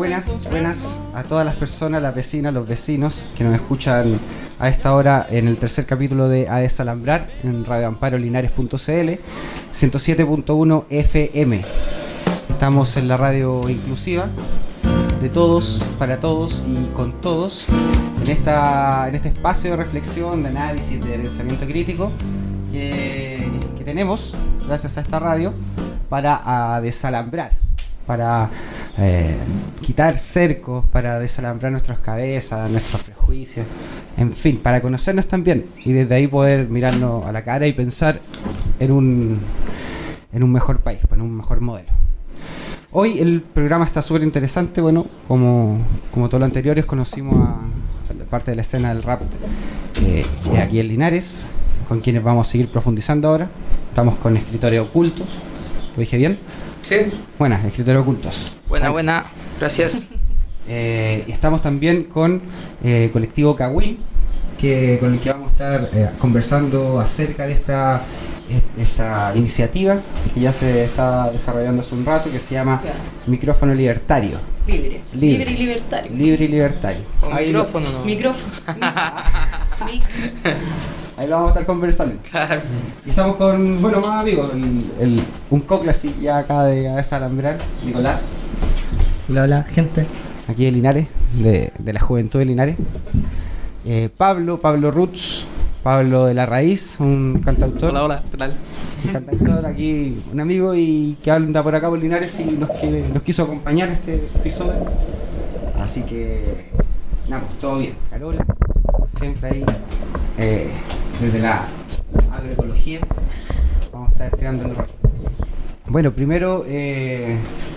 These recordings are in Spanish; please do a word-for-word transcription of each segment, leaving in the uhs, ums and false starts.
buenas, buenas a todas las personas, las vecinas, los vecinos que nos escuchan a esta hora en el tercer capítulo de A Desalambrar en Radio Amparo Linares punto c l, ciento siete punto uno F M. Estamos en la radio inclusiva de todos, para todos y con todos, en, esta, en este espacio de reflexión, de análisis, de pensamiento crítico que, que tenemos gracias a esta radio para a desalambrar, para eh, quitar cercos, para desalambrar nuestras cabezas, nuestros prejuicios, en fin, para conocernos también y desde ahí poder mirarnos a la cara y pensar en un, en un mejor país, en un mejor modelo. Hoy el programa está súper interesante. Bueno, como, como todos los anteriores, conocimos a, a parte de la escena del rap eh, de aquí en Linares, con quienes vamos a seguir profundizando ahora. Estamos con escritores ocultos. ¿Lo dije bien? Sí. Buenas, escritores ocultos. Buena, San... buena. Gracias. Eh, estamos también con eh, Colectivo Cahuil, que, con el que vamos a estar eh, conversando acerca de esta... esta iniciativa que ya se está desarrollando hace un rato, que se llama claro. Micrófono Libertario. Libre. Libre. Libre y libertario. Libre y libertario. O micrófono, lo... ¿no? Micrófono. Ahí lo vamos a estar conversando. Claro. Y estamos con, bueno, más amigos, el, el, un co-clásico ya acá de Desalambrar, Nicolás. Hola, hola, gente. Aquí de Linares, de, de la juventud de Linares. Eh, Pablo, Pablo Roots. Pablo de la Raíz, un cantautor. Hola, hola, ¿qué tal? Un cantautor aquí, un amigo y que anda por acá por Linares y nos, que, nos quiso acompañar este episodio. Así que, nada, pues todo bien. Carola, siempre ahí, eh, desde la agroecología, vamos a estar creando el rol. Bueno, primero, eh,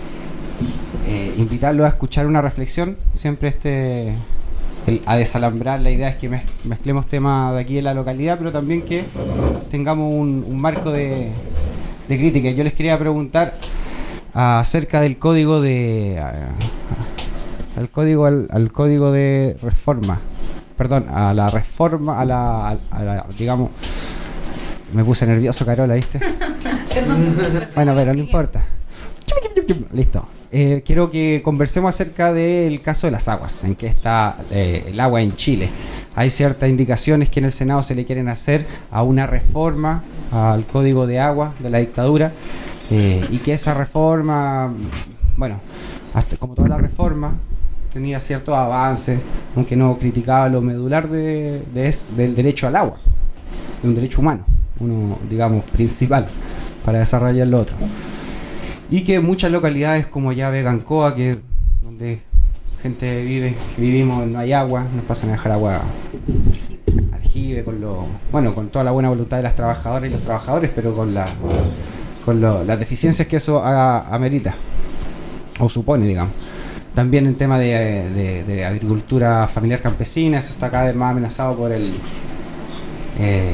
eh, invitarlo a escuchar una reflexión. Siempre este... El, a desalambrar, la idea es que mez, mezclemos temas de aquí de la localidad, pero también que tengamos un, un marco de, de crítica. Yo les quería preguntar acerca del código de a, a, al código al, al código de reforma, perdón, a la reforma, a la, a, a la digamos, me puse nervioso, Carola, ¿viste? Bueno, pero no importa. Listo. Eh, quiero que conversemos acerca del caso de las aguas, en que está eh, el agua en Chile. Hay ciertas indicaciones que en el Senado se le quieren hacer a una reforma al Código de Agua de la dictadura, eh, y que esa reforma, bueno, hasta como toda la reforma, tenía ciertos avances, aunque no criticaba lo medular de, de es, del derecho al agua, de un derecho humano, uno, digamos, principal para desarrollar lo otro. Y que muchas localidades como ya Vegancoa, que donde gente vive, vivimos, no hay agua, nos pasan a dejar agua aljibe, con lo, bueno, con toda la buena voluntad de las trabajadoras y los trabajadores, pero con la con lo, las deficiencias que eso haga, amerita, o supone, digamos. También el tema de, de, de agricultura familiar campesina, eso está cada vez más amenazado por el eh,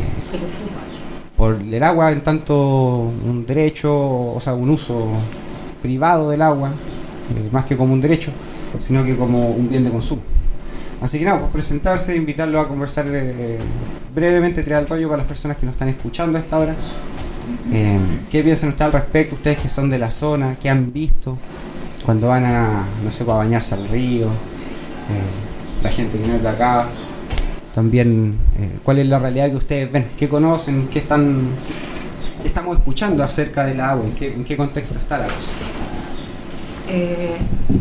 por el agua en tanto un derecho, o sea, un uso privado del agua, eh, más que como un derecho, sino que como un bien de consumo. Así que nada, pues presentarse, invitarlo a conversar eh, brevemente, tirar el rollo para las personas que nos están escuchando a esta hora. Eh, ¿Qué piensan ustedes al respecto? Ustedes que son de la zona, ¿qué han visto cuando van a, no sé, para bañarse al río? Eh, la gente que no es de acá. También, eh, ¿cuál es la realidad que ustedes ven? ¿Qué conocen? ¿Qué están, qué estamos escuchando acerca del agua? ¿En qué, en qué contexto está la cosa? Eh,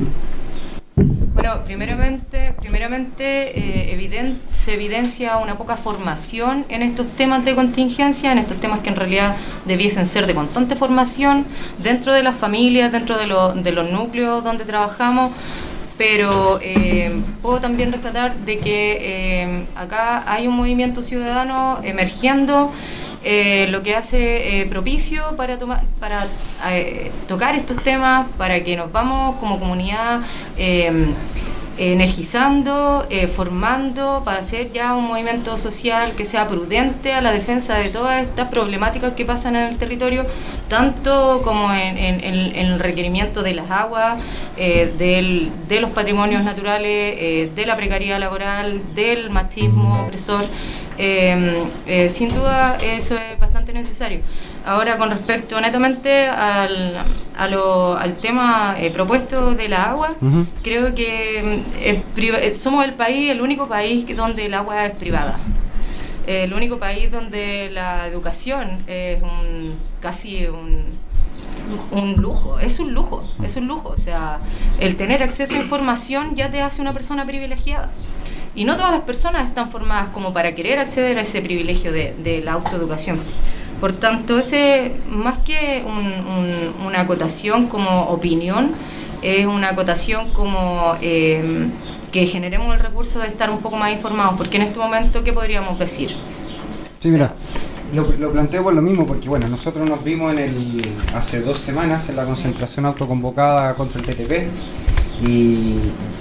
bueno, primeramente, primeramente eh, eviden- se evidencia una poca formación en estos temas de contingencia, en estos temas que en realidad debiesen ser de constante formación dentro de las familias, dentro de, lo, de los núcleos donde trabajamos. Pero eh, puedo también rescatar de que eh, acá hay un movimiento ciudadano emergiendo, eh, lo que hace eh, propicio para, toma, para eh, tocar estos temas, para que nos vamos como comunidad eh, energizando, eh, formando, para hacer ya un movimiento social que sea prudente a la defensa de todas estas problemáticas que pasan en el territorio, tanto como en, en, en el requerimiento de las aguas, eh, del, de los patrimonios naturales, eh, de la precariedad laboral, del machismo opresor. eh, eh, sin duda eso es bastante necesario. Ahora, con respecto netamente al, a lo, al tema eh, propuesto de la agua, uh-huh. creo que eh, priva- somos el país, el único país que, donde el agua es privada. Eh, el único país donde la educación es un, casi un, un lujo, es un lujo, es un lujo. O sea, el tener acceso a información ya te hace una persona privilegiada. Y no todas las personas están formadas como para querer acceder a ese privilegio de, de la autoeducación. Por tanto, ese, más que un, un, una acotación como opinión, es una acotación como eh, que generemos el recurso de estar un poco más informados, porque en este momento, ¿qué podríamos decir? Sí, mira, lo, lo planteo por lo mismo, porque bueno, nosotros nos vimos en el hace dos semanas en la concentración autoconvocada contra el T T P, y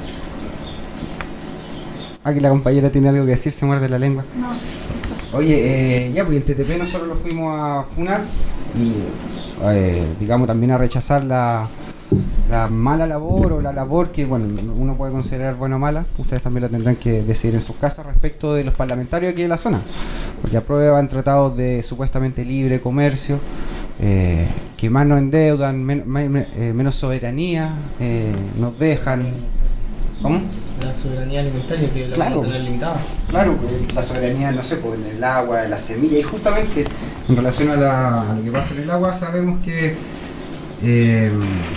aquí la compañera tiene algo que decir, se muerde la lengua. No. Oye, eh, ya, pues el T T P nosotros lo fuimos a funar y, eh, digamos, también a rechazar la, la mala labor o la labor que, bueno, uno puede considerar buena o mala. Ustedes también lo tendrán que decidir en sus casas respecto de los parlamentarios aquí de la zona, porque aprueban tratados de supuestamente libre comercio, eh, que más nos endeudan, men, men, eh, menos soberanía, eh, nos dejan... ¿Cómo? La soberanía alimentaria, que la claro, vamos a tener limitada. Claro, la soberanía, no sé, pues en el agua, en la semilla, y justamente en relación a, la, a lo que pasa en el agua, sabemos que eh,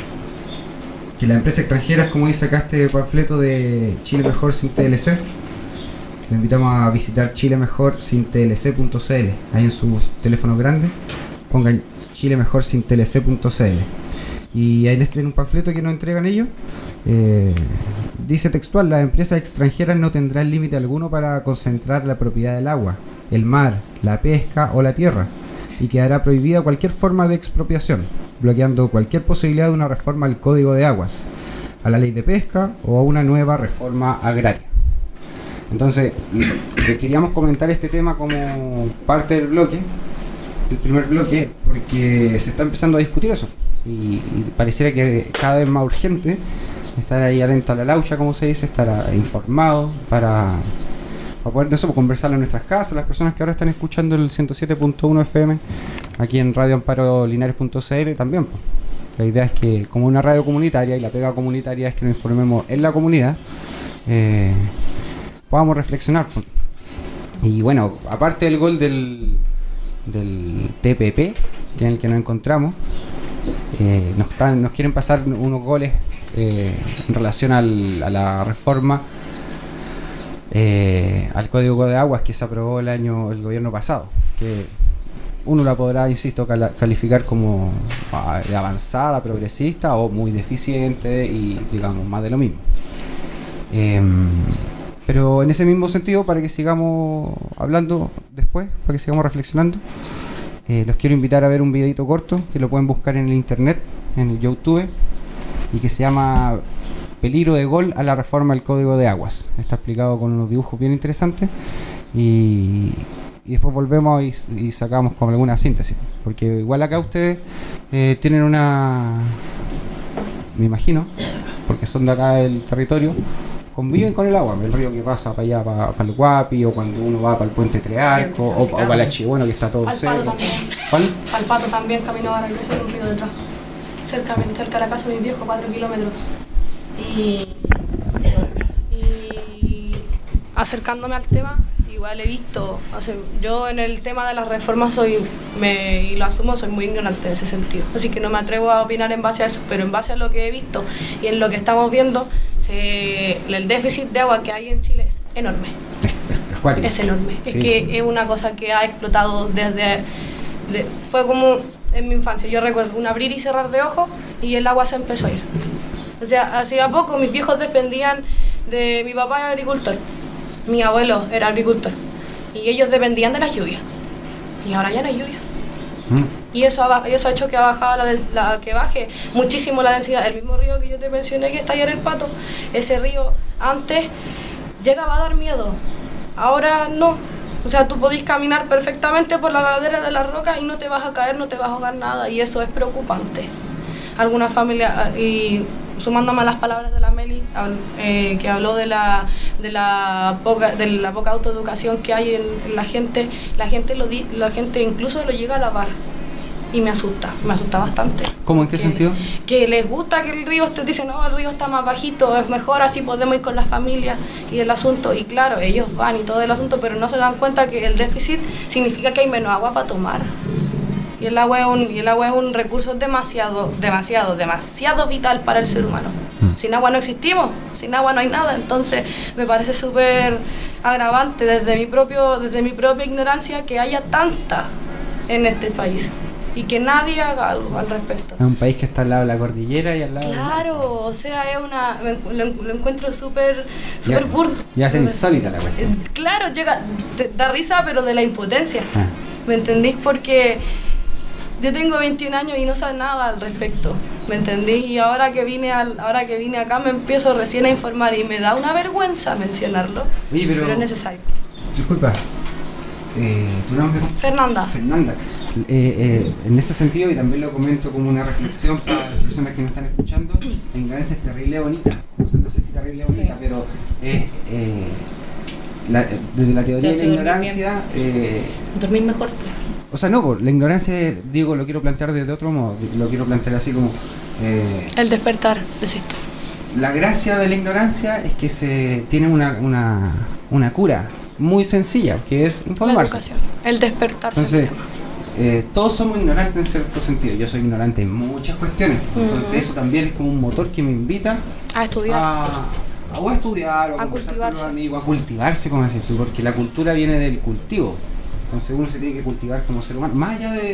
que las empresas extranjeras, como dice acá este panfleto de Chile Mejor sin T L C, le invitamos a visitar chile mejor sin t l c punto c l. Ahí en su teléfono grande pongan chile mejor sin t l c punto c l, y ahí les tienen un panfleto que nos entregan ellos. Eh, dice textual: las empresas extranjeras no tendrán límite alguno para concentrar la propiedad del agua, el mar, la pesca o la tierra, y quedará prohibida cualquier forma de expropiación, bloqueando cualquier posibilidad de una reforma al Código de Aguas, a la ley de pesca o a una nueva reforma agraria. Entonces, les queríamos comentar este tema como parte del bloque, el primer bloque, porque se está empezando a discutir eso, y, y pareciera que cada vez más urgente estar ahí atento a la laucha, como se dice, estar informado para, para poder de eso, conversarlo en nuestras casas, las personas que ahora están escuchando el ciento siete punto uno F M aquí en radio amparo linares punto c l también, pues. La idea es que, como una radio comunitaria, y la pega comunitaria es que nos informemos en la comunidad, eh, podamos reflexionar, pues. Y bueno, aparte del gol del, del T P P, que es el que nos encontramos, eh, nos, están, nos quieren pasar unos goles Eh, en relación al, a la reforma eh, al Código de Aguas que se aprobó el año el gobierno pasado, que uno la podrá, insisto, cala, calificar como ah, de avanzada, progresista o muy deficiente y digamos más de lo mismo, eh, pero en ese mismo sentido, para que sigamos hablando después, para que sigamos reflexionando, eh, los quiero invitar a ver un videito corto que lo pueden buscar en el internet, en el YouTube, y que se llama Peligro de gol a la reforma del Código de Aguas. Está explicado con unos dibujos bien interesantes, y, y después volvemos y, y sacamos como alguna síntesis, porque igual acá ustedes eh, tienen una, me imagino, porque son de acá del territorio, conviven con el agua, el río que pasa para allá, para, para el Guapi, o cuando uno va para el puente Trearco, o, o para la Chihuahua, que está todo Al seco. Pato también. ¿Cuál? Al Pato también caminaba a la iglesia y un río detrás. Cerca, cerca de la casa de mi viejo, cuatro kilómetros. Y, y acercándome al tema, igual he visto, hace, yo en el tema de las reformas soy, me, y lo asumo, soy muy ignorante en ese sentido. Así que no me atrevo a opinar en base a eso, pero en base a lo que he visto y en lo que estamos viendo, se, el déficit de agua que hay en Chile es enorme. Es, es enorme. Sí. Es que es una cosa que ha explotado desde... De, fue como... En mi infancia, yo recuerdo un abrir y cerrar de ojos y el agua se empezó a ir. O sea, hacía poco mis viejos dependían de mi papá, era agricultor, mi abuelo era agricultor, y ellos dependían de las lluvias. Y ahora ya no hay lluvia. Mm. Y eso ha, eso ha hecho que, ha bajado la, la, que baje muchísimo la densidad. El mismo río que yo te mencioné que está allá en el Pato, ese río antes llegaba a dar miedo, ahora no. O sea, tú podés caminar perfectamente por la ladera de la roca y no te vas a caer, no te vas a ahogar nada, y eso es preocupante. Algunas familias, y sumándome a las palabras de la Meli, habl- eh, que habló de la, de, la poca, de la poca autoeducación que hay en, en la gente, la gente, lo di, la gente incluso lo llega a lavar. Y me asusta, me asusta bastante. ¿Cómo? ¿En qué que, sentido? Que les gusta que el río te dice, no, el río está más bajito, es mejor, así podemos ir con la familia y el asunto. Y claro, ellos van y todo el asunto, pero no se dan cuenta que el déficit significa que hay menos agua para tomar. Y el agua es un, y el agua es un recurso demasiado, demasiado, demasiado vital para el ser humano. Sin agua no existimos, sin agua no hay nada. Entonces me parece súper agravante desde mi, propio, desde mi propia ignorancia que haya tanta en este país. Y que nadie haga algo al respecto. Es un país que está al lado de la cordillera y al lado Claro, o sea, es una, lo, lo encuentro súper Ya- súper burdo. ya hacen insólita la cuestión. Eh, Claro, llega, te da risa, pero de la impotencia. Ah. ¿Me entendís? Porque yo tengo veintiún años y no sé nada al respecto. ¿Me entendís? Y ahora que vine al, ahora que vine acá me empiezo recién a informar y me da una vergüenza mencionarlo. Oye, pero- pero es necesario. Disculpa, eh, ¿tu nombre? Fernanda. Fernanda. Eh, eh, en ese sentido, y también lo comento como una reflexión para las personas que nos están escuchando, la ignorancia es terrible bonita. O sea, no sé si terrible bonita, Sí. pero es eh, la- desde la teoría Te de hace la dormir ignorancia, eh, Dormir mejor. o sea, no, po, la ignorancia, digo, lo quiero plantear de otro modo, lo quiero plantear así como... eh, El despertar, decís tú. La gracia de la ignorancia es que se tiene una, una, una cura muy sencilla, que es La informarse. educación. El despertar. se Entonces, llama. eh, todos somos ignorantes en cierto sentido. Yo soy ignorante en muchas cuestiones. Entonces, Ujú. eso también es como un motor que me invita A estudiar. a, a, o a estudiar, o a, A conversar con los cultivarse. amigos, a cultivarse, como decís tú, porque la cultura viene del cultivo. Entonces, uno se tiene que cultivar como ser humano, más allá de,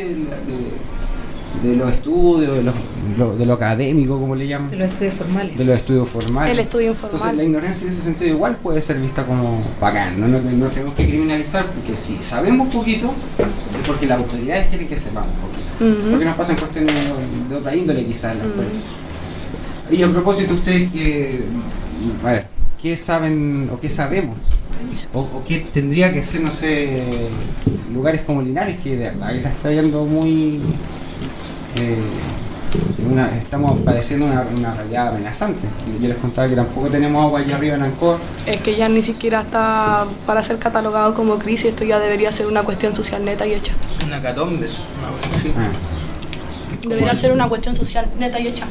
de, de los estudios, de, los, lo, de lo académico, como le llaman. De los estudios formales. De los estudios formales. El estudio informal. Entonces la ignorancia en ese sentido igual puede ser vista como bacán, no, no, no tenemos que criminalizar, porque si sabemos poquito es porque las autoridades quieren que sepamos poquito. Ujú. Porque nos pasan cuestiones de otra índole quizás en la escuela. Ujú. Y a propósito, ustedes que, a ver, ¿qué saben o qué sabemos? O, o qué tendría que ser, no sé, lugares como Linares, que de verdad que la está yendo muy... eh, una- estamos padeciendo una, una realidad amenazante. Yo les contaba que tampoco tenemos agua allá arriba en Ancor. Es que ya ni siquiera está para ser catalogado como crisis, esto ya debería ser una cuestión social neta y hecha. Una catombe. una cosa así. Ah, Debería ser una cuestión social neta y hecha.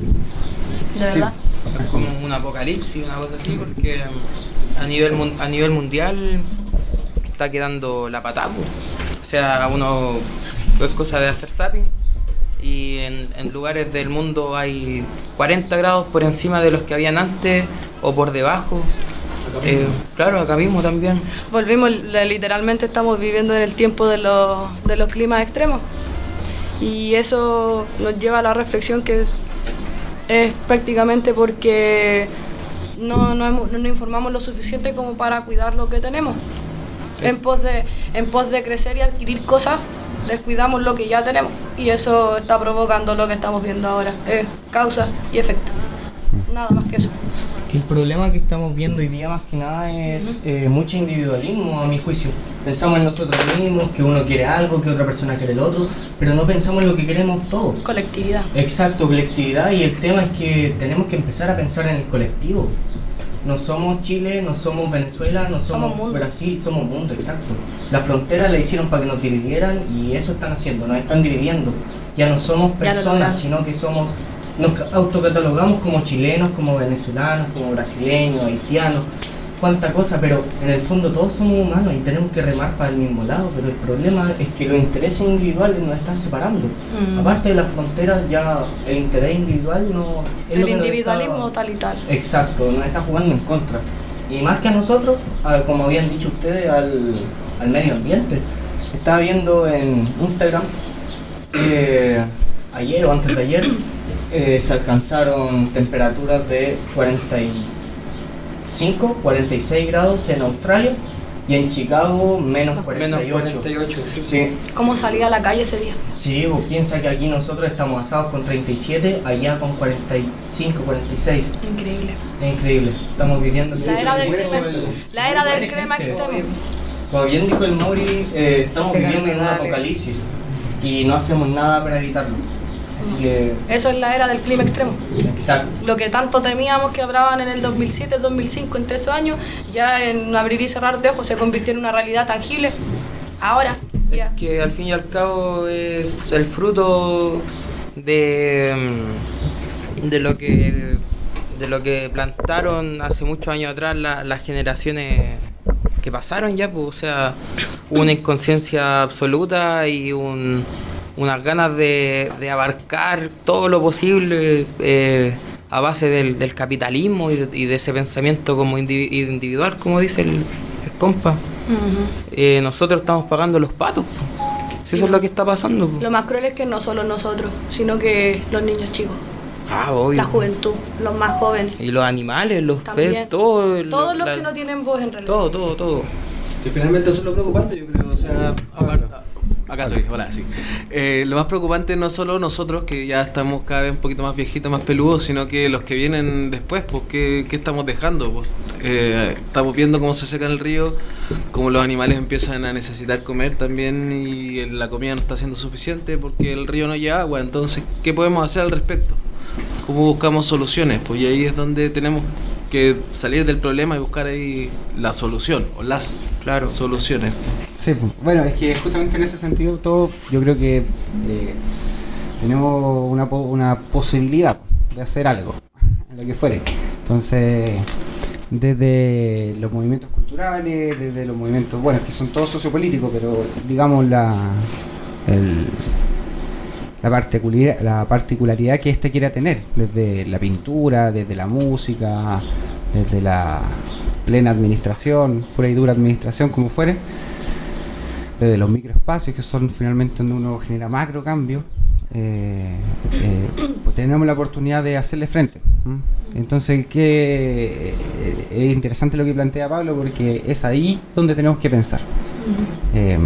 De sí. verdad. Es como un apocalipsis, una cosa así, porque a nivel mun- a nivel mundial está quedando la patada. po. O sea, uno es cosa de hacer zapping y en, en lugares del mundo hay cuarenta grados por encima de los que habían antes o por debajo. Eh, claro, acá mismo también. Volvimos, le- literalmente estamos viviendo en el tiempo de los, de los climas extremos. Y eso nos lleva a la reflexión que es prácticamente porque no, no, hemos- no nos informamos lo suficiente como para cuidar lo que tenemos. Sí. En pos de, en pos de crecer y adquirir cosas, descuidamos lo que ya tenemos. Y eso está provocando lo que estamos viendo ahora. Es causa y efecto. Nada más que eso. Que el problema que estamos viendo hoy día más que nada es eh, mucho individualismo, a mi juicio. Pensamos en nosotros mismos, que uno quiere algo, que otra persona quiere el otro, pero no pensamos en lo que queremos todos. Colectividad. Exacto, colectividad, y el tema es que tenemos que empezar a pensar en el colectivo. No somos Chile, no somos Venezuela, no somos, Somos mundo. Brasil, somos mundo, exacto. Las fronteras la hicieron para que nos dividieran y eso están haciendo, nos están dividiendo. Ya no somos Ya no personas, logramos. sino que somos, nos ca- autocatalogamos como chilenos, como venezolanos, como brasileños, haitianos, cuánta cosa, pero en el fondo todos somos humanos y tenemos que remar para el mismo lado, pero el problema es que los intereses individuales nos están separando. Mm. Aparte de las fronteras, ya el interés individual no es El lo que nos individualismo está- tal y tal. Exacto, nos está jugando en contra. Y más que a nosotros, a- como habían dicho ustedes, al, al medio ambiente. Estaba viendo en Instagram, eh, ayer o antes de ayer, eh, se alcanzaron temperaturas de cuarenta y cinco, cuarenta y seis grados en Australia y en Chicago menos cuarenta y ocho. Menos cuarenta y ocho, sí. Sí, ¿Cómo salí a la calle ese día? sí, vos piensa que aquí nosotros estamos asados con treinta y siete, allá con cuarenta y cinco, cuarenta y seis. Increíble. Es increíble, estamos viviendo. La era se del muere crema, todo el- se la era muere del crema gente. extremo. Como bien dijo el Mauri, eh, estamos Se secan viviendo en un humedales. apocalipsis y no hacemos nada para evitarlo. Así que... Eso es la era del clima extremo. Exacto. Lo que tanto temíamos que hablaban en el dos mil siete, dos mil cinco, entre esos años, ya en un abrir y cerrar de ojos se convirtió en una realidad tangible. Ahora, ya. Es que al fin y al cabo es el fruto de, mm, de lo que de lo que plantaron hace muchos años atrás la- las generaciones que pasaron ya, pues, o sea, una inconsciencia absoluta y un, unas ganas de, de abarcar todo lo posible eh, a base del, del capitalismo y de, y de ese pensamiento como indivi- individual, como dice el, el compa. Eh, nosotros estamos pagando los patos, po. Si eso es lo que está pasando, po. Lo más cruel es que no solo nosotros, sino que los niños chicos, Ah, obvio. la juventud, los más jóvenes. Y los animales, los También. peces, todo. el- Todos los la- que no tienen voz en realidad. Todo, todo, todo. Que finalmente eso es lo preocupante, yo creo. O sea, aparte, acá estoy, hola, sí. Eh, lo más preocupante no solo nosotros, que ya estamos cada vez un poquito más viejitos, más peludos, sino que los que vienen después, pues, ¿qué, qué estamos dejando? Pues, eh, estamos viendo cómo se seca el río, cómo los animales empiezan a necesitar comer también y la comida no está siendo suficiente porque el río no lleva agua. Entonces, ¿qué podemos hacer al respecto? ¿Cómo buscamos soluciones? Pues y ahí es donde tenemos que salir del problema y buscar ahí la solución o las Claro. soluciones. Sí, pues, bueno, es que justamente en ese sentido todo, yo creo que eh, tenemos una, po- una posibilidad de hacer algo, en lo que fuere. Entonces, desde los movimientos culturales, desde los movimientos, bueno, que son todos sociopolíticos, pero digamos la, el, la, particular, la particularidad que éste quiera tener, desde la pintura, desde la música, desde la plena administración, pura y dura administración, como fuere, desde los microespacios, que son finalmente donde uno genera macro cambios, eh, eh, pues tenemos la oportunidad de hacerle frente. ¿m? Entonces, que eh, es interesante lo que plantea Pablo, porque es ahí donde tenemos que pensar. Eh,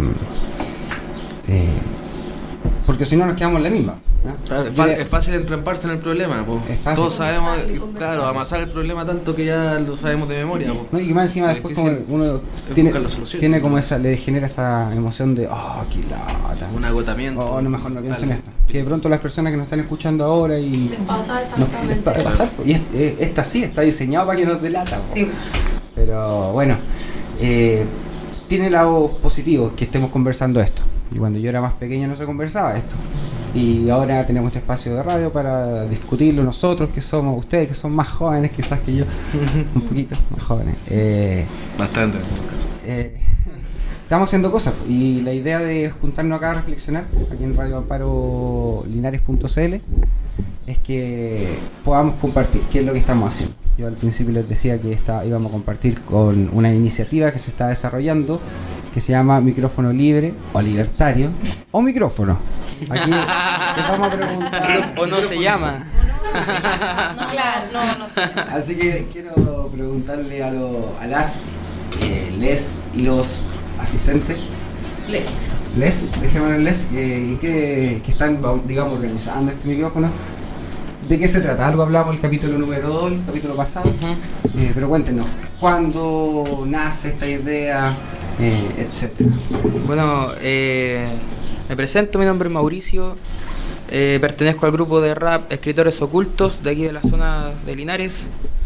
eh, porque si no nos quedamos en la misma. ¿no? Claro, es, Yo fa- le- es fácil entramparse en el problema, po. Es fácil. Todos sabemos, Conversar y eh, conversar. claro, amasar el problema tanto que ya lo sabemos de memoria, po. ¿no? Y que más encima Lo después como difícil uno es tiene, buscar la solución. tiene como esa, le genera esa emoción de, oh, qué lata. Un agotamiento. Oh, no, mejor no pienso en Tal. esto. Que de pronto las personas que nos están escuchando ahora y Les pasa no, les exactamente. puede pasar, po. Y es- eh, esta sí está diseñada para que nos delata, po. Sí. Pero bueno, eh, tiene lados positivos que estemos conversando esto. Y cuando yo era más pequeño no se conversaba esto. Y ahora tenemos este espacio de radio para discutirlo nosotros, que somos ustedes, que son más jóvenes quizás que yo, un poquito más jóvenes. Eh, Bastante en todo caso. eh, estamos haciendo cosas y la idea de juntarnos acá a reflexionar aquí en radio amparo linares punto c l es que podamos compartir qué es lo que estamos haciendo. Yo al principio les decía que esta, íbamos a compartir con una iniciativa que se está desarrollando que se llama Micrófono Libre o Libertario o Micrófono. Aquí les vamos a preguntar. O no se llama. No, claro, no, no sé. Así que quiero preguntarle a, lo- a las, eh, les y los asistentes. Les. Les, dejémoslo en les, eh, que, que están, digamos, organizando este micrófono. ¿De qué se trata? Algo hablamos el capítulo número dos, el capítulo pasado. Ujú. Eh, pero cuéntenos, ¿cuándo nace esta idea, eh, etcétera? Bueno, eh, me presento, mi nombre es Mauricio, eh, pertenezco al grupo de rap Escritores Ocultos de aquí de la zona de Linares.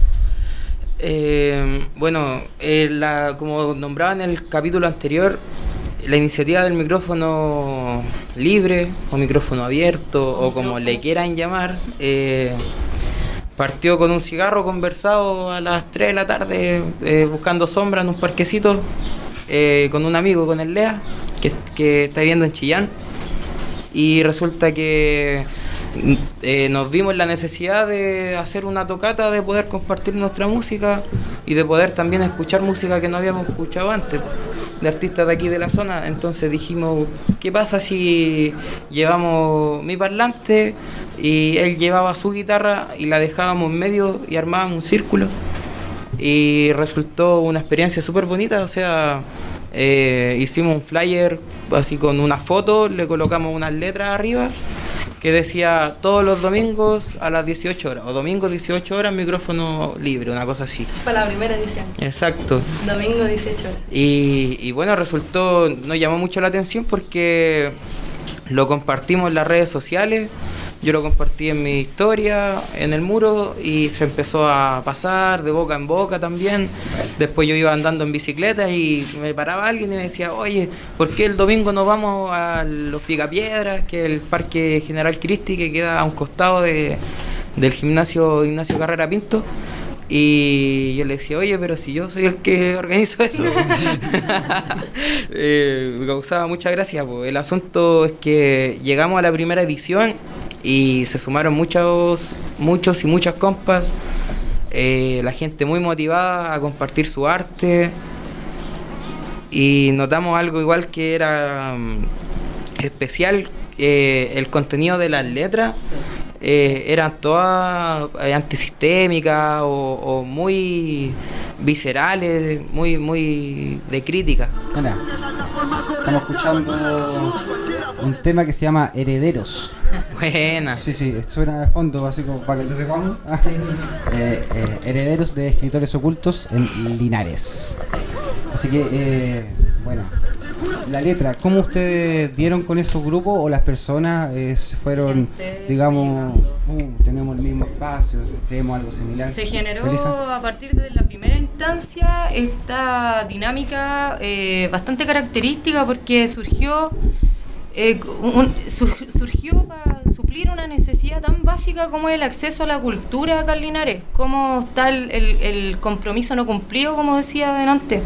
Eh, bueno, eh, la, como nombraba en el capítulo anterior, la iniciativa del micrófono libre o micrófono abierto o como le quieran llamar, eh, partió con un cigarro conversado a las tres de la tarde, eh, buscando sombra en un parquecito, eh, con un amigo, con el Lea, que, que está viviendo en Chillán. Y resulta que eh, nos vimos en la necesidad de hacer una tocata, de poder compartir nuestra música y de poder también escuchar música que no habíamos escuchado antes, de artistas de aquí de la zona. Entonces dijimos, ¿qué pasa si llevamos mi parlante y él llevaba su guitarra y la dejábamos en medio y armábamos un círculo? Y resultó una experiencia súper bonita, o sea, eh, hicimos un flyer así con una foto, le colocamos unas letras arriba que decía todos los domingos a las dieciocho horas, o domingo dieciocho horas, micrófono libre, una cosa así. Para la primera edición. Exacto. Domingo dieciocho horas. Y, y bueno, resultó, nos llamó mucho la atención porque lo compartimos en las redes sociales yo lo compartí en mi historia, en el muro, y se empezó a pasar de boca en boca también. Después yo iba andando en bicicleta y me paraba alguien y me decía, oye, ¿por qué el domingo no vamos a los Picapiedras, que es el Parque General Cristi, que queda a un costado de, del gimnasio Ignacio Carrera Pinto? Y yo le decía, oye, pero si yo soy el que organizo eso. eh, me causaba mucha gracia, pues. El asunto es que llegamos a la primera edición y se sumaron muchos, muchos y muchas compas. Eh, la gente muy motivada a compartir su arte. Y notamos algo igual que era um, especial, eh, el contenido de las letras. Eh, eran todas eh, antisistémicas o, o muy viscerales, muy muy de crítica. Mira, estamos escuchando un tema que se llama Herederos. Buena. Sí, sí, suena de fondo, así como para que te sepamos. eh, eh, Herederos de escritores ocultos en Linares. Así que, eh, bueno, la letra, ¿cómo ustedes dieron con esos grupos o las personas eh, se fueron, digamos, uh, tenemos el mismo espacio, creemos algo similar? Se generó ¿Melissa? a partir de la primera instancia esta dinámica eh, bastante característica porque surgió eh, un, su, surgió para suplir una necesidad tan básica como el acceso a la cultura acá en Linares, cómo está el, el, el compromiso no cumplido, como decía adelante.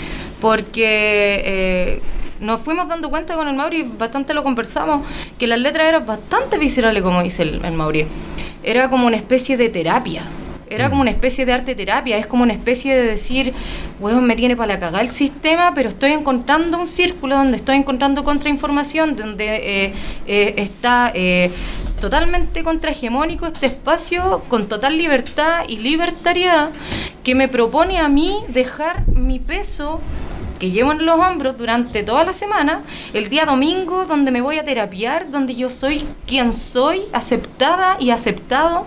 Porque eh, nos fuimos dando cuenta con el Mauri, bastante lo conversamos, que las letras eran bastante viscerales, como dice el, el Mauri. Era como una especie de terapia, era como una especie de arte terapia, es como una especie de decir, weón, me tiene para la cagada el sistema, pero estoy encontrando un círculo donde estoy encontrando contrainformación, donde eh, eh, está eh, totalmente contrahegemónico este espacio, con total libertad y libertariedad, que me propone a mí dejar mi peso que llevo en los hombros durante toda la semana, el día domingo donde me voy a terapiar, donde yo soy quien soy, aceptada y aceptado,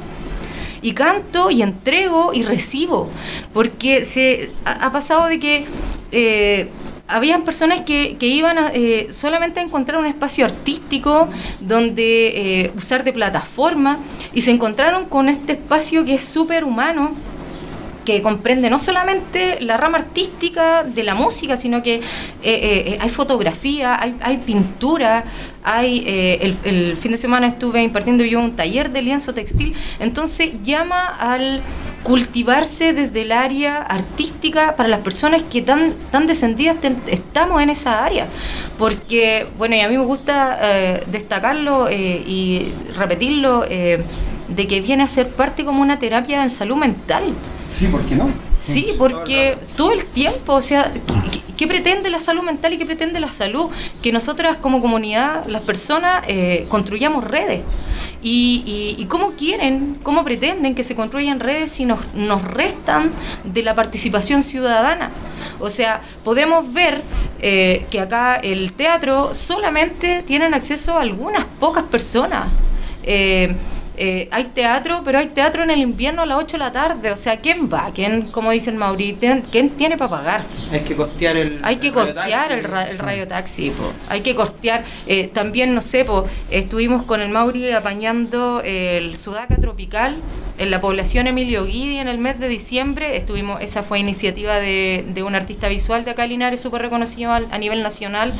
y canto y entrego y recibo, porque se ha, ha pasado de que eh, habían personas que, que iban a, eh, solamente a encontrar un espacio artístico donde eh, usar de plataforma, y se encontraron con este espacio que es súper humano, que comprende no solamente la rama artística de la música, sino que eh, eh, hay fotografía, hay, hay pintura, hay eh, el, el fin de semana estuve impartiendo yo un taller de lienzo textil, entonces llama al cultivarse desde el área artística para las personas que tan, tan descendidas ten, estamos en esa área, porque, bueno, y a mí me gusta eh, destacarlo eh, y repetirlo, eh, de que viene a ser parte como una terapia en salud mental. Sí, ¿por qué no? Sí, porque todo el tiempo, o sea, ¿qué, qué pretende la salud mental y qué pretende la salud? Que nosotras como comunidad, las personas, eh, construyamos redes. Y, y, y cómo quieren, cómo pretenden que se construyan redes si nos, nos restan de la participación ciudadana. O sea, podemos ver eh, que acá el teatro solamente tienen acceso a algunas pocas personas. Eh, Eh, hay teatro, pero hay teatro en el invierno a las ocho de la tarde. O sea, ¿quién va? ¿Quién, como dice el Mauri, ¿quién tiene para pagar? Hay que costear el Hay que el costear el, ra el radio taxi, po. Hay que costear. Eh, también, no sé, po, estuvimos con el Mauri apañando el Sudaca Tropical en la población Emilio Guidi en el mes de diciembre. Estuvimos, esa fue iniciativa de, de un artista visual de acá Linares, súper reconocido a, a nivel nacional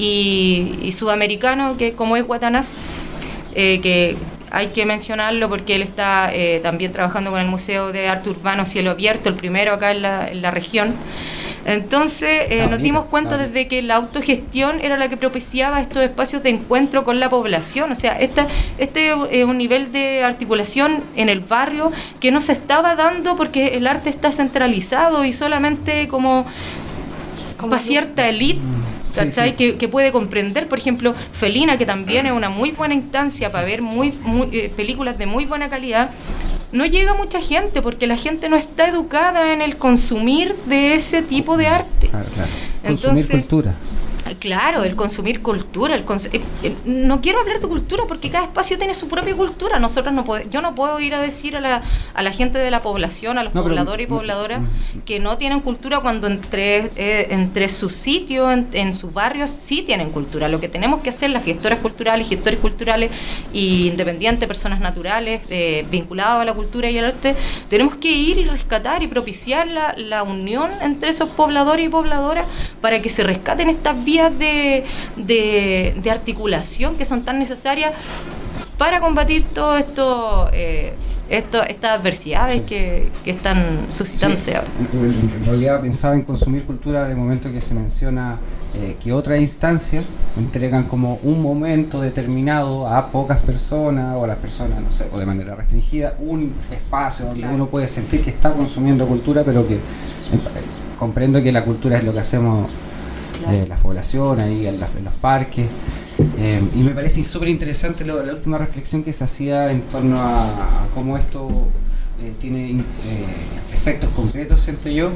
y, y sudamericano, que como es Guatanás, eh, que hay que mencionarlo porque él está eh, también trabajando con el Museo de Arte Urbano Cielo Abierto, el primero acá en la, en la región. Entonces eh, nos dimos cuenta desde que la autogestión era la que propiciaba estos espacios de encuentro con la población. O sea, esta, este es un nivel de articulación en el barrio que no se estaba dando porque el arte está centralizado y solamente como, como para cierta élite, ¿cachai? Sí, sí. Que, que puede comprender, por ejemplo, Felina, que también es una muy buena instancia para ver muy, muy eh, películas de muy buena calidad. No llega mucha gente porque la gente no está educada en el consumir de ese tipo de arte. Claro, claro. Consumir Entonces, cultura. Claro, el consumir cultura. El cons eh, eh, no quiero hablar de cultura porque cada espacio tiene su propia cultura. Nosotros no pode yo no puedo ir a decir a la, a la gente de la población, a los no, pobladores pero, y pobladoras, no, que no tienen cultura cuando entre, eh, entre sus sitios, en, en sus barrios, sí tienen cultura. Lo que tenemos que hacer las gestoras culturales, gestores culturales y independientes, personas naturales, eh, vinculadas a la cultura y al arte, tenemos que ir y rescatar y propiciar la, la unión entre esos pobladores y pobladoras para que se rescaten estas vías de, de, de articulación que son tan necesarias para combatir todo esto, eh, esto estas adversidades sí. que, que están suscitándose sí. ahora. En, en realidad pensaba en consumir cultura de momento que se menciona eh, que otras instancias entregan como un momento determinado a pocas personas o a las personas, no sé, o de manera restringida, un espacio donde claro. uno puede sentir que está consumiendo cultura, pero que eh, comprendo que la cultura es lo que hacemos claro. eh, la población, ahí en, la, en los parques. Eh, y me parece súper interesante lo, la última reflexión que se hacía en torno a, a cómo esto eh, tiene eh, efectos concretos, siento yo,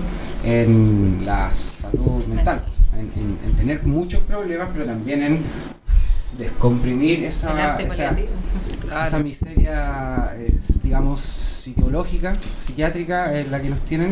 en la salud mental, en, en, en tener muchos problemas, pero también en descomprimir esa, esa, claro. esa miseria, eh, digamos, psicológica, psiquiátrica en la que nos tienen.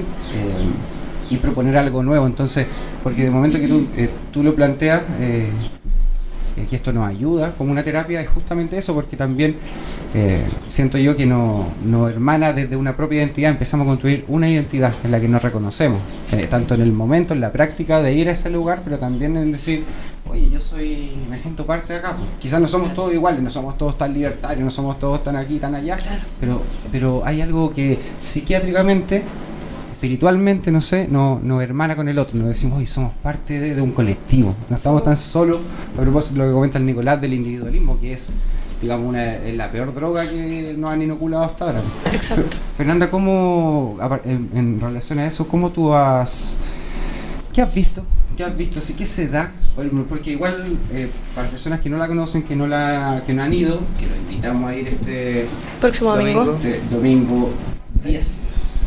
Eh, y proponer algo nuevo, entonces, porque de momento que tú, eh, tú lo planteas, eh, eh, que esto nos ayuda como una terapia, es justamente eso, porque también eh, siento yo que nos no hermana desde una propia identidad, empezamos a construir una identidad en la que nos reconocemos, eh, tanto en el momento, en la práctica de ir a ese lugar, pero también en decir, oye, yo soy, me siento parte de acá, pues. Quizás no somos todos iguales, no somos todos tan libertarios, no somos todos tan aquí, tan allá, claro. pero, pero hay algo que psiquiátricamente, espiritualmente, no sé, nos no hermana con el otro, nos decimos, hoy somos parte de, de un colectivo, no estamos tan solos, a propósito de lo que comenta el Nicolás del individualismo, que es, digamos, una, la peor droga que nos han inoculado hasta ahora. Exacto. Fernanda, ¿cómo, en, en relación a eso, cómo tú has, qué has visto? ¿Qué has visto? ¿Sí? ¿Qué se da? Porque igual, eh, para personas que no la conocen, que no la que no han ido, que los invitamos a ir este próximo domingo, domingo, este, domingo diez.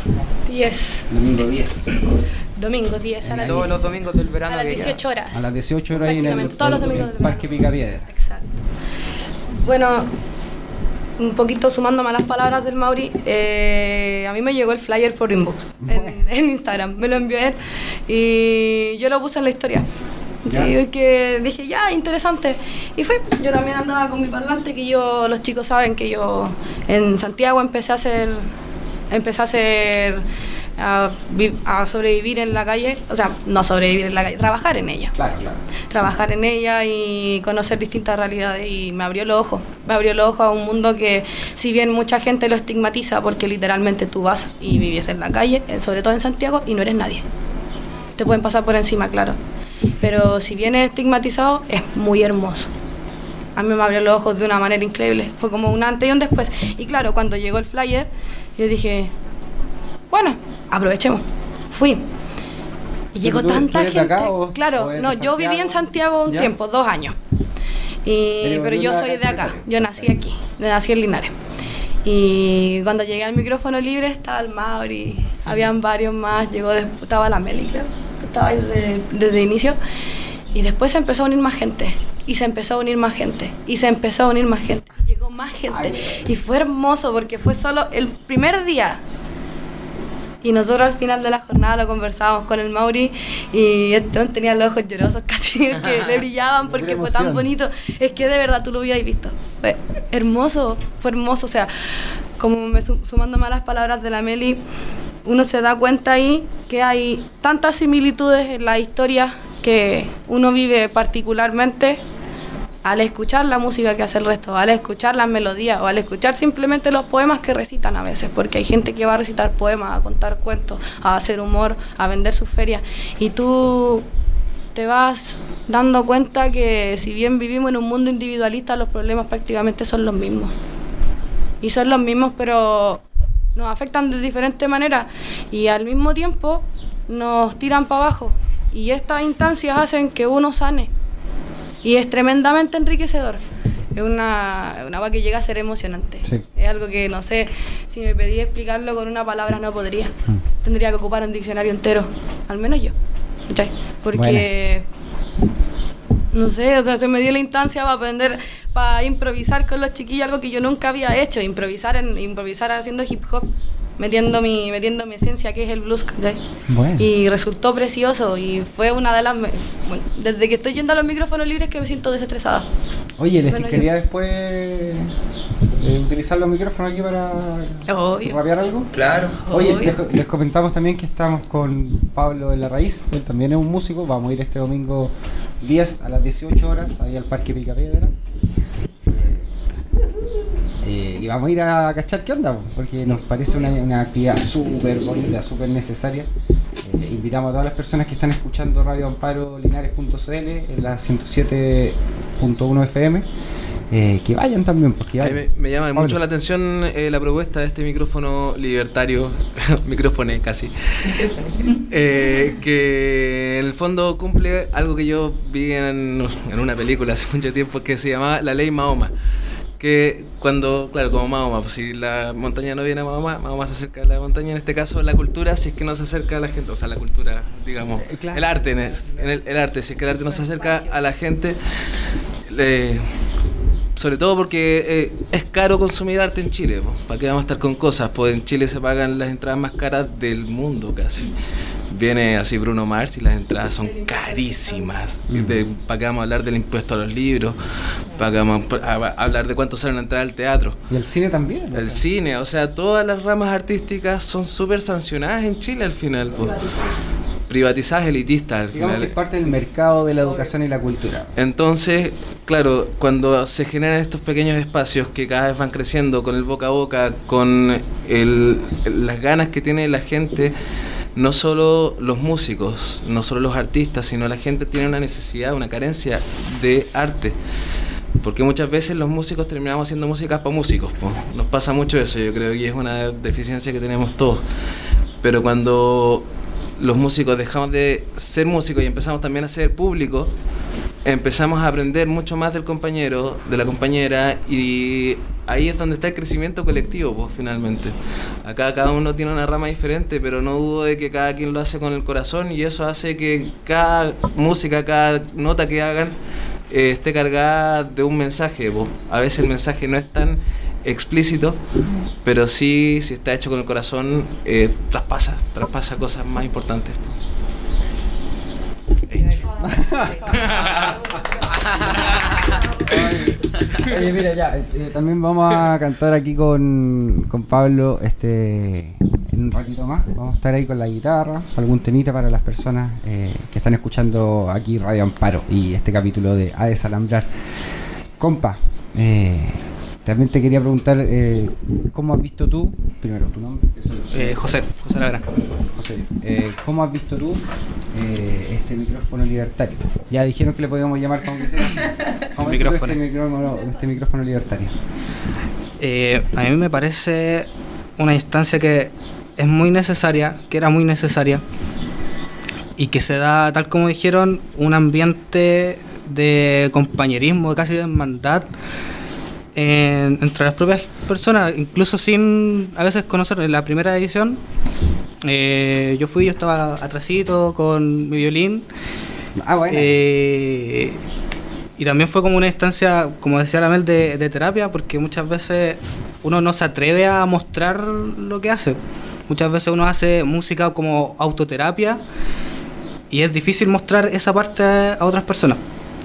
diez. Domingo diez. Domingo diez a las todos los domingos del verano. A las dieciocho horas. A las dieciocho horas ahí en el, todos los domingos el Parque Picapiedra. Exacto. Bueno, un poquito sumándome a las palabras del Mauri, eh, a mí me llegó el flyer por inbox en, en Instagram, me lo envió él y yo lo puse en la historia. Sí, porque dije, ya, interesante. Y fue, yo también andaba con mi parlante, que yo, los chicos saben que yo en Santiago empecé a hacer, empecé a hacer, a, a sobrevivir en la calle, o sea, no sobrevivir en la calle, trabajar en ella. Claro, claro. Trabajar en ella y conocer distintas realidades, y me abrió los ojos, me abrió los ojos a un mundo que, si bien mucha gente lo estigmatiza, porque literalmente tú vas y vives en la calle, sobre todo en Santiago, y no eres nadie. Te pueden pasar por encima, claro. Pero si bien es estigmatizado, es muy hermoso. A mí me abrió los ojos de una manera increíble. Fue como un antes y un después. Y claro, cuando llegó el flyer, yo dije, bueno, aprovechemos. Fui. Y llegó tú, tanta ¿tú eres gente. De acá, o, claro, o no, yo viví en Santiago un ¿Ya? tiempo, dos años. Y, pero, pero yo soy de acá. Yo nací aquí. Yo nací en Linares. Y cuando llegué al micrófono libre estaba el Mauri, habían varios más, llegó después, estaba la Meli, creo, que estaba ahí desde, desde el inicio. Y después se empezó a unir más gente, y se empezó a unir más gente, y se empezó a unir más gente, y llegó más gente. Y fue hermoso porque fue solo el primer día. Y nosotros al final de la jornada lo conversábamos con el Mauri, y este tenía los ojos llorosos casi, que le brillaban porque fue tan bonito. Es que de verdad tú lo hubieras visto. Fue hermoso, fue hermoso. O sea, como me sumándome a las palabras de la Meli, uno se da cuenta ahí que hay tantas similitudes en la historia que uno vive particularmente al escuchar la música que hace el resto, al escuchar las melodías o al escuchar simplemente los poemas que recitan a veces, porque hay gente que va a recitar poemas, a contar cuentos, a hacer humor, a vender sus ferias, y tú te vas dando cuenta que si bien vivimos en un mundo individualista, los problemas prácticamente son los mismos. Y son los mismos, pero nos afectan de diferentes maneras y al mismo tiempo nos tiran para abajo. Y estas instancias hacen que uno sane. Y es tremendamente enriquecedor. Es una, una cosa que llega a ser emocionante. Sí. Es algo que, no sé, si me pedí explicarlo con una palabra no podría. Mm. Tendría que ocupar un diccionario entero, al menos yo. ¿Sí? Porque bueno. no sé, o sea, se me dio la instancia para aprender, para improvisar con los chiquillos, algo que yo nunca había hecho, improvisar en, improvisar haciendo hip hop, metiendo mi, metiendo mi esencia, que es el blues, ¿cachai? Bueno. Y resultó precioso, y fue una de las, me- bueno, desde que estoy yendo a los micrófonos libres que me siento desestresada. Oye, ¿les Bueno, quería después eh, utilizar los micrófonos aquí para Obvio. rapear algo? Claro. Oye, Obvio. les, co- les comentamos también que estamos con Pablo de la Raíz, él también es un músico, vamos a ir este domingo diez a las dieciocho horas, ahí al Parque Picapiedra. Eh, y vamos a ir a cachar qué onda, porque nos parece una, una actividad súper bonita, súper necesaria. Eh, invitamos a todas las personas que están escuchando Radio Amparo Linares punto c l en la ciento siete punto uno F M, eh, que vayan también, porque A mí vayan. me, me llama Pablo. mucho la atención eh, la propuesta de este micrófono libertario, micrófono casi, eh, que en el fondo cumple algo que yo vi en, en una película hace mucho tiempo que se llamaba La Ley Mahoma. Que cuando, claro, como Mahoma, pues si la montaña no viene a Mahoma, Mahoma se acerca a la montaña. En este caso, la cultura, si es que no se acerca a la gente, o sea, la cultura, digamos, Eh, claro. el arte, en es- en el, el arte, si es que el arte no se acerca a la gente, le- sobre todo porque eh, es caro consumir arte en Chile. po. ¿Para qué vamos a estar con cosas? Pues en Chile se pagan las entradas más caras del mundo casi. Viene así Bruno Mars y las entradas son carísimas. Y de- ¿Para qué vamos a hablar del impuesto a los libros? ¿Para qué vamos a, a hablar de cuánto sale una entrada al teatro? Y el cine también. o El sea. cine, o sea, todas las ramas artísticas son súper sancionadas en Chile al final. po. Privatizadas, elitistas al Digamos final. que es parte del mercado de la educación y la cultura. Entonces, claro, cuando se generan estos pequeños espacios que cada vez van creciendo con el boca a boca, con el- las ganas que tiene la gente, no solo los músicos, no solo los artistas, sino la gente tiene una necesidad, una carencia de arte. Porque muchas veces los músicos terminamos haciendo música para músicos, po. Nos pasa mucho eso, yo creo que es una deficiencia que tenemos todos. Pero cuando los músicos dejamos de ser músicos y empezamos también a ser público, empezamos a aprender mucho más del compañero, de la compañera, y ahí es donde está el crecimiento colectivo, pues finalmente. Acá cada uno tiene una rama diferente, pero no dudo de que cada quien lo hace con el corazón, y eso hace que cada música, cada nota que hagan eh, esté cargada de un mensaje, pues. A veces el mensaje no es tan explícito, pero sí, si está hecho con el corazón, eh, traspasa, traspasa cosas más importantes. Oye, mira, ya, eh, también vamos a cantar aquí con, con Pablo este, en un ratito más. Vamos a estar ahí con la guitarra, algún temita para las personas eh, que están escuchando aquí Radio Amparo y este capítulo de A Desalambrar. Compa, eh, también te quería preguntar, eh, ¿cómo has visto tú, primero tu nombre? Eh, José, José Lagra. José, eh, ¿cómo has visto tú eh, este micrófono libertario? Ya dijeron que le podíamos llamar como que sea. ¿Cómo has visto Micrófono. Este micrófono, este micrófono libertario. Eh, a mí me parece una instancia que es muy necesaria, que era muy necesaria, y que se da, tal como dijeron, un ambiente de compañerismo, casi de hermandad en- entre las propias personas, incluso sin a veces conocer. En la primera edición eh, yo fui, yo estaba atrasito con mi violín. Ah, bueno. Eh, y también fue como una instancia, como decía la Mel, de, de terapia, porque muchas veces uno no se atreve a mostrar lo que hace. Muchas veces uno hace música como autoterapia y es difícil mostrar esa parte a otras personas.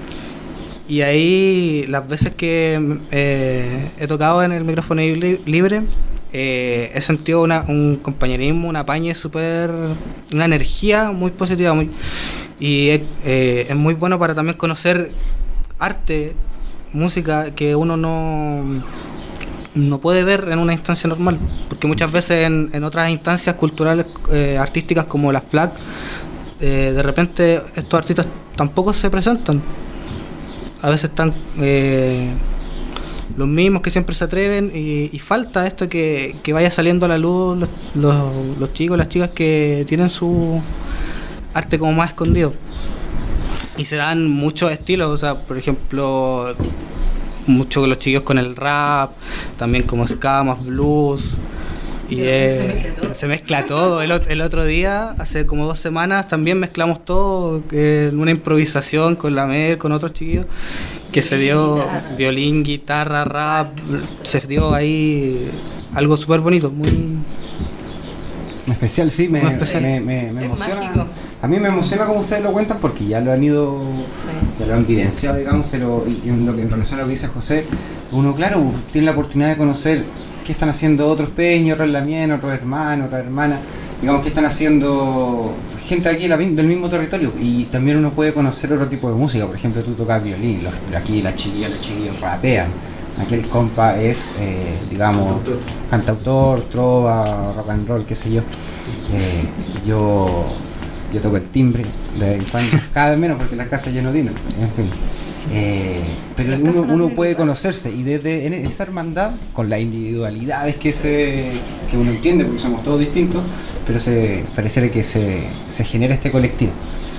Y ahí las veces que eh, he tocado en el micrófono li- libre, eh, he sentido una, un compañerismo, una paña súper, una energía muy positiva, muy, y es, eh, es muy bueno para también conocer arte, música que uno no, no puede ver en una instancia normal, porque muchas veces en, en otras instancias culturales, eh, artísticas como las FLAC, eh, de repente estos artistas tampoco se presentan. A veces están eh, los mismos que siempre se atreven y, y falta esto que, que vaya saliendo a la luz los, los, los chicos, las chicas que tienen su arte como más escondido. Y se dan muchos estilos, o sea, por ejemplo, mucho con los chicos con el rap, también como ska, más blues, Y Se eh, mezcla todo. se mezcla todo. El, ot- el otro día, hace como dos semanas, también mezclamos todo eh, en una improvisación con la Mer, con otros chiquillos, que se dio Guitarra. violín, guitarra, rap, se dio ahí algo súper bonito, muy... Especial, sí, me, Muy especial. me, me, me Es emociona. mágico. A mí me emociona como ustedes lo cuentan porque ya lo han ido, Sí. ya lo han vivenciado, digamos, pero y en, lo que, en relación a lo que dice José, uno, claro, tiene la oportunidad de conocer qué están haciendo otros peños, otros lamienos, otros hermanos, otras hermanas, digamos, qué están haciendo gente aquí la- del mismo territorio, y también uno puede conocer otro tipo de música. Por ejemplo, tú tocas violín, los, aquí las chiquillas, los chiquillos rapean. Aquí el compa es, eh, digamos, Cantautor. cantautor, trova, rock and roll, qué sé yo. Eh, yo yo toco el timbre de vez en cuando, cada vez menos porque las casas ya no tienen, en fin. Eh, pero Las uno, casas no uno tienen puede lugar. conocerse, y desde en esa hermandad, con las individualidades que se que uno entiende, porque somos todos distintos, pero se pareciera que se, se genera este colectivo.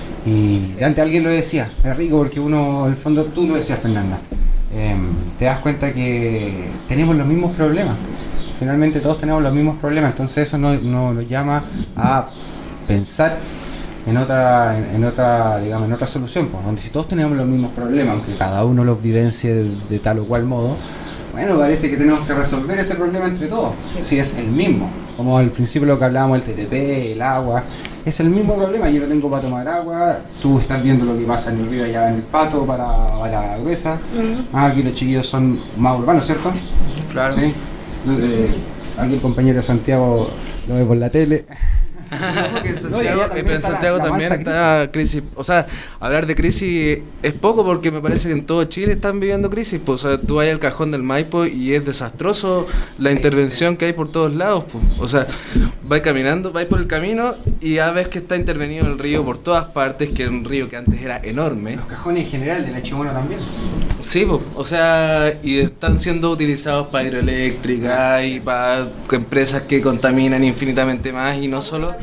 Y antes alguien lo decía, es rico porque uno, en el fondo tú lo decías, Fernanda, eh, te das cuenta que tenemos los mismos problemas. Finalmente todos tenemos los mismos problemas, entonces eso nos, nos, nos llama a pensar en otra, en, en otra, digamos, en otra solución, pues, donde si todos tenemos los mismos problemas, aunque cada uno los vivencie de, de tal o cual modo, bueno, parece que tenemos que resolver ese problema entre todos, si es el mismo, como al principio lo que hablábamos, el T T P, el agua, es el mismo problema. Yo no tengo para tomar agua, tú estás viendo lo que pasa en el río allá en el Pato para, para Gruesa. Ah, aquí los chiquillos son más urbanos, ¿cierto? Claro. Sí. Eh, aquí el compañero Santiago lo ve por la tele. No, que en No, y Santiago, allá eh, también pero en está la- Santiago la también mansa está crisis. O sea, hablar de crisis es poco porque me parece que en todo Chile están viviendo crisis. Pues, o sea, tú vas al cajón del Maipo y es desastroso la intervención que hay por todos lados. Pues. O sea, vas caminando, vas por el camino y ya ves que está intervenido el río por todas partes, que era un río que antes era enorme. Los cajones en general de la Chimona también. Sí, pues, o sea, y están siendo utilizados para hidroeléctrica y para empresas que contaminan infinitamente más, y no solo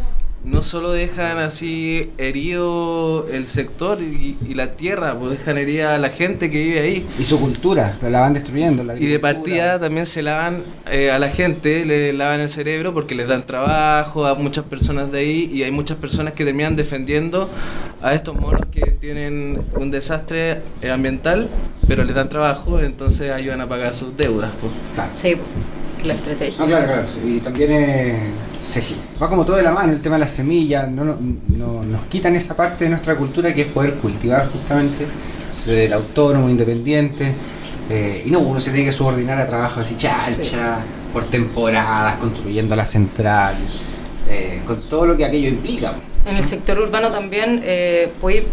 no solo dejan así herido el sector y, y la tierra, pues dejan herida a la gente que vive ahí. Y su cultura, la van destruyendo. La Y de agricultura. partida también se lavan eh, a la gente, le lavan el cerebro porque les dan trabajo a muchas personas de ahí, y hay muchas personas que terminan defendiendo a estos monos que tienen un desastre eh, ambiental, pero les dan trabajo, entonces ayudan a pagar sus deudas. Pues. Claro. Sí, la estrategia. No, claro, claro. sí, Y también eh, se, va como todo de la mano el tema de las semillas. No, no, no- nos quitan esa parte de nuestra cultura que es poder cultivar justamente, ser el autónomo, independiente. Eh, y no, uno se tiene que subordinar a trabajos así, chacha, por temporadas, construyendo la central, eh, con todo lo que aquello implica. En el sector urbano también, eh, pues,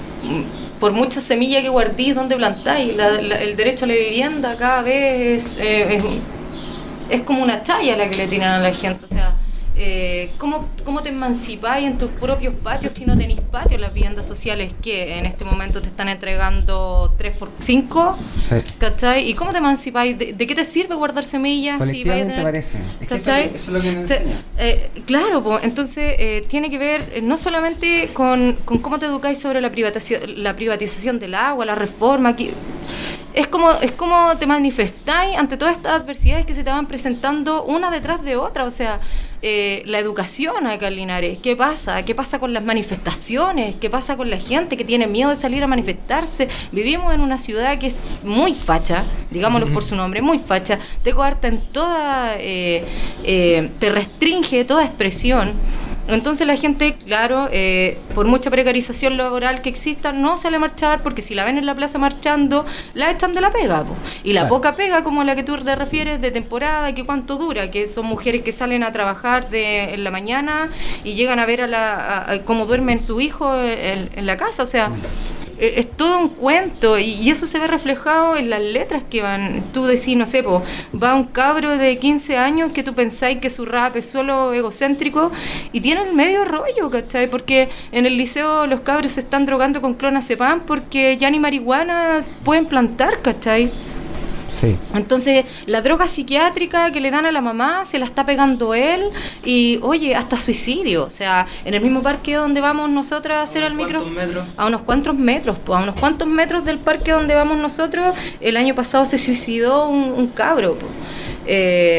mm, por mucha semilla que guardís, ¿dónde plantáis? La- la- el derecho a la vivienda cada vez es, eh, es, es como una chaya la que le tiran a la gente. O sea, eh, ¿cómo, ¿cómo te emancipáis en tus propios patios si no tenéis patios? Las viviendas sociales que en este momento te están entregando tres por cinco, Sí. ¿cachai? ¿Y cómo te emancipáis? ¿De, de qué te sirve guardar semillas? Si vais a Colectivamente tener- parece. Es que eso, ¿cachai? eso es lo que nos Se- enseña. eh, claro, pues, entonces eh, tiene que ver eh, no solamente con, con cómo te educáis sobre la privatización, la privatización del agua, la reforma, que, es como es como te manifestáis ante todas estas adversidades que se te van presentando una detrás de otra. O sea, eh, la educación acá en Linares, ¿qué pasa? ¿Qué pasa con las manifestaciones? ¿Qué pasa con la gente que tiene miedo de salir a manifestarse? Vivimos en una ciudad que es muy facha, digámoslo por su nombre, muy facha, te coarta en toda, eh, eh, te restringe toda expresión. Entonces la gente, claro, eh, por mucha precarización laboral que exista, no sale a marchar, porque si la ven en la plaza marchando, la echan de la pega, po. Y la Claro. poca pega, como la que tú te refieres, de temporada, que cuánto dura, que son mujeres que salen a trabajar de, en la mañana y llegan a ver a la, a- a cómo duermen su hijo en, en la casa. O sea, eh, es todo un cuento, y, y eso se ve reflejado en las letras que van. Tú decís, no sé, po, va un cabro de quince años que tú pensáis que su rap es solo egocéntrico y tiene el medio rollo, ¿cachai? Porque en el liceo los cabros se están drogando con clonazepam porque ya ni marihuana pueden plantar, ¿cachai? Sí. Entonces, la droga psiquiátrica que le dan a la mamá se la está pegando él, y, oye, hasta suicidio. O sea, en el mismo parque donde vamos nosotras a hacer el ¿Cuántos micrófono. metros? A unos cuantos metros, pues, a unos cuantos metros del parque donde vamos nosotros, el año pasado se suicidó un, un cabro, pues. Eh,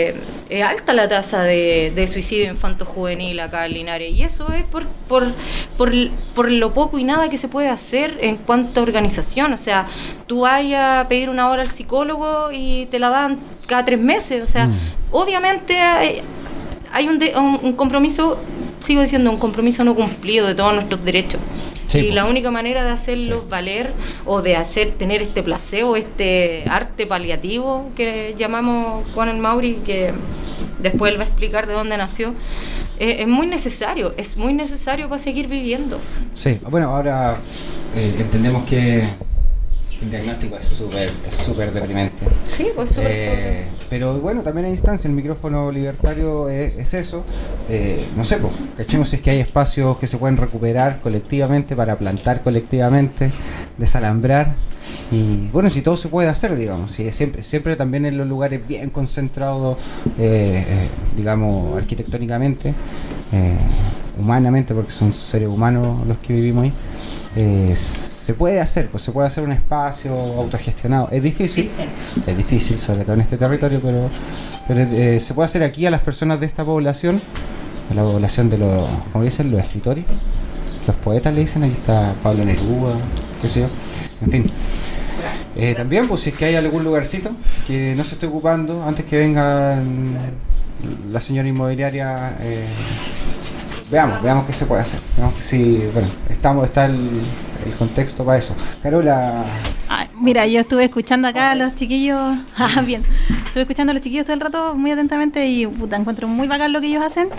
es alta la tasa de, de suicidio infanto-juvenil acá en Linares, y eso es por, por, por, por lo poco y nada que se puede hacer en cuanto a organización. O sea, tú vayas a pedir una hora al psicólogo y te la dan cada tres meses. O sea, mm. obviamente hay, hay un, de, un, un compromiso, sigo diciendo, un compromiso no cumplido de todos nuestros derechos. Sí, y pues. La única manera de hacerlo sí. valer o de hacer tener este placebo, este arte paliativo que llamamos Juan el Mauri, que después él va a explicar de dónde nació, eh, es muy necesario, es muy necesario para seguir viviendo. Sí, bueno, ahora eh, entendemos que el diagnóstico es súper es súper deprimente. Sí, pues súper eh, pero bueno, también hay instancia, el micrófono libertario es, es eso. Eh, no sé, pues, cachemos si es que hay espacios que se pueden recuperar colectivamente para plantar colectivamente, desalambrar. Y bueno, si todo se puede hacer, digamos, si siempre siempre también en los lugares bien concentrados, eh, eh, digamos, arquitectónicamente, eh, humanamente, porque son seres humanos los que vivimos ahí. Eh, se puede hacer, pues se puede hacer un espacio autogestionado. Es difícil, es difícil, sobre todo en este territorio, pero, pero eh, se puede hacer aquí a las personas de esta población, a la población de los, ¿cómo dicen? Los escritores, los poetas le dicen. Aquí está Pablo Neruda, qué sé yo, en fin. Eh, también, pues si es que hay algún lugarcito que no se esté ocupando, antes que venga la señora inmobiliaria, eh, veamos, veamos qué se puede hacer. Veamos que si, bueno, estamos, está el, el contexto para eso. Carola. Ah, mira, yo estuve escuchando acá a los chiquillos, ah, bien, estuve escuchando a los chiquillos todo el rato muy atentamente y puta, encuentro muy bacán lo que ellos hacen.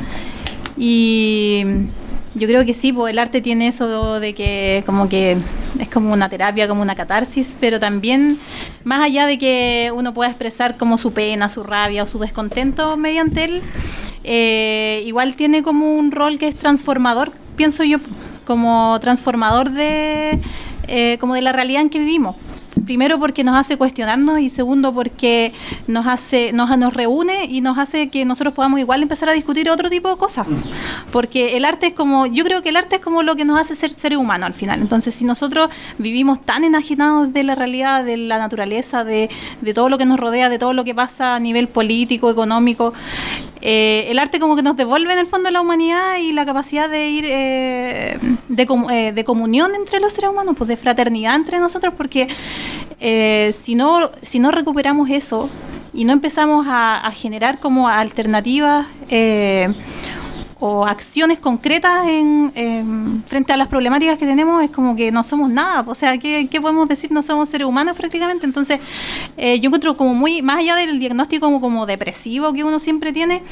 Y yo creo que sí, pues el arte tiene eso de que como que es como una terapia, como una catarsis, pero también más allá de que uno pueda expresar como su pena, su rabia o su descontento mediante él, eh, igual tiene como un rol que es transformador, pienso yo, como transformador de, eh, como de la realidad en que vivimos. Primero porque nos hace cuestionarnos y segundo porque nos hace nos, nos reúne y nos hace que nosotros podamos igual empezar a discutir otro tipo de cosas, porque el arte es como, yo creo que el arte es como lo que nos hace ser seres humanos al final. Entonces si nosotros vivimos tan enajenados de la realidad, de la naturaleza, de, de todo lo que nos rodea, de todo lo que pasa a nivel político, económico, eh, el arte como que nos devuelve en el fondo la humanidad y la capacidad de ir eh, de, eh, de comunión entre los seres humanos, pues de fraternidad entre nosotros, porque Eh, si no si no recuperamos eso y no empezamos a, a generar como alternativas eh, o acciones concretas en, en frente a las problemáticas que tenemos, es como que no somos nada. O sea, ¿qué, qué podemos decir? No somos seres humanos prácticamente. Entonces eh, yo encuentro como muy, más allá del diagnóstico como, como depresivo que uno siempre tiene,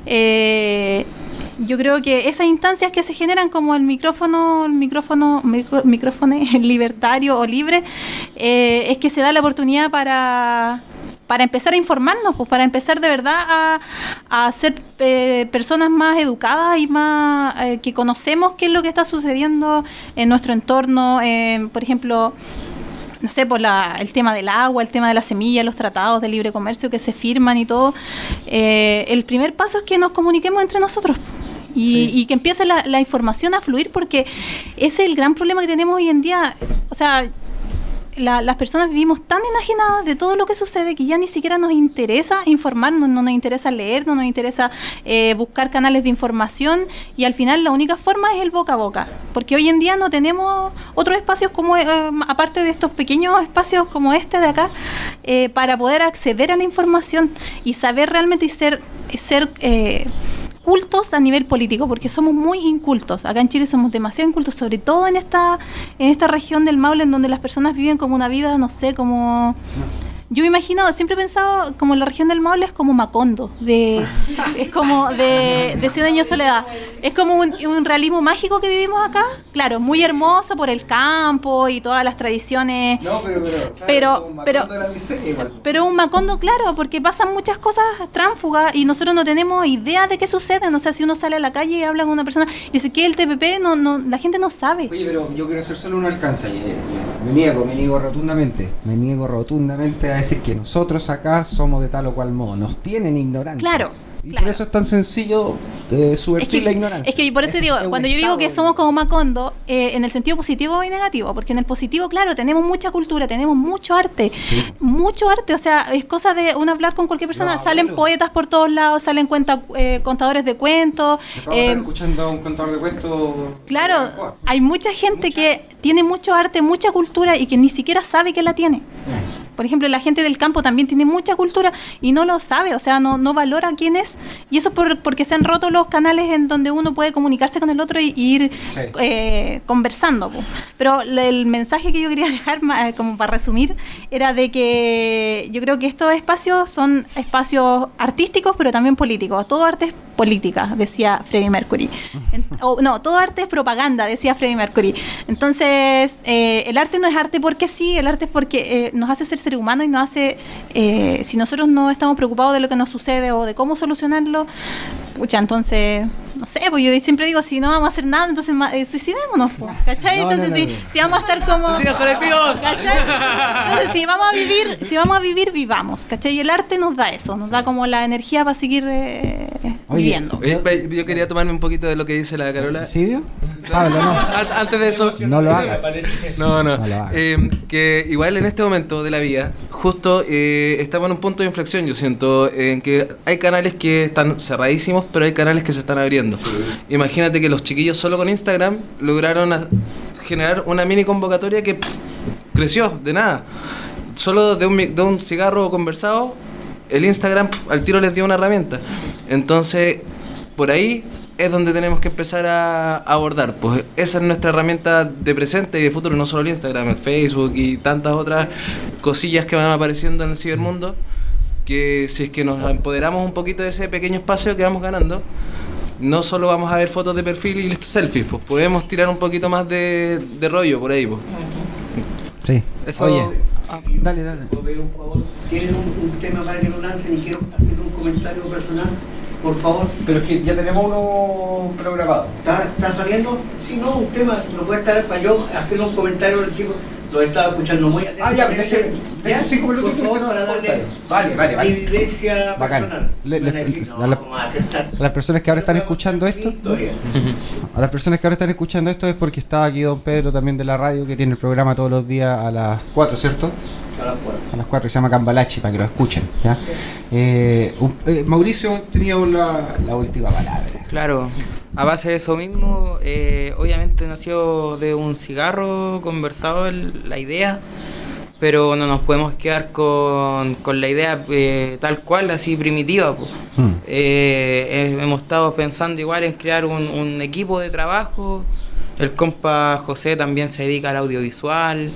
eh, yo creo que esas instancias que se generan como el micrófono, el micrófono, micro, micrófono libertario o libre, eh, es que se da la oportunidad para, para empezar a informarnos, pues para empezar de verdad a, a ser eh, personas más educadas y más eh, que conocemos qué es lo que está sucediendo en nuestro entorno, eh, por ejemplo, no sé, por la, el tema del agua, el tema de la semilla, los tratados de libre comercio que se firman y todo. Eh, el primer paso es que nos comuniquemos entre nosotros y, sí. y que empiece la, la información a fluir, porque ese es el gran problema que tenemos hoy en día. O sea, la, las personas vivimos tan enajenadas de todo lo que sucede que ya ni siquiera nos interesa informarnos, no nos interesa leer, no nos interesa eh, buscar canales de información, y al final la única forma es el boca a boca, porque hoy en día no tenemos otros espacios como eh, aparte de estos pequeños espacios como este de acá, eh, para poder acceder a la información y saber realmente y ser, ser eh, cultos a nivel político, porque somos muy incultos. Acá en Chile somos demasiado incultos, sobre todo en esta en esta región del Maule, en donde las personas viven como una vida, no sé, como... Yo me imagino, siempre he pensado como la región del Maule es como Macondo, de, es como de, de Cien años de soledad. Es como un, un realismo mágico que vivimos acá. Claro, muy hermoso por el campo y todas las tradiciones. No, pero pero pero claro, pero, de la miseria, igual. pero un Macondo, claro, porque pasan muchas cosas tránsfugas y nosotros no tenemos idea de qué sucede. No sé, si uno sale a la calle y habla con una persona y dice que el T P P, no, no, la gente no sabe. Oye, pero yo quiero hacer solo un alcance. Me niego, me niego rotundamente. Me niego rotundamente a decir que nosotros acá somos de tal o cual modo. Nos tienen ignorantes. Claro. Y Claro. por eso es tan sencillo eh, subvertir Es que, la ignorancia. es que por eso Es- digo, es un cuando yo digo estado que de- somos como Macondo, eh, en el sentido positivo y negativo, porque en el positivo, claro, tenemos mucha cultura, tenemos mucho arte, Sí. mucho arte, o sea, es cosa de uno hablar con cualquier persona, No, salen claro. poetas por todos lados, salen cuenta, eh, contadores de cuentos, Acabo de eh, estar escuchando a un contador de cuentos. claro, Oh, hay mucha gente Mucha. que tiene mucho arte, mucha cultura y que ni siquiera sabe que la tiene. Por ejemplo, la gente del campo también tiene mucha cultura y no lo sabe, o sea, no, no valora quién es. Y eso por, porque se han roto los canales en donde uno puede comunicarse con el otro y, y ir Sí. eh, conversando. Po. Pero le- el mensaje que yo quería dejar, ma- como para resumir, era de que yo creo que estos espacios son espacios artísticos, pero también políticos. Todo arte es política, decía Freddie Mercury. En- o, no, todo arte es propaganda, decía Freddie Mercury. Entonces, eh, el arte no es arte porque sí, el arte es porque eh, nos hace ser seres humanos y nos hace, eh, si nosotros no estamos preocupados de lo que nos sucede o de cómo solucionarlo, pucha, entonces, no sé, pues yo siempre digo, si no vamos a hacer nada, entonces ma- eh, suicidémonos, pues, ¿cachai? No, no, Entonces, no, si, no. si vamos a estar como... ¡Suicidios colectivos! ¿Cachai? Entonces, si vamos a vivir, si vamos a vivir, vivamos, ¿cachai? Y el arte nos da eso, nos da como la energía para seguir eh, Oye, viviendo. Oye, pe- yo quería tomarme un poquito de lo que dice la Carola. ¿Suicidio? Pablo, no. An- Antes de eso. No lo hagas. No, no. No lo hagas. Eh, que igual en este momento de la vida, justo eh, estamos en un punto de inflexión, yo siento, en que hay canales que están cerradísimos, pero hay canales que se están abriendo. Imagínate que los chiquillos solo con Instagram lograron a- generar una mini convocatoria que pff, creció de nada. Solo de un, mi- de un cigarro conversado, el Instagram pff, al tiro les dio una herramienta. Entonces, por ahí es donde tenemos que empezar a abordar. Pues esa es nuestra herramienta de presente y de futuro, no solo el Instagram, el Facebook y tantas otras cosillas que van apareciendo en el cibermundo, que si es que nos empoderamos un poquito de ese pequeño espacio que vamos ganando, no solo vamos a ver fotos de perfil y selfies, pues podemos tirar un poquito más de, de rollo por ahí, pues. Sí. Eso, Oye, ah, dale, dale. Puedo pedir un favor. Tienen un, un tema para que lo lancen y quiero hacer un comentario personal, por favor. Pero es que ya tenemos uno programado. ¿Está, está saliendo? Si no, un tema, lo puede estar para yo hacer un comentario del chico. Lo estaba escuchando muy atentamente. Ah, ya, deje- deje ¿Ya? cinco minutos por que favor, usted no para hace darle comentario. Vale, vale, vale. evidencia Bacán. personal. Le- le- Van a decir, no, a la- vamos a aceptar. a las personas que ahora están Yo escuchando voy a contar esto, mi historia. A las personas que ahora están escuchando esto es porque está aquí don Pedro también de la radio, que tiene el programa todos los días a las cuatro, ¿cierto? A las cuatro. A las cuatro, que se llama Cambalachi, para que lo escuchen. ¿ya? Eh, un- eh, Mauricio tenía la, la última palabra. Claro, a base de eso mismo, eh, obviamente nació de un cigarro conversado el- la idea, pero no nos podemos quedar con, con la idea eh, tal cual, así primitiva. Po. Hmm. Eh, eh, hemos estado pensando igual en crear un, un equipo de trabajo. El compa José también se dedica al audiovisual.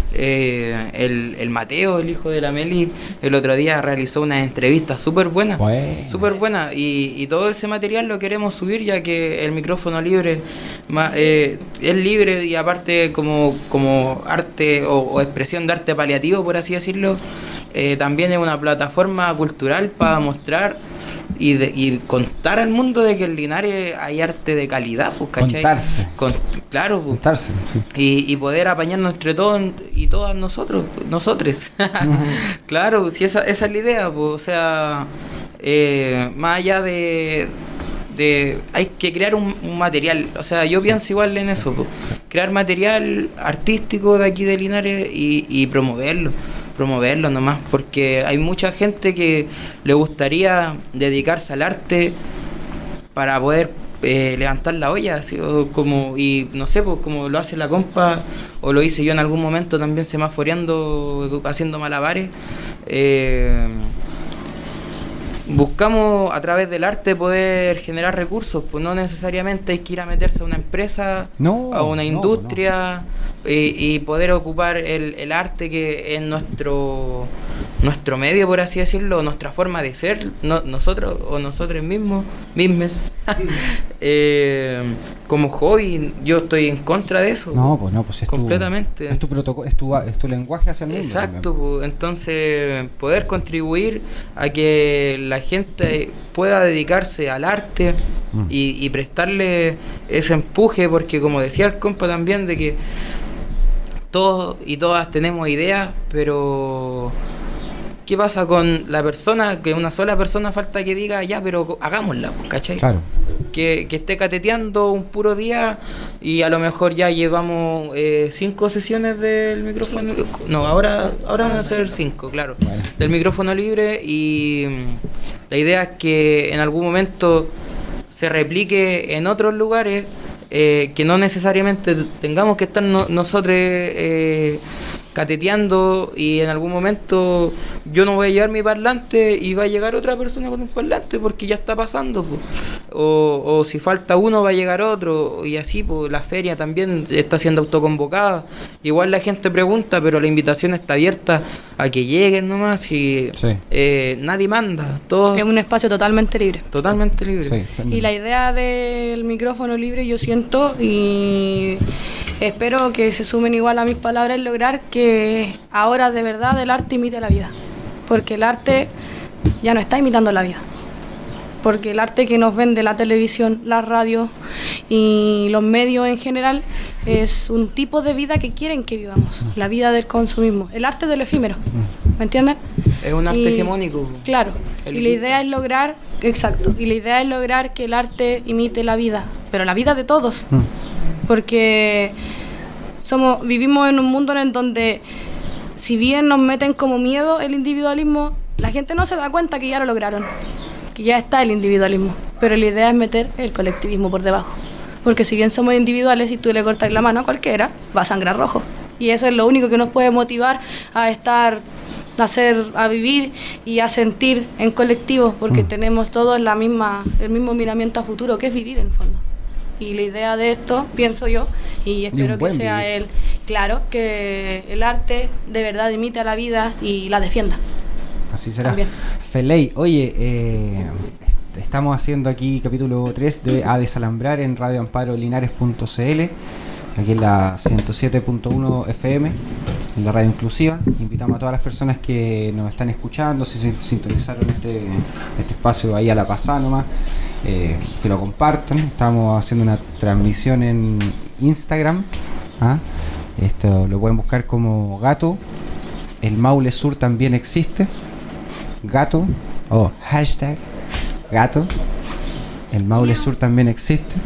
Eh, el, el Mateo, el hijo de la Meli, el otro día realizó unas entrevistas súper buenas. Bueno. Súper buena y, y todo ese material lo queremos subir ya que el micrófono libre ma- eh, es libre y aparte como, como arte o, o expresión de arte paliativo, por así decirlo, eh, también es una plataforma cultural para mostrar y, de, y contar al mundo de que en Linares hay arte de calidad, pues, ¿cachai? Contarse. Con- claro, pues. Contarse, sí. Y, y poder apañarnos entre todos y todas nosotros, nosotres. Claro, si esa, esa es la idea, pues, o sea, eh, más allá de, de... Hay que crear un, un material, o sea, yo pienso igual en eso, pues, crear material artístico de aquí de Linares y, y promoverlo, promoverlo nomás, porque hay mucha gente que le gustaría dedicarse al arte para poder eh, levantar la olla, así, o como, y no sé, pues como lo hace la compa, o lo hice yo en algún momento también semaforeando, haciendo malabares. Eh, buscamos a través del arte poder generar recursos, pues no necesariamente hay que ir a meterse a una empresa, No, a una no, industria, y, y poder ocupar el, el arte que es nuestro nuestro medio, por así decirlo, nuestra forma de ser, no- nosotros o nosotros mismos, mismes, eh, como hobby. Yo estoy en contra de eso. No, pues no, pues es Completamente. tu, es tu protocolo, es tu, es tu lenguaje hacia el mundo. Exacto, pues, entonces poder contribuir a que la gente pueda dedicarse al arte Mm. y, y prestarle ese empuje, porque como decía el compa también, de que todos y todas tenemos ideas, pero ¿qué pasa con la persona, que una sola persona falta que diga, ya, pero hagámosla, ¿cachai? Claro. Que, que esté cateteando un puro día y a lo mejor ya llevamos eh, cinco sesiones del micrófono. No, ahora, ahora van a ser cinco, claro. Bueno. Del micrófono libre, y mm, la idea es que en algún momento se replique en otros lugares, eh, que no necesariamente tengamos que estar no, nosotros eh, cateteando, y en algún momento yo no voy a llevar mi parlante y va a llegar otra persona con un parlante porque ya está pasando, pues. o, o si falta uno va a llegar otro, y así pues. La feria también está siendo autoconvocada, igual la gente pregunta, pero la invitación está abierta a que lleguen nomás, y Sí. eh, nadie manda, todo Es un espacio totalmente libre. totalmente libre. Sí. Y la idea del micrófono libre, yo siento, y espero que se sumen igual a mis palabras, es lograr que ahora de verdad el arte imite la vida. Porque el arte ya no está imitando la vida. Porque el arte que nos vende la televisión, la radio y los medios en general es un tipo de vida que quieren que vivamos. La vida del consumismo. El arte del efímero. ¿Me entienden? Es un arte Y- hegemónico. Claro, El y la equipo. idea es lograr, exacto, y la idea es lograr que el arte imite la vida, pero la vida de todos, porque somos, vivimos en un mundo en donde, si bien nos meten como miedo el individualismo, la gente no se da cuenta que ya lo lograron, que ya está el individualismo, pero la idea es meter el colectivismo por debajo, porque si bien somos individuales, si tú le cortas la mano a cualquiera, va a sangrar rojo, y eso es lo único que nos puede motivar a estar a hacer, a vivir y a sentir en colectivo, porque Mm. tenemos todos la misma, el mismo miramiento a futuro, que es vivir en el fondo. Y la idea de esto, pienso yo, y espero un que buen sea vivir. el, claro, que el arte de verdad imite a la vida y la defienda. Así será. También. Feley, oye, eh, est- estamos haciendo aquí capítulo tres de A Desalambrar en radio amparo linares punto c l, aquí en la ciento siete punto uno F M, en la radio inclusiva. Invitamos a todas las personas que nos están escuchando, si se sintonizaron este, este espacio ahí a la pasada nomás, eh, que lo compartan. Estamos haciendo una transmisión en Instagram. ¿Ah? Esto lo pueden buscar como Gato. El Maule Sur también existe. Gato, o hashtag Gato. El Maule Sur también existe.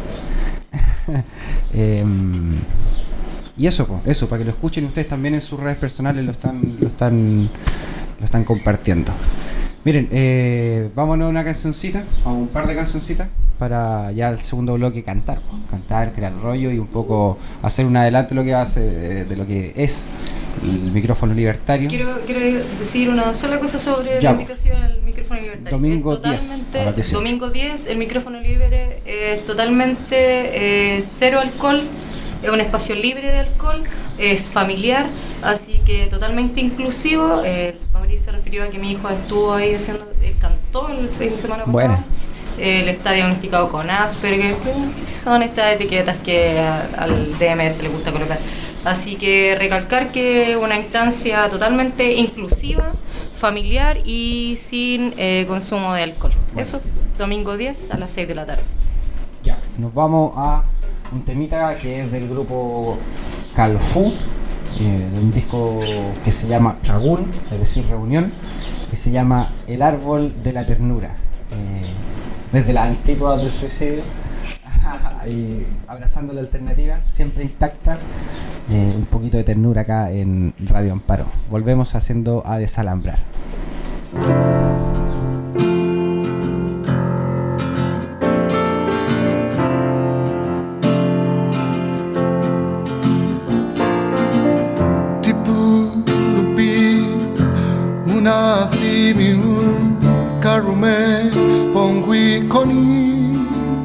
Em, y eso, po, eso, para que lo escuchen ustedes también en sus redes personales, lo están, lo están, lo están compartiendo. Miren, eh, vámonos a una cancioncita, a un par de cancioncitas, para ya el segundo bloque cantar, po, cantar, crear el rollo y un poco hacer un adelanto de lo que hace, de, de lo que es el micrófono libertario. Quiero, quiero decir una sola cosa sobre Ya, la invitación al micrófono libertario. Domingo Es diez, totalmente- a las dieciocho. Domingo diez, el micrófono libre es totalmente eh, cero alcohol, es un espacio libre de alcohol, es familiar, así que totalmente inclusivo. Eh, Mauricio se refirió a que mi hijo estuvo ahí haciendo, él cantó el fin de semana pasado. Buena. Él está diagnosticado con Asperger, son estas etiquetas que a- al D M S le gusta colocar. Así que recalcar que una instancia totalmente inclusiva, familiar y sin eh, consumo de alcohol. Eso, domingo diez a las seis de la tarde. Ya, nos vamos a un temita que es del grupo Calfú, eh, de un disco que se llama Ragún, es decir, Reunión, que se llama El Árbol de la Ternura. Eh, desde la antípoda del suicidio, y abrazando la alternativa, siempre intacta, eh, un poquito de ternura acá en Radio Amparo. Volvemos haciendo A Desalambrar. Unazimiu karume pongui koni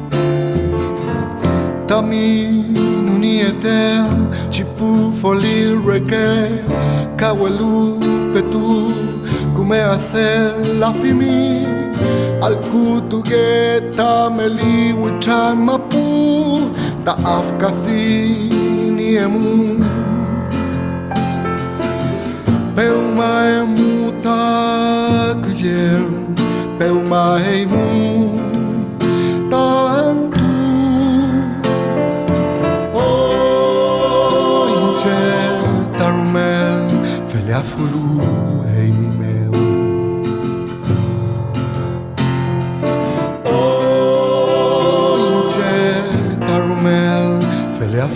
Tami nuniete chipu folir reke Kawelu petu kume hace la fimi Al kutugeta meli wichan mapu Ta afkasi niemu Peuma e muta kujem Peuma e mu tantu O inche tarumel Fele afulu e mi meu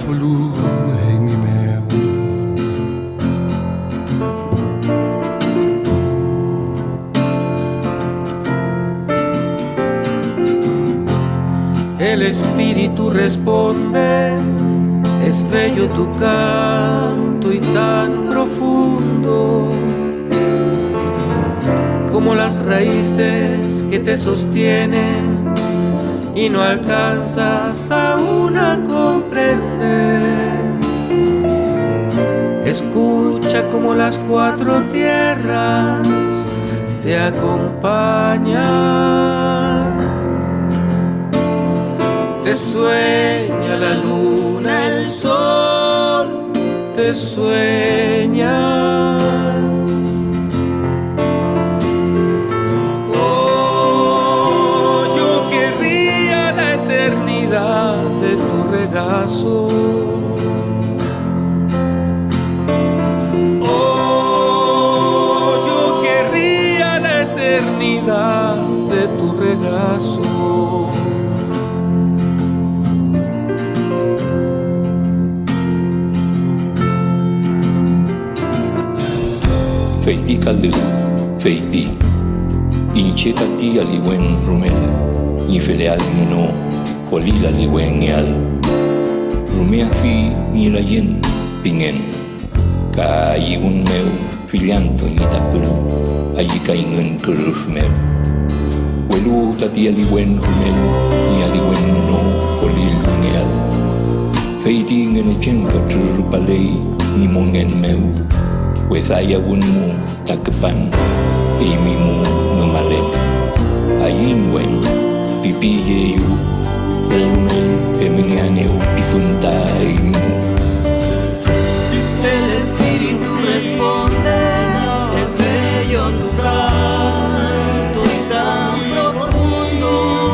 folu hej mi med. El espíritu responde, es bello tu canto y tan profundo como las raíces que te sostienen y no alcanzas aún a comprender. Escucha como las cuatro tierras te acompañan. Te sueña la luna, el sol te sueña. Oh, yo querría la eternidad de tu regazo. Oh, yo querría la eternidad de tu regazo. Feiti kalil, feiti, inchetati aliwen rumel, ni feleal nuno, holil aliwen eal, rumea fi ni rayen, pingen, ka iun meu, filianto ni tapul, ayika ingen kuruf meu, welu tati aliwen rumel, ni aliwen nuno, holil eal, feiti ingen echenko trupalei, ni mongen meu, Wethaya wunmu takepan imimu numalet ayinwen pipi yeyu remen emenganeu difunta imimu. El espíritu responde, es bello tu canto y tan profundo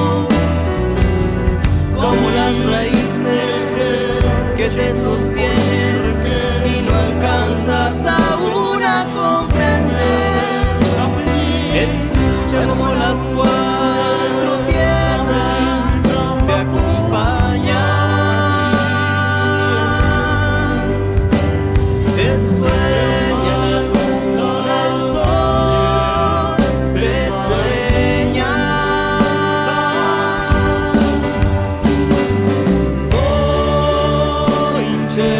como las raíces que te sostienen y no alcanzas aún a comprender. Escucha como las cuatro tierras te acompañan. Te sueña la luna, el sol te sueña. Oh, hinche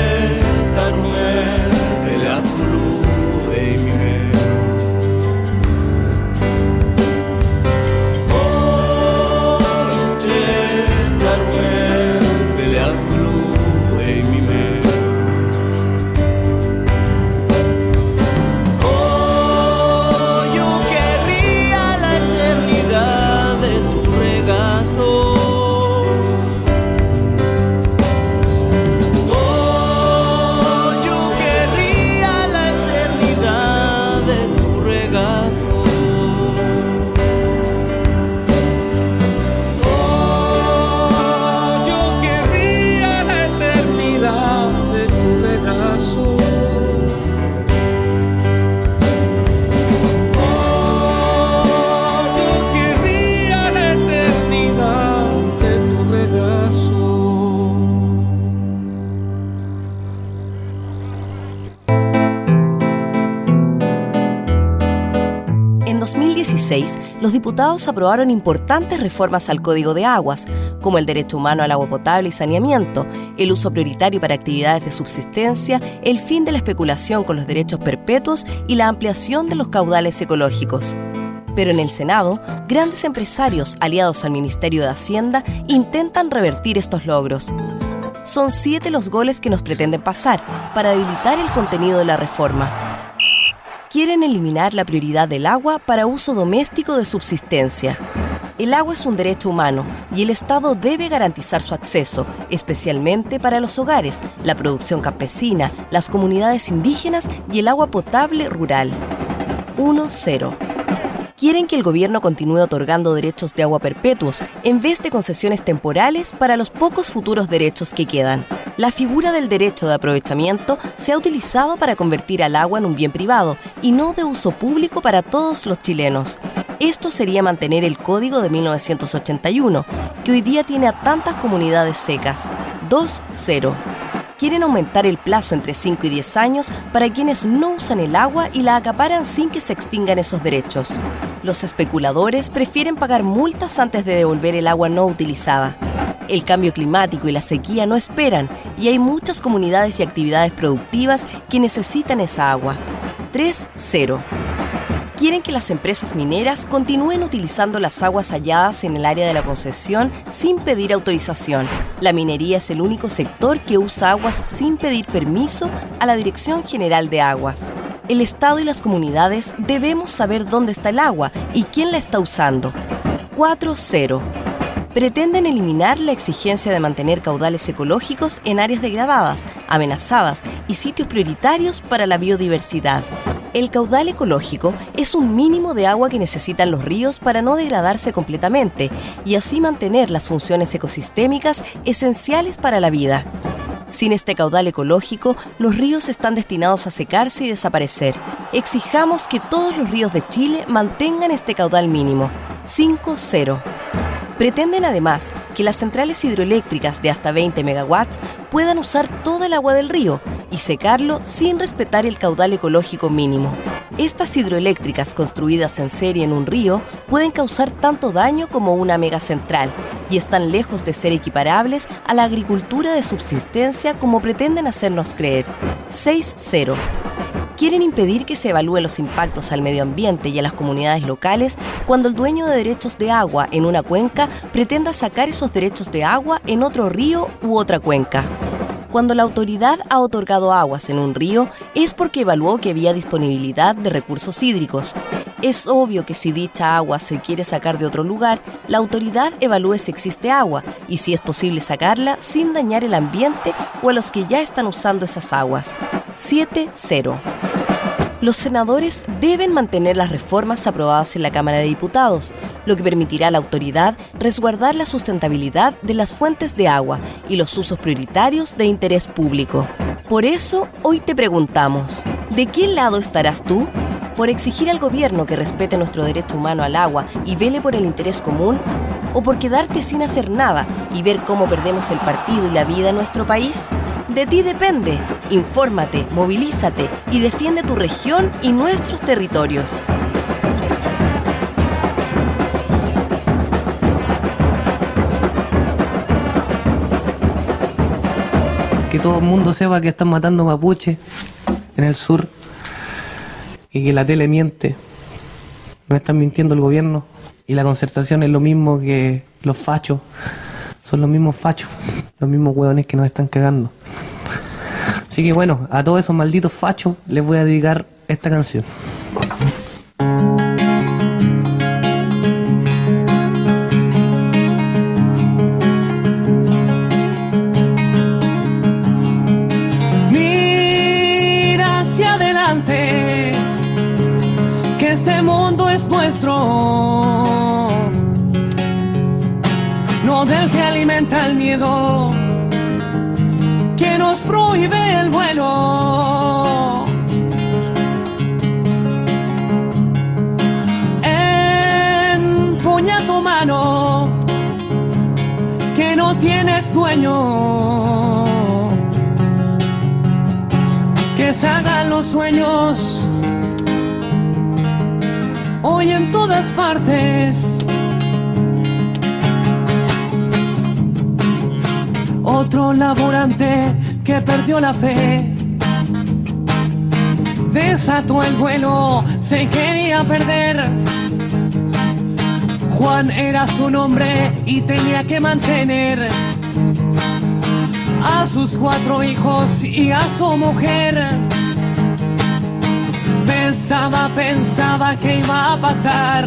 los diputados aprobaron importantes reformas al Código de Aguas, como el derecho humano al agua potable y saneamiento, el uso prioritario para actividades de subsistencia, el fin de la especulación con los derechos perpetuos y la ampliación de los caudales ecológicos. Pero en el Senado, grandes empresarios aliados al Ministerio de Hacienda intentan revertir estos logros. Son siete los goles que nos pretenden pasar para debilitar el contenido de la reforma. Quieren eliminar la prioridad del agua para uso doméstico de subsistencia. El agua es un derecho humano y el Estado debe garantizar su acceso, especialmente para los hogares, la producción campesina, las comunidades indígenas y el agua potable rural. uno cero. Quieren que el gobierno continúe otorgando derechos de agua perpetuos en vez de concesiones temporales para los pocos futuros derechos que quedan. La figura del derecho de aprovechamiento se ha utilizado para convertir al agua en un bien privado y no de uso público para todos los chilenos. Esto sería mantener el Código de mil novecientos ochenta y uno, que hoy día tiene a tantas comunidades secas. dos cero. quieren aumentar el plazo entre cinco y diez años para quienes no usan el agua y la acaparan sin que se extingan esos derechos. Los especuladores prefieren pagar multas antes de devolver el agua no utilizada. El cambio climático y la sequía no esperan y hay muchas comunidades y actividades productivas que necesitan esa agua. tres cero. Quieren que las empresas mineras continúen utilizando las aguas halladas en el área de la concesión sin pedir autorización. La minería es el único sector que usa aguas sin pedir permiso a la Dirección General de Aguas. El Estado y las comunidades debemos saber dónde está el agua y quién la está usando. cuatro cero. Pretenden eliminar la exigencia de mantener caudales ecológicos en áreas degradadas, amenazadas y sitios prioritarios para la biodiversidad. El caudal ecológico es un mínimo de agua que necesitan los ríos para no degradarse completamente y así mantener las funciones ecosistémicas esenciales para la vida. Sin este caudal ecológico, los ríos están destinados a secarse y desaparecer. Exijamos que todos los ríos de Chile mantengan este caudal mínimo. cinco cero. Pretenden además que las centrales hidroeléctricas de hasta veinte megawatts puedan usar toda el agua del río y secarlo sin respetar el caudal ecológico mínimo. Estas hidroeléctricas construidas en serie en un río pueden causar tanto daño como una megacentral y están lejos de ser equiparables a la agricultura de subsistencia como pretenden hacernos creer. seis cero. Quieren impedir que se evalúen los impactos al medio ambiente y a las comunidades locales cuando el dueño de derechos de agua en una cuenca pretenda sacar esos derechos de agua en otro río u otra cuenca. Cuando la autoridad ha otorgado aguas en un río es porque evaluó que había disponibilidad de recursos hídricos. Es obvio que si dicha agua se quiere sacar de otro lugar, la autoridad evalúe si existe agua y si es posible sacarla sin dañar el ambiente o a los que ya están usando esas aguas. siete cero. Los senadores deben mantener las reformas aprobadas en la Cámara de Diputados, lo que permitirá a la autoridad resguardar la sustentabilidad de las fuentes de agua y los usos prioritarios de interés público. Por eso, hoy te preguntamos, ¿de qué lado estarás tú? ¿Por exigir al gobierno que respete nuestro derecho humano al agua y vele por el interés común? ¿O por quedarte sin hacer nada y ver cómo perdemos el partido y la vida en nuestro país? De ti depende. Infórmate, movilízate y defiende tu región y nuestros territorios. Que todo el mundo sepa que están matando mapuches en el sur y que la tele miente. No están mintiendo el gobierno. Y la concertación es lo mismo que los fachos. Son los mismos fachos, los mismos hueones que nos están cagando. Así que bueno, a todos esos malditos fachos les voy a dedicar esta canción. Mira hacia adelante, que este mundo es nuestro. No del que alimenta el miedo, que nos prohíbe el vuelo. Empuña tu mano, que no tienes dueño. Que se hagan los sueños hoy en todas partes. Otro laborante que perdió la fe, desató el vuelo, se quería perder. Juan era su nombre y tenía que mantener a sus cuatro hijos y a su mujer. Pensaba, pensaba que iba a pasar,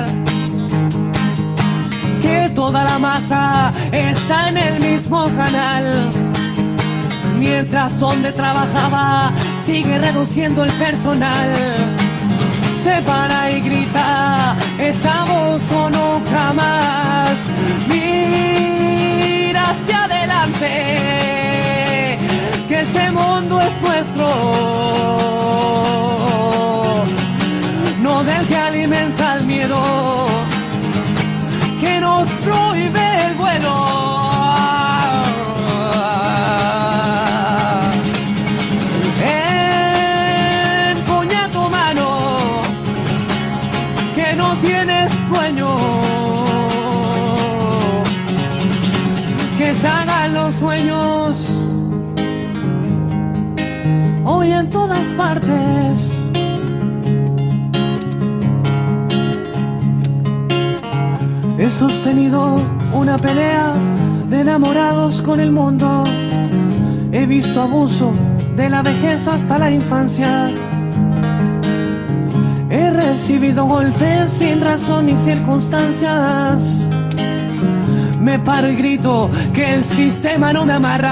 que toda la masa está en el mismo canal. Mientras donde trabajaba sigue reduciendo el personal. Se para y grita, estamos o nunca más. Mira hacia adelante, que este mundo es nuestro. No del que alimenta el miedo, que nos prohíbe el vuelo. que se hagan los sueños hoy en todas partes. He sostenido una pelea de enamorados con el mundo. He visto abuso de la vejez hasta la infancia. He recibido golpes sin razón ni circunstancias. Me paro y grito que el sistema no me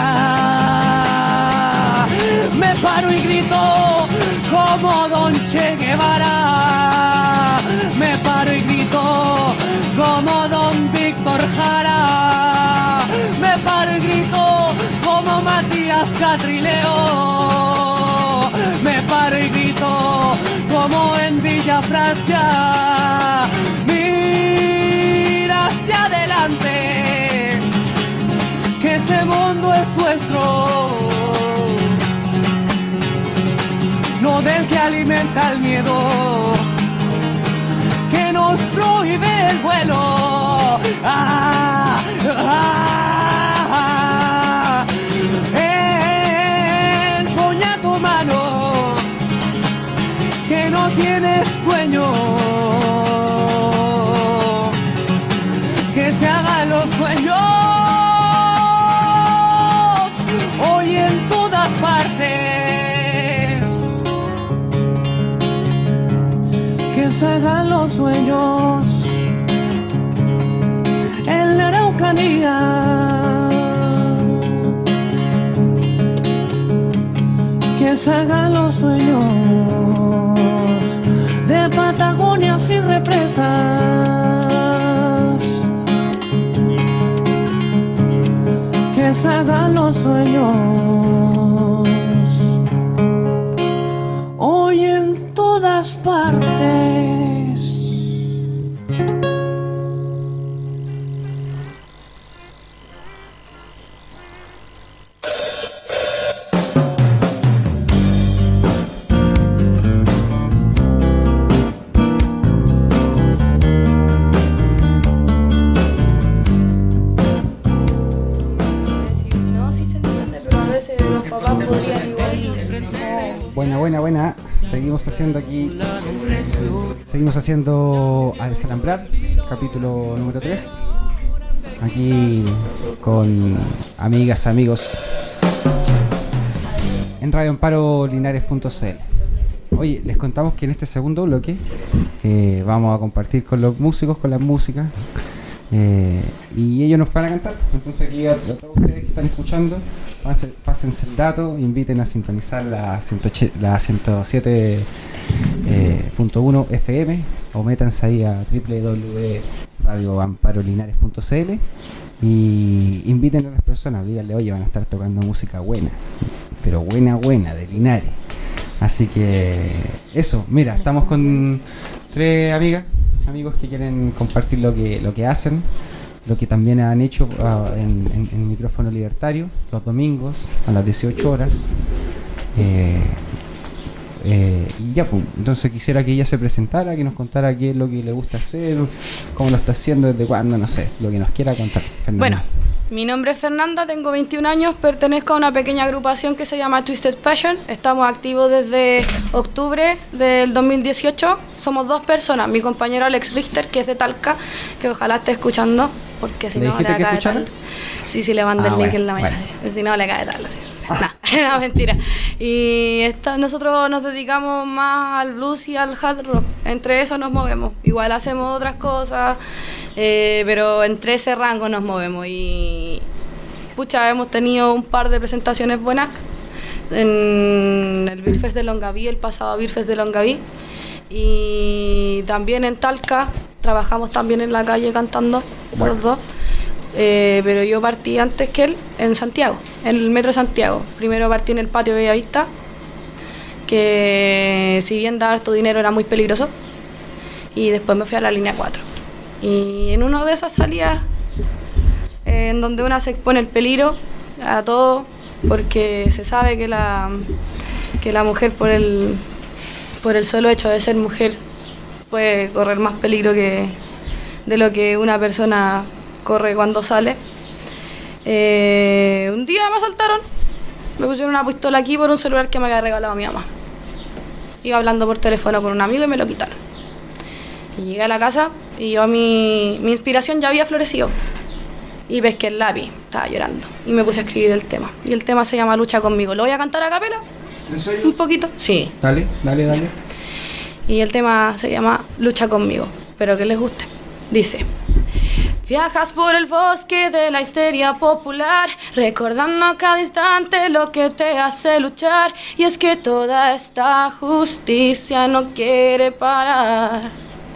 amarra. Me paro y grito como Don Che Guevara. Me paro y grito como Don Víctor Jara. Me paro y grito como Matías Catrileo. Me paro y grito como en Villa Francia. Mira hacia adelante, que este mundo es nuestro. No del que alimenta el miedo, que nos prohíbe el vuelo. Ah, ah, ah. Empuña tu mano, que no tienes dueño. Que se hagan los sueños hoy en todas partes. Que se hagan los sueños en la Araucanía. Que se hagan los sueños de Patagonia sin represas. Que se hagan los sueños hoy en todas partes. Buena, buena, buena. Seguimos haciendo aquí. Seguimos haciendo A Desalambrar, capítulo número tres. Aquí con amigas, amigos en radio amparo linares punto c l. Oye, les contamos que en este segundo bloque eh, vamos a compartir con los músicos, con las músicas. Eh, y ellos nos van a cantar. Entonces aquí a, a todos ustedes que están escuchando, pásense, pásense el dato, inviten a sintonizar la, la ciento siete punto uno F M o métanse ahí a doble u doble u doble u punto radio amparo linares punto c l y inviten a las personas, díganle, oye, van a estar tocando música buena, pero buena, buena, de Linares. Así que eso, mira, estamos con tres amigas, amigos que quieren compartir lo que lo que hacen, lo que también han hecho uh, en, en, en Micrófono Libertario los domingos a las dieciocho horas. Eh, eh, y ya, pues, entonces quisiera que ella se presentara, que nos contara qué es lo que le gusta hacer, cómo lo está haciendo, desde cuándo, no sé, lo que nos quiera contar. Fernanda. Bueno, mi nombre es Fernanda, tengo veintiún años, pertenezco a una pequeña agrupación que se llama Twisted Passion. Estamos activos desde octubre del dos mil dieciocho. Somos dos personas, mi compañero Alex Richter, que es de Talca, que ojalá esté escuchando, porque si ¿Le no le dijiste que cae escuchara? tal. Sí, sí, le mando Ah, el link bueno, en la mañana, bueno. sí. Si no le cae tal, así. No, no, mentira. Y esta, nosotros nos dedicamos más al blues y al hard rock. Entre eso nos movemos. Igual hacemos otras cosas, eh, pero entre ese rango nos movemos. Y pucha, hemos tenido un par de presentaciones buenas en el Beer Fest de Longaví, el pasado Beer Fest de Longaví. Y también en Talca, trabajamos también en la calle cantando, Bueno. los dos. Eh, pero yo partí antes que él en Santiago, en el metro de Santiago. Primero partí en el patio de Bellavista, que si bien da harto dinero era muy peligroso, y después me fui a la línea cuatro. Y en una de esas salidas, eh, en donde una se expone el peligro a todo, porque se sabe que la, que la mujer por el, por el solo hecho de ser mujer puede correr más peligro que de lo que una persona corre cuando sale. Eh, un día me asaltaron, me pusieron una pistola aquí por un celular que me había regalado mi mamá. Iba hablando por teléfono con un amigo y me lo quitaron. Y llegué a la casa y yo mi, mi inspiración ya había florecido. Y pesqué el lápiz, estaba llorando. Y me puse a escribir el tema. Y el tema se llama Lucha conmigo. ¿Lo voy a cantar a capela? ¿En serio? Un poquito. Sí. Dale, dale, dale. Y el tema se llama Lucha conmigo. Espero que les guste. Dice: viajas por el bosque de la histeria popular, recordando a cada instante lo que te hace luchar. Y es que toda esta justicia no quiere parar.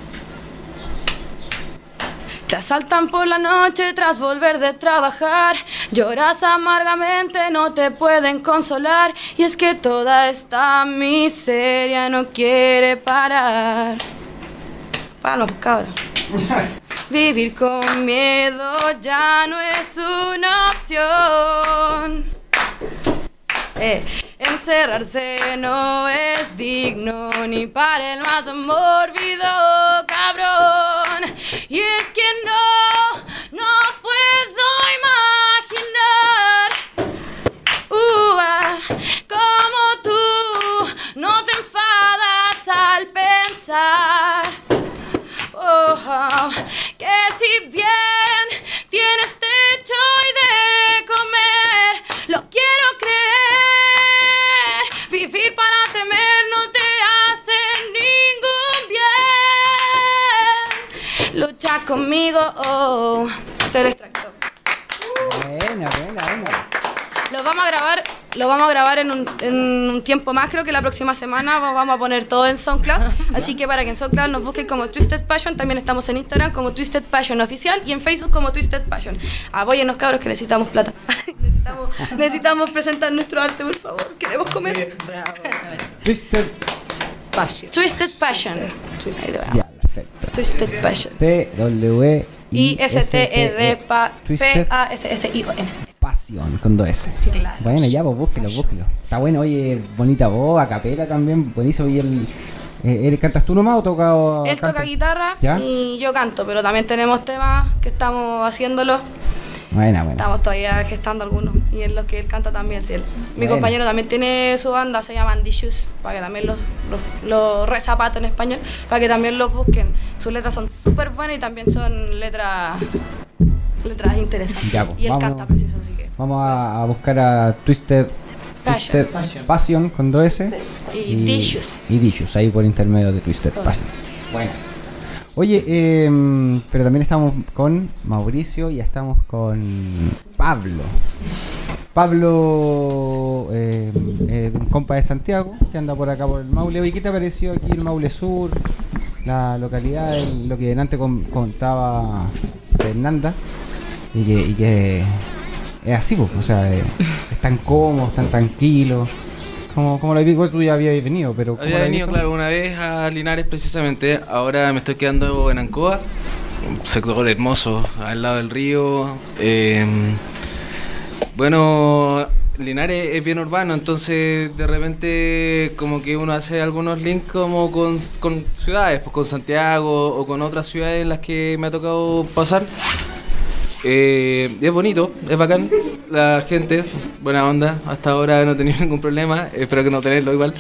Te asaltan por la noche tras volver de trabajar, lloras amargamente, no te pueden consolar. Y es que toda esta miseria no quiere parar. Vamos, cabra. Vivir con miedo ya no es una opción. Eh, encerrarse no es digno ni para el más mórbido cabrón. Y es que no, no puedo imaginar uh, ah, como tú no te enfadas al pensar oh, oh, que si bien tienes techo y de comer, lo quiero creer. Vivir para temer no te hace ningún bien. Lucha conmigo, oh. Hacer el extracto. Buena, buena, buena. Lo vamos a grabar, lo vamos a grabar en un, en un tiempo más, creo que la próxima semana vamos a poner todo en SoundCloud, así que para que en SoundCloud nos busquen como Twisted Passion, también estamos en Instagram como Twisted Passion Oficial y en Facebook como Twisted Passion. Apóyennos, cabros, que necesitamos plata. necesitamos, necesitamos presentar nuestro arte, por favor, queremos comer. Twisted Passion. Twisted Passion. Ya, perfecto. Twisted Passion. T W I S T E D P A S S I O N. Pasión, con dos S. Sí, claro. Bueno, ya, pues búsquelo, búsquelo. Está bueno, oye, bonita voz, a capela también, buenísimo. ¿Y el, eh, ¿cantas tú nomás o toca? O Él canta? toca guitarra ¿Ya? y yo canto, pero también tenemos temas que estamos haciéndolo. Buena, buena. Estamos todavía gestando algunos y en los que él canta también. Sí, él. Mi Bueno. compañero también tiene su banda, se llama Andy Shoes, para que también los, los, los rezapato en español, para que también los busquen. Sus letras son súper buenas y también son letras letras interesantes. Ya, pues, y él vamos, canta preciso, así que. Vamos a, a buscar a Twisted Passion. Twisted Passion con dos S. Y Dishes. Y Dishes, ahí por intermedio de Twisted Todo. Passion. Bueno. Oye, eh, pero también estamos con Mauricio y ya estamos con Pablo. Pablo, eh, eh, un compa de Santiago que anda por acá por el Maule. Oye, ¿qué te pareció aquí el Maule Sur? La localidad, el- lo que delante con- contaba Fernanda. Y que, y que es así, pues, o sea, eh, están cómodos, están tranquilos. Como, como lo habéis visto, tú ya habías venido, pero ¿cómo Había lo habéis venido, visto? claro, una vez a Linares precisamente. Ahora me estoy quedando en Ancoa, un sector hermoso, al lado del río. Eh, bueno, Linares es bien urbano, entonces de repente como que uno hace algunos links como con, con ciudades, pues con Santiago o con otras ciudades en las que me ha tocado pasar. Eh, es bonito, es bacán, la gente, buena onda, hasta ahora no he tenido ningún problema, espero que no tenerlo igual,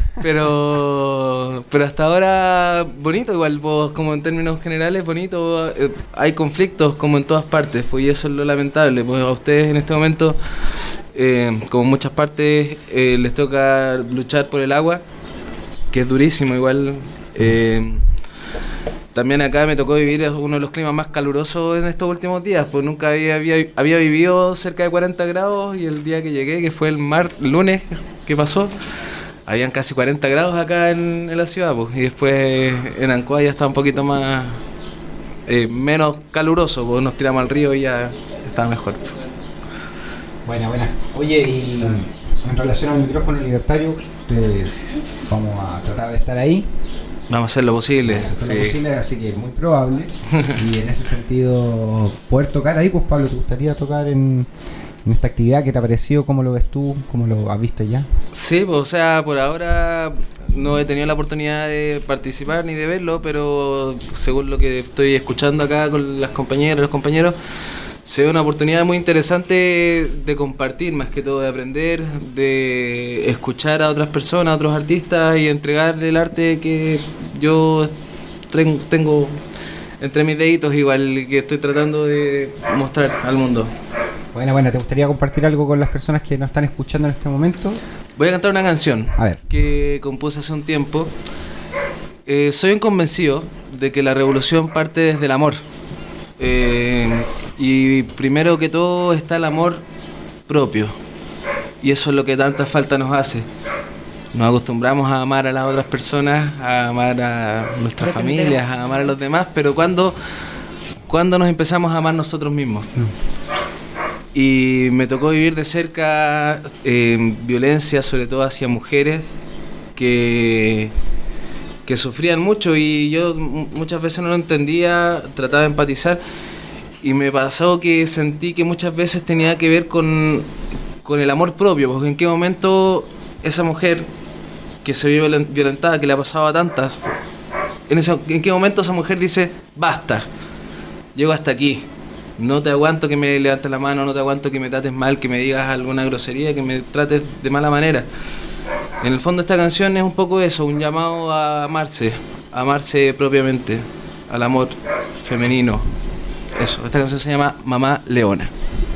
pero pero hasta ahora bonito igual, pues, como en términos generales bonito, eh, hay conflictos como en todas partes, pues y eso es lo lamentable, pues a ustedes en este momento, eh, como en muchas partes, eh, les toca luchar por el agua, que es durísimo igual. eh, También acá me tocó vivir uno de los climas más calurosos en estos últimos días, pues nunca había, había, había vivido cerca de cuarenta grados y el día que llegué, que fue el mar, el lunes que pasó, habían casi cuarenta grados acá en, en la ciudad, pues, y después en Ancoa ya está un poquito más, eh, menos caluroso, pues nos tiramos al río y ya está mejor. Buena, buena. Oye, y en relación al micrófono libertario, eh, vamos a tratar de estar ahí. Vamos a hacer lo posible. Vamos a hacer sí. lo posible, así que es muy probable. Y en ese sentido, poder tocar ahí, pues Pablo, ¿te gustaría tocar en, en esta actividad? ¿Qué te ha parecido? ¿Cómo lo ves tú? ¿Cómo lo has visto ya? Sí, pues, o sea, por ahora no he tenido la oportunidad de participar ni de verlo, pero según lo que estoy escuchando acá con las compañeras, los compañeros, sea una oportunidad muy interesante de compartir, más que todo de aprender, de escuchar a otras personas, a otros artistas y entregar el arte que yo tengo entre mis deditos, igual que estoy tratando de mostrar al mundo. Bueno, bueno, ¿te gustaría compartir algo con las personas que nos están escuchando en este momento? Voy a cantar una canción a ver. que compuse hace un tiempo. Eh, soy un convencido de que la revolución parte desde el amor. Eh, y primero que todo está el amor propio. Y eso es lo que tanta falta nos hace. Nos acostumbramos a amar a las otras personas, a amar a nuestras familias, a amar a los demás, pero cuando, cuando nos empezamos a amar nosotros mismos. Mm. Y me tocó vivir de cerca eh, violencia, sobre todo hacia mujeres que, que sufrían mucho, y yo muchas veces no lo entendía, trataba de empatizar, y me pasó que sentí que muchas veces tenía que ver con, con el amor propio, porque en qué momento esa mujer que se vio violentada, que le ha pasado a tantas, en, ese, en qué momento esa mujer dice, basta, llego hasta aquí, no te aguanto que me levantes la mano, no te aguanto que me trates mal, que me digas alguna grosería, que me trates de mala manera. En el fondo esta canción es un poco eso, un llamado a amarse, a amarse propiamente, al amor femenino. Eso, esta canción se llama Mamá Leona.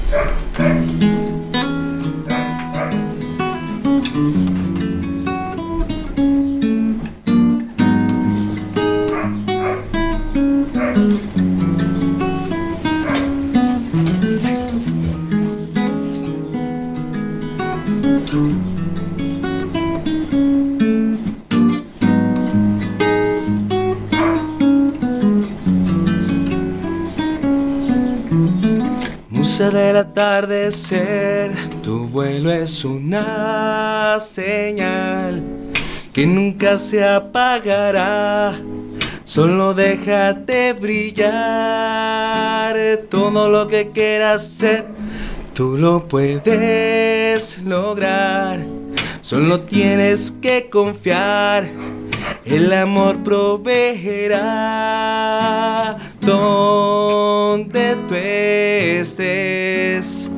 Del atardecer, tu vuelo es una señal que nunca se apagará. Solo déjate brillar, todo lo que quieras ser, tú lo puedes lograr. Solo tienes que confiar, el amor proveerá donde tú estés.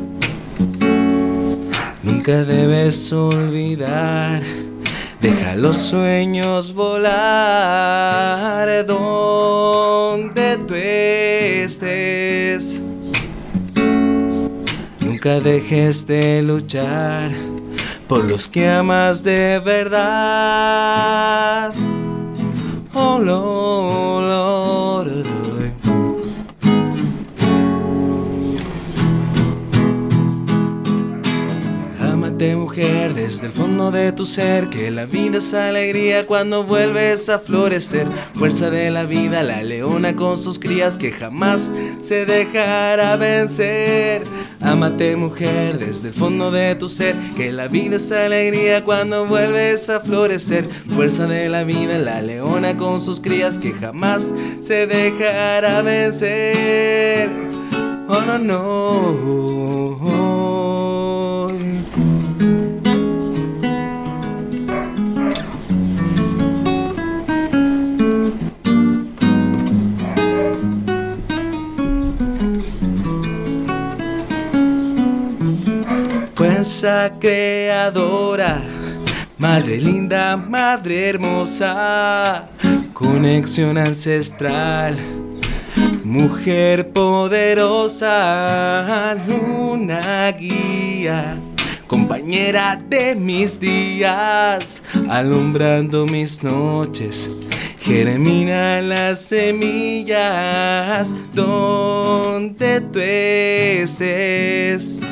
Nunca debes olvidar, deja los sueños volar donde tú estés. Nunca dejes de luchar por los que amas de verdad. Oh, Lord, Lord, Lord. Ámate, mujer, desde el fondo de tu ser, que la vida es alegría cuando vuelves a florecer. Fuerza de la vida, la leona con sus crías que jamás se dejará vencer. Ámate, mujer, desde el fondo de tu ser, que la vida es alegría cuando vuelves a florecer. Fuerza de la vida, la leona con sus crías que jamás se dejará vencer. Oh, no, no. Fuerza creadora, madre linda, madre hermosa, conexión ancestral, mujer poderosa, luna guía, compañera de mis días, alumbrando mis noches, germinan las semillas donde tú estés.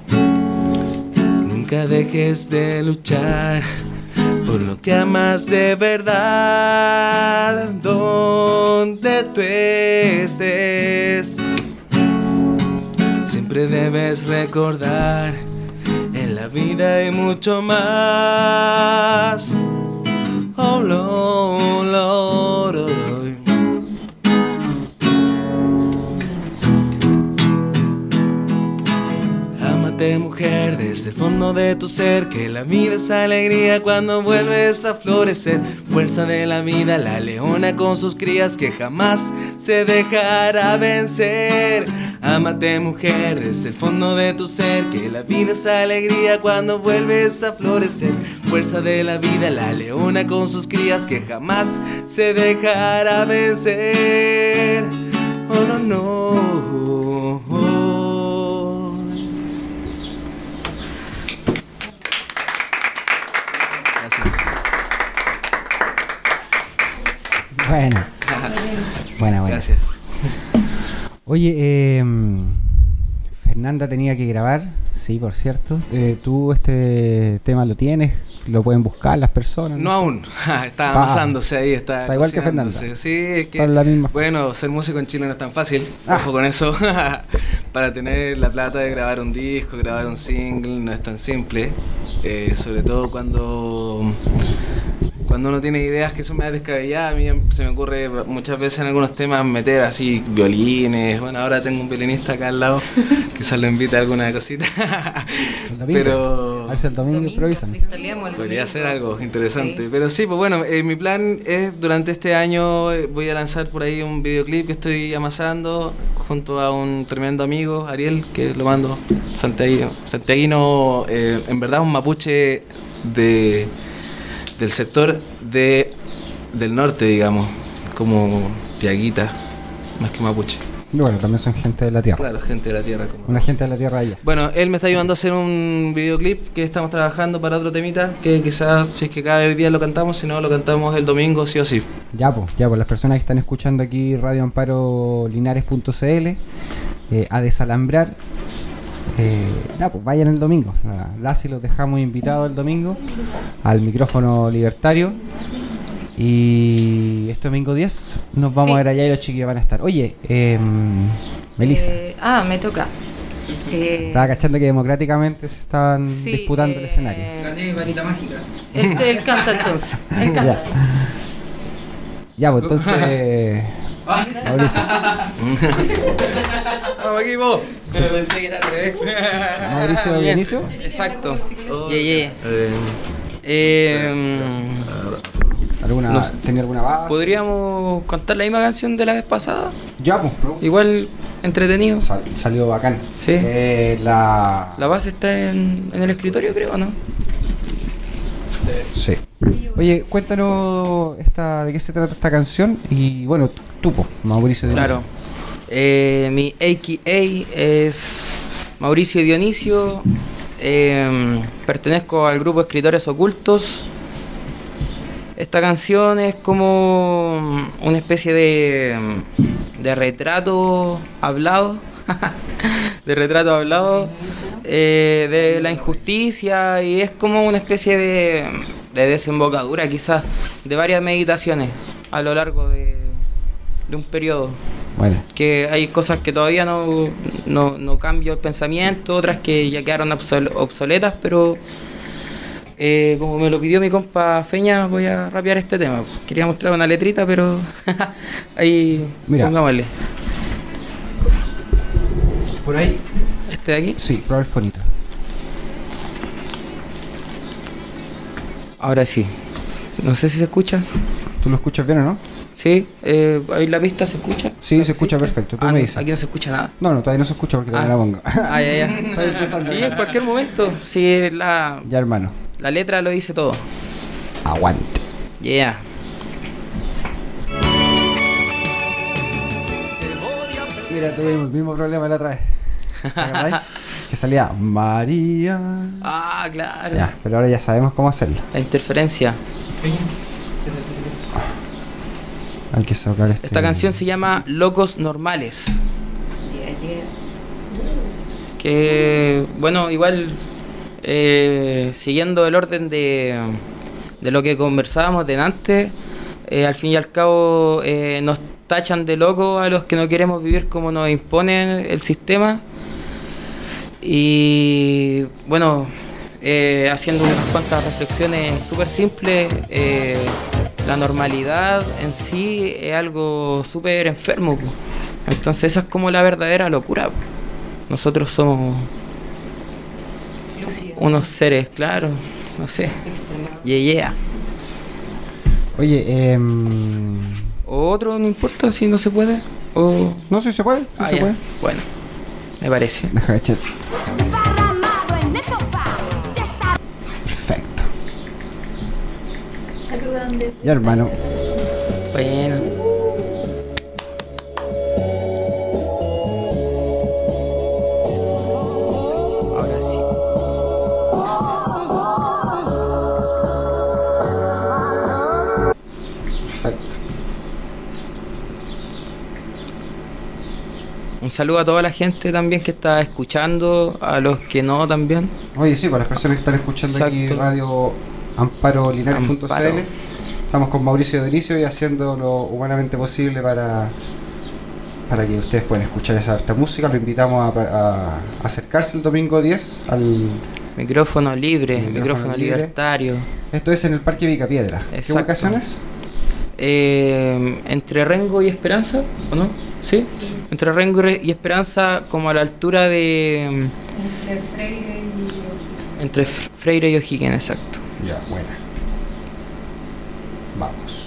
Nunca dejes de luchar por lo que amas de verdad, donde tú estés. Siempre debes recordar, en la vida hay mucho más. Oh, Lord, Lord, Lord. Ámate, mujer, desde el fondo de tu ser, que la vida es alegría cuando vuelves a florecer. Fuerza de la vida, la leona con sus crías que jamás se dejará vencer. Ámate, mujer, es el fondo de tu ser, que la vida es alegría cuando vuelves a florecer. Fuerza de la vida, la leona con sus crías que jamás se dejará vencer. Oh, no, no. Oh. Gracias. Bueno. Buena, buena. Gracias. Oye, eh, Fernanda tenía que grabar, sí, por cierto. Eh, ¿Tú este tema lo tienes? ¿Lo pueden buscar las personas? No aún, está Ah, amasándose ahí, está, está igual que cocinándose. Fernanda. Sí, es que, Está en la misma. bueno, ser músico en Chile no es tan fácil, Ah. ojo con eso. Para tener la plata de grabar un disco, grabar un single, no es tan simple. Eh, sobre todo cuando... Cuando uno tiene ideas que son más descabelladas, a mí se me ocurre muchas veces en algunos temas meter así violines. Bueno, ahora tengo un violinista acá al lado, quizás lo invite a alguna cosita. El domingo. Pero A ver si el domingo, improvisan. podría ser algo interesante. Sí. Pero sí, pues bueno, eh, mi plan es durante este año eh, voy a lanzar por ahí un videoclip que estoy amasando junto a un tremendo amigo, Ariel, que lo mando santiaguino, santiaguino eh, en verdad un mapuche de... del sector de del norte, digamos, como Piaguita, más que mapuche. Y bueno, también son gente de la tierra. Claro, gente de la tierra. Como... Una gente de la tierra allá. Bueno, él me está ayudando a hacer un videoclip que estamos trabajando para otro temita, que quizás, si es que cada día lo cantamos, si no, lo cantamos el domingo sí o sí. Ya, pues, ya, pues, las personas que están escuchando aquí Radio Amparo Linares punto c l, eh, a desalambrar. Eh, ya, pues vayan el domingo. Nada, Lassi los dejamos invitados el domingo al micrófono libertario. Y este domingo diez nos vamos Sí. a ver allá y los chiquillos van a estar. Oye, eh, Melissa, Eh, ah, me toca. Eh, estaba cachando que democráticamente se estaban sí, disputando el eh, escenario. Gané varita mágica. Este, él canta entonces. Él canta. Ya. Ya, pues entonces. Mauricio. Vamos aquí vos. Pero pensé que era al revés. Mauricio Bien. Dionisio. Exacto. Yeah, yeah. Eh, ¿Alguna, no sé. ¿Tenía alguna base? ¿Podríamos cantar la misma canción de la vez pasada? Ya, pues. Igual entretenido. Sal- salió bacán. Sí. Eh, la... La base está en, en el escritorio, creo, ¿no? Sí. Oye, cuéntanos esta, de qué se trata esta canción. Y bueno, tú, po, Mauricio Dionisio. Claro. Eh, mi A K A es Mauricio Dionisio. Eh, pertenezco al grupo Escritores Ocultos. Esta canción es como una especie de, de retrato hablado, de retrato hablado eh, de la injusticia, y es como una especie de, de desembocadura quizás de varias meditaciones a lo largo de, de un periodo. Bueno. Que hay cosas que todavía no, no, no cambio el pensamiento, otras que ya quedaron obsol- obsoletas, pero eh, como me lo pidió mi compa Feña, voy a rapear este tema. Quería mostrar una letrita, pero ahí Mira. pongámosle. Por ahí. ¿Este de aquí? Sí, prueba el fonito. Ahora sí. No sé si se escucha. ¿Tú lo escuchas bien o no? Sí, eh, ahí la pista se escucha. Sí, se escucha perfecto. Tú Ah, me no, dices. aquí no se escucha nada. No, no, todavía no se escucha porque todavía Ah. la pongo. Ah, ya, ya. Estoy empezando. Sí, en cualquier momento. Sí, la, Ya, hermano. la letra lo dice todo. Aguante. Yeah. Mira, tuvimos el mismo problema la otra vez. ¿Te acordás? Que salía María. Ah, claro. Ya, pero ahora ya sabemos cómo hacerlo. La interferencia. Hay que sacar este. Esta canción se llama Locos Normales. Que, bueno, igual eh, siguiendo el orden de, de lo que conversábamos delante, eh, al fin y al cabo eh, nos tachan de locos a los que no queremos vivir como nos impone el sistema. Y bueno, eh, haciendo unas cuantas reflexiones súper simples, eh, la normalidad en sí es algo súper enfermo, po. Entonces esa es como la verdadera locura, po. Nosotros somos Lucía. unos seres, claro, no sé, yeah, yeah. Oye, eh. O otro, no importa si no se puede, o... No sé si se puede. Sí Ah, se ya. puede. Bueno, me parece. Deja de echar. Perfecto. Ya, hermano. Bueno. Ahora sí. Perfecto. Un saludo a toda la gente también que está escuchando, a los que no también. Oye, sí, para las personas que están escuchando aquí Exacto. Radio Amparo Linares punto c l, Amparo. estamos con Mauricio Delicio y haciendo lo humanamente posible para, para que ustedes puedan escuchar esa harta música. Lo invitamos a, a acercarse el domingo diez al Micrófono libre, Micrófono micrófono, libre. libertario. Esto es en el Parque Vicapiedra. ¿Qué Exacto. ubicación es? Eh, entre Rengo y Esperanza, ¿o no? ¿Sí? Entre Rengo y Re- y Esperanza, como a la altura de... Entre Freire y... Entre F- Freire y O'Higgins, exacto. Ya, buena. Vamos.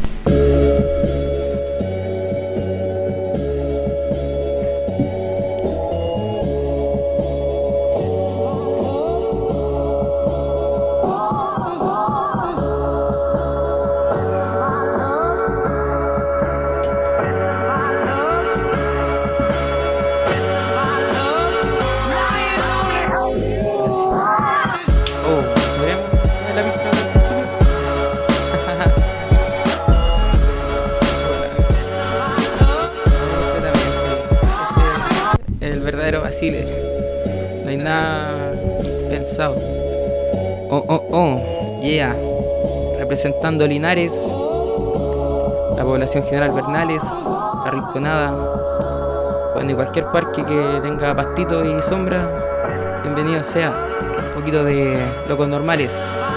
Oh, ¿podríamos poner la pista del principio? Este es el verdadero Basile. No hay nada pensado. Oh, oh, oh, yeah. Representando Linares, la población general Bernales, la Rinconada, bueno, y cualquier parque que tenga pastito y sombra, bienvenido sea. Un poquito de Locos Normales.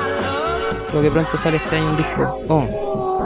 Creo que pronto sale este año un disco. Oh.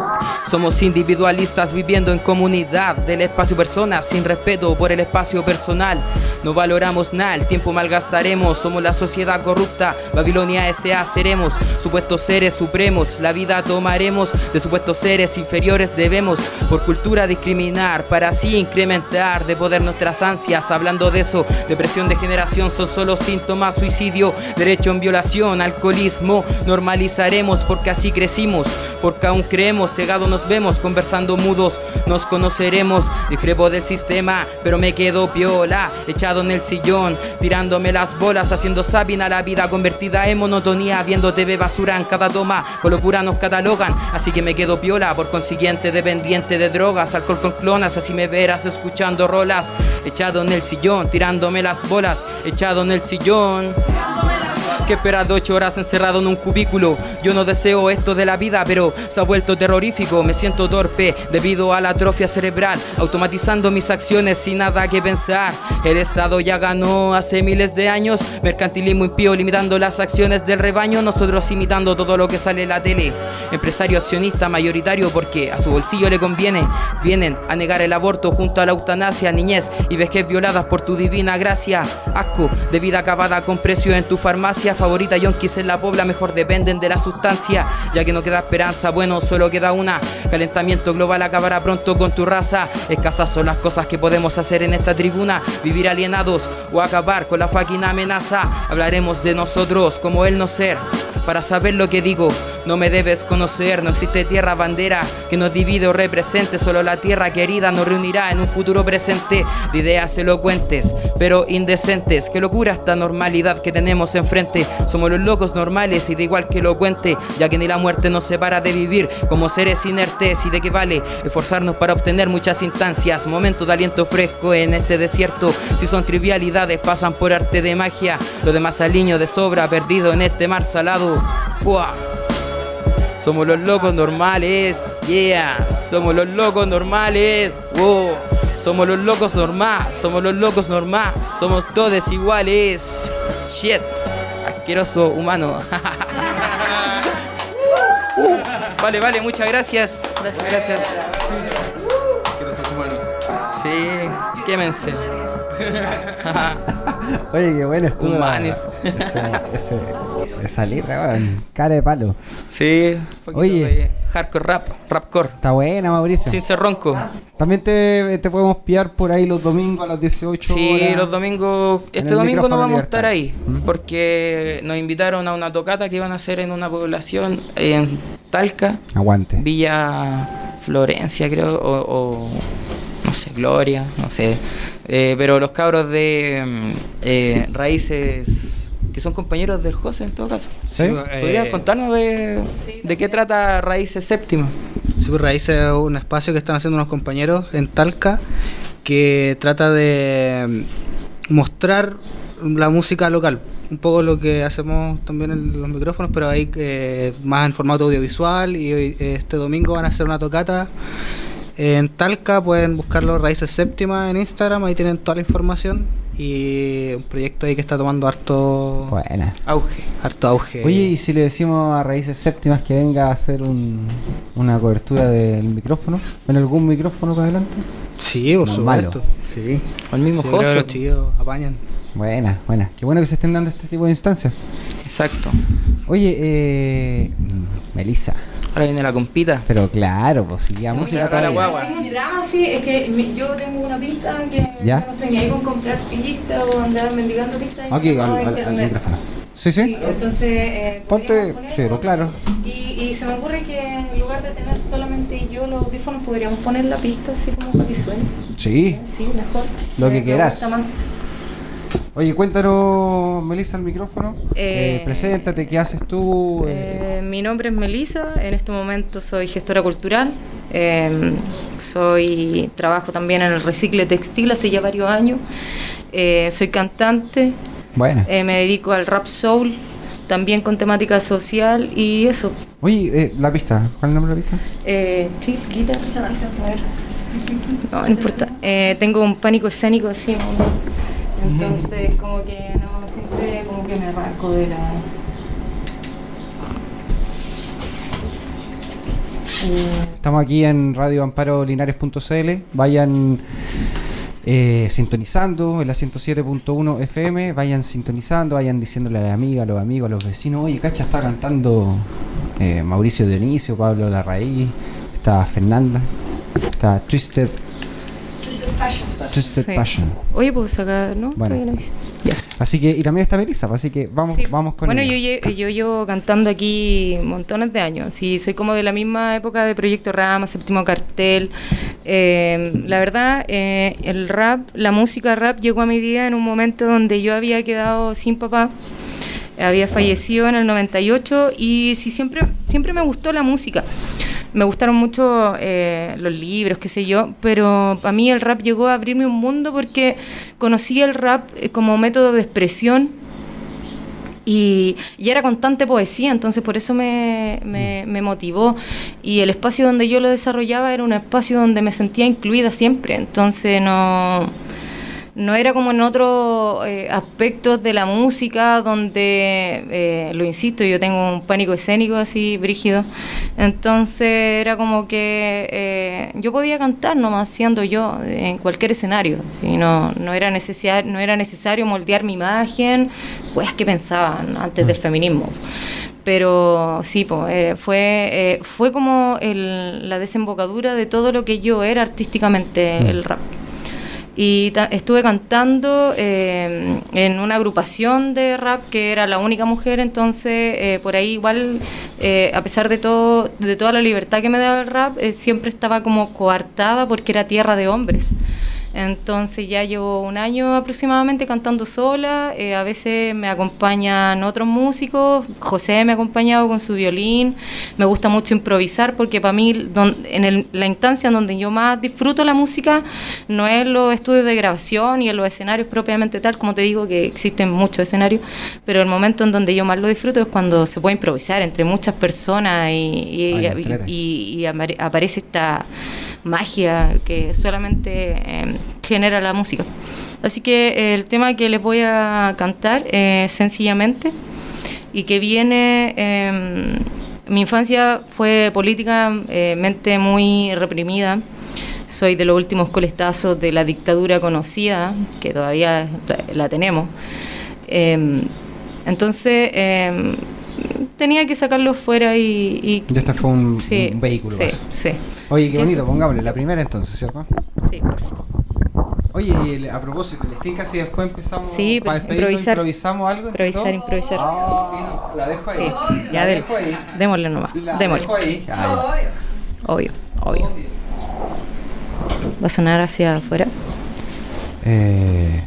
Somos individualistas viviendo en comunidad del espacio persona, sin respeto por el espacio personal. No valoramos nada, el tiempo malgastaremos. Somos la sociedad corrupta, Babilonia S A seremos. Supuestos seres supremos, la vida tomaremos. De supuestos seres inferiores debemos, por cultura, discriminar, para así incrementar de poder nuestras ansias. Hablando de eso, depresión, degeneración son solo síntomas. Suicidio, derecho en violación, alcoholismo normalizaremos porque así crecimos, porque aún creemos, cegados nos vemos, conversando mudos nos conoceremos. Discrepo del sistema, pero me quedo piola, echado en el sillón, tirándome las bolas, haciendo zapping a la vida convertida en monotonía, viendo T V basura en cada toma, con locura nos catalogan, así que me quedo piola, por consiguiente dependiente de drogas, alcohol con clonas, así me verás escuchando rolas, echado en el sillón, tirándome las bolas, echado en el sillón. Que esperas de ocho horas encerrado en un cubículo. Yo no deseo esto de la vida, pero se ha vuelto terrorífico. Me siento torpe debido a la atrofia cerebral, automatizando mis acciones sin nada que pensar. El Estado ya ganó hace miles de años. Mercantilismo impío limitando las acciones del rebaño. Nosotros imitando todo lo que sale en la tele. Empresario accionista mayoritario porque a su bolsillo le conviene. Vienen a negar el aborto junto a la eutanasia. Niñez y vejez violadas por tu divina gracia. Asco de vida acabada con precio en tu farmacia favorita. Yonkis en la pobla mejor dependen de la sustancia, ya que no queda esperanza, bueno, solo queda una. Calentamiento global acabará pronto con tu raza. Escasas son las cosas que podemos hacer en esta tribuna. Vivir alienados o acabar con la fucking amenaza. Hablaremos de nosotros como el no ser. Para saber lo que digo, no me debes conocer. No existe tierra bandera que nos divide o represente. Solo la tierra querida nos reunirá en un futuro presente de ideas elocuentes pero indecentes. Qué locura esta normalidad que tenemos enfrente. Somos los locos normales y de igual que elocuente, ya que ni la muerte nos separa de vivir como seres inertes. Y de qué vale esforzarnos para obtener muchas instancias, momentos de aliento fresco en este desierto. Si son trivialidades pasan por arte de magia, lo demás aliño de sobra perdido en este mar salado. ¡Buah! Somos los locos normales, yeah. Somos los locos normales, wow. Somos los locos normal, somos los locos normal. Somos todos iguales. Shit, asqueroso humano. uh, vale, vale, muchas gracias. Gracias, gracias. Asquerosos humanos. Sí, quémense. Oye, qué bueno estuvo. Un manes. Ese, ese, esa letra, weón, cara de palo. Sí, un poquito Oye. de hardcore rap, rapcore. Está buena, Mauricio. Sin ser ronco. También te, te podemos pillar por ahí los domingos a las dieciocho Sí, horas. los domingos. En Este el domingo no micrófono vamos a Libertad. estar ahí. ¿Mm? Porque nos invitaron a una tocata que iban a hacer en una población en Talca, Aguante. Villa Florencia, creo, o, o no sé, Gloria, no sé. Eh, pero los cabros de mm, eh, Raíces, que son compañeros del José en todo caso. Sí, ¿Podrías eh, contarnos de, de qué trata Raíces Séptima? Sí, pues Raíces es un espacio que están haciendo unos compañeros en Talca que trata de mostrar la música local, un poco lo que hacemos también en los micrófonos, pero ahí eh, más en formato audiovisual. Y hoy, este domingo van a hacer una tocata en Talca. Pueden buscarlo, Raíces Séptima, en Instagram, ahí tienen toda la información. Y un proyecto ahí que está tomando harto Buena. auge. Harto auge. Oye, ¿y si le decimos a Raíces Séptimas que venga a hacer un, una cobertura del micrófono? ¿En algún micrófono para adelante? Sí, por No, supuesto. malo. Sí. O el mismo Sí, creo que José. los chicos apañan. Buena, buena. Qué bueno que se estén dando este tipo de instancias. Exacto. Oye, eh... Melissa. Ahora viene la compita. Pero claro, pues si ya música la todavía. guagua. Tengo un drama, sí, es que mi- yo tengo una pista que ¿Ya? yo no estoy ni ahí con comprar pistas o andar mendigando pistas en Aquí, el al, mercado de al- al internet. micrófono. Sí, sí. Sí, entonces, eh, Ponte podríamos ponerlo. cero, claro. Y, y se me ocurre que en lugar de tener solamente yo los audífonos, podríamos poner la pista así como para que suene. Sí. Sí, mejor. Lo que Me quieras. gusta más. Oye, cuéntanos, Melissa, al micrófono. Eh, Eh, preséntate, ¿qué haces tú? Eh, Eh, mi nombre es Melissa, en este momento soy gestora cultural, eh, soy trabajo también en el recicle textil hace ya varios años, eh, soy cantante, Buena. eh, me dedico al rap soul, también con temática social y eso. Oye, eh, la pista, ¿cuál es el nombre de la pista? Eh, chill, guitarra, a ver. No, no importa. Eh, tengo un pánico escénico así, ¿no? Entonces como que no, siempre como que me arranco de las... Eh, Estamos aquí en radio amparo linares punto c l. Vayan eh, sintonizando en la ciento siete punto uno F M. Vayan sintonizando, vayan diciéndole a las amigas, a los amigos, a los vecinos. Oye, cacha, está cantando eh, Mauricio Dionisio, Pablo Larraín, está Fernanda, está Twisted, Twisted sí. Passion. Oye, ¿puedo sacar? No, Bueno. todavía no hice. Ya. Así que, y también está Melissa, así que vamos, Sí. vamos con Bueno, ella. yo, lle- yo llevo cantando aquí montones de años. Sí, soy como de la misma época de Proyecto Rama, Séptimo Cartel. Eh, la verdad, eh, el rap, la música rap llegó a mi vida en un momento donde yo había quedado sin papá. Había fallecido en el noventa y ocho y sí, siempre, siempre me gustó la música. Me gustaron mucho eh, los libros, qué sé yo, pero para mí el rap llegó a abrirme un mundo porque conocí el rap eh, como método de expresión y, y era constante poesía, entonces por eso me, me, me motivó. Y el espacio donde yo lo desarrollaba era un espacio donde me sentía incluida siempre, entonces no... No era como en otros eh, aspectos de la música donde, eh, lo insisto, yo tengo un pánico escénico así brígido. Entonces era como que eh, yo podía cantar nomás siendo yo en cualquier escenario. ¿Sí? No, no, era necesario, no era necesario moldear mi imagen, pues que pensaban antes del feminismo. Pero sí, po, eh, fue, eh, fue como el, la desembocadura de todo lo que yo era artísticamente, el rap. Y ta- estuve cantando eh, en una agrupación de rap que era la única mujer, entonces eh, por ahí igual, eh, a pesar de todo, de toda la libertad que me daba el rap, eh, siempre estaba como coartada porque era tierra de hombres. Entonces ya llevo un año aproximadamente cantando sola, eh, a veces me acompañan otros músicos, José me ha acompañado con su violín, me gusta mucho improvisar porque para mí don, en el, la instancia en donde yo más disfruto la música no es en los estudios de grabación y en los escenarios propiamente tal, como te digo que existen muchos escenarios, pero el momento en donde yo más lo disfruto es cuando se puede improvisar entre muchas personas y, y, Ay, y, entrete. y- y apare- aparece esta magia que solamente eh, genera la música. Así que eh, el tema que les voy a cantar eh, sencillamente y que viene, eh, mi infancia fue políticamente muy reprimida. soy de los últimos coletazos de la dictadura conocida, que todavía la, la tenemos. Eh, entonces, eh, tenía que sacarlo fuera y... y y este fue un, sí, un vehículo. Sí, más. sí. Oye, Así qué que bonito, eso. pongámosle la primera entonces, ¿cierto? Sí, por favor. Oye, y el- a propósito, ¿les tinca si después empezamos Sí, para pero despedirnos, improvisar. improvisamos algo? entre Improvisar, todos? improvisar. Ah, la dejo ahí. Sí, La ya del, dejo ahí. démosle nomás, La démosle. dejo ahí. Ah, Obvio, obvio. ¿Va a sonar hacia afuera? ya. Eh,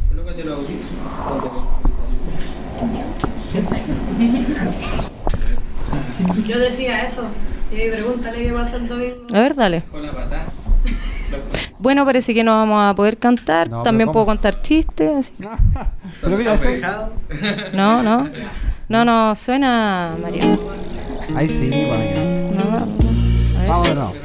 Yo decía eso. Y pregúntale qué pasa el domingo. A ver, dale. Bueno, parece que no vamos a poder cantar. No, También pero puedo ¿cómo? contar chistes. así. pero mira, este- No, no. No, no, suena Mariano. ahí sí, bueno, No, no, no. A ver. vamos de nuevo.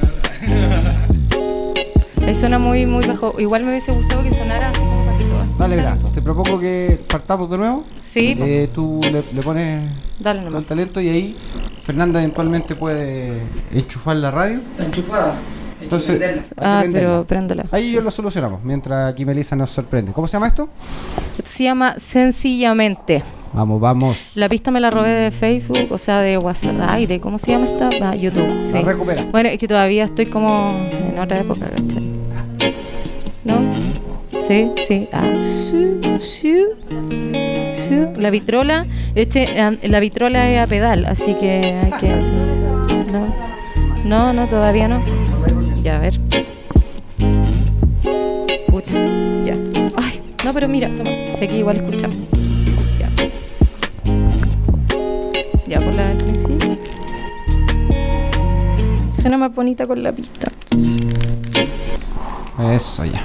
Ahí suena muy, muy bajo. Igual me hubiese gustado que sonara así como para que todas Dale, escucharan. mira, te propongo que partamos de nuevo. Sí, po. Eh, tú le, le pones Dale con nomás. talento y ahí Fernanda eventualmente puede enchufar la radio. Está enchufada. Entonces, hay que Ah, prenderla. pero préndela. Ahí yo lo solucionamos, mientras aquí Melissa nos sorprende. ¿Cómo se llama esto? Esto se llama Sencillamente. Vamos, vamos. La pista me la robé de Facebook, o sea, de WhatsApp. Ay, de ¿cómo se llama esta? Ah, YouTube, sí. La recupera. Bueno, es que todavía estoy como en otra época, ¿cachai? ¿No? Sí, sí. Ah, su, su, su. La vitrola, este, ah, la vitrola es a pedal, así que hay que... No, no, no todavía no. Ya, a ver. Pucha, ya. Ay, no, pero mira, toma. Sé que igual escuchamos. Ya. Ya por la del principio. Suena más bonita con la pista. Eso ya.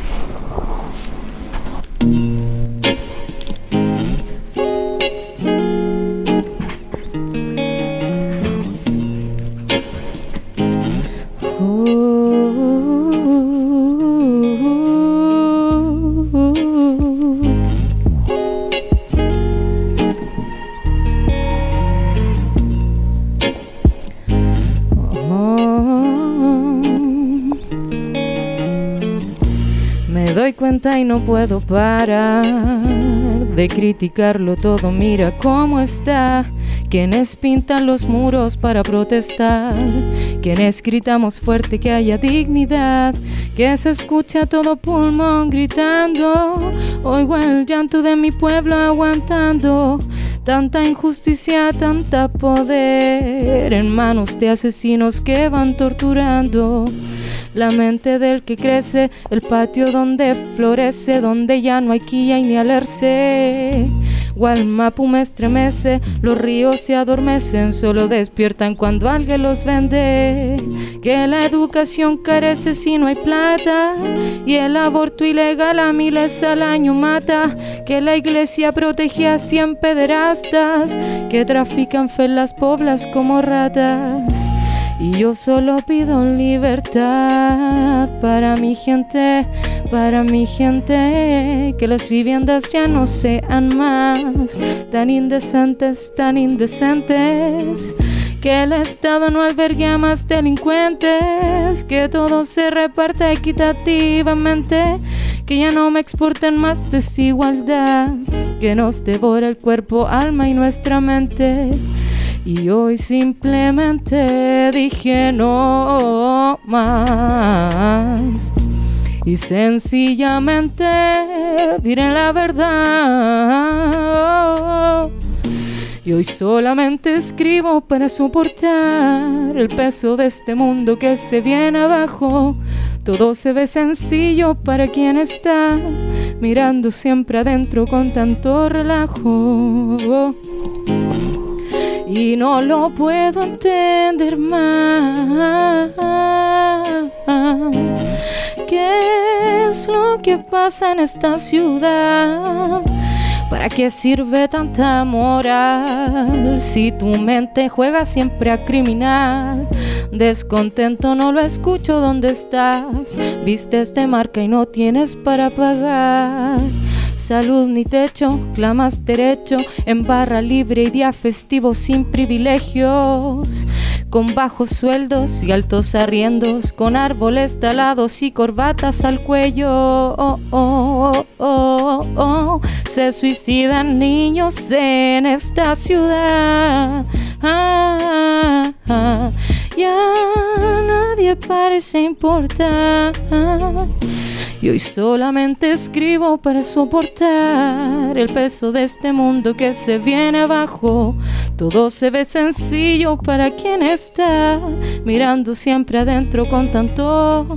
Me doy cuenta y no puedo parar de criticarlo todo, mira cómo está. Quienes pintan los muros para protestar, quienes gritamos fuerte que haya dignidad, que se escucha todo pulmón gritando. Oigo el llanto de mi pueblo aguantando tanta injusticia, tanta poder en manos de asesinos que van torturando la mente del que crece, el patio donde florece, donde ya no hay quilla y ni alerce. Gualmapu me estremece, los ríos se adormecen, solo despiertan cuando alguien los vende. Que la educación carece si no hay plata, y el aborto ilegal a miles al año mata. Que la iglesia protege a cien pederastas, que trafican fe en las poblas como ratas. Y yo solo pido libertad para mi gente, para mi gente. Que las viviendas ya no sean más tan indecentes, tan indecentes. Que el Estado no albergue a más delincuentes. Que todo se reparta equitativamente. Que ya no me exporten más desigualdad. Que nos devora el cuerpo, alma y nuestra mente. Y hoy simplemente dije no más. Y sencillamente diré la verdad. Y hoy solamente escribo para soportar el peso de este mundo que se viene abajo. Todo se ve sencillo para quien está mirando siempre adentro con tanto relajo. Y no lo puedo entender más. ¿Qué es lo que pasa en esta ciudad? ¿Para qué sirve tanta moral si tu mente juega siempre a criminal? Descontento no lo escucho, ¿dónde estás? Vistes de marca y no tienes para pagar. salud ni techo, clamas derecho en barra libre y día festivo sin privilegios, con bajos sueldos y altos arriendos, con árboles talados y corbatas al cuello. Oh, oh, oh, oh, oh. Se suicidan niños en esta ciudad. Ah, ah, ya nadie parece importar. Y hoy solamente escribo para soportar el peso de este mundo que se viene abajo. Todo se ve sencillo para quien está mirando siempre adentro con tanto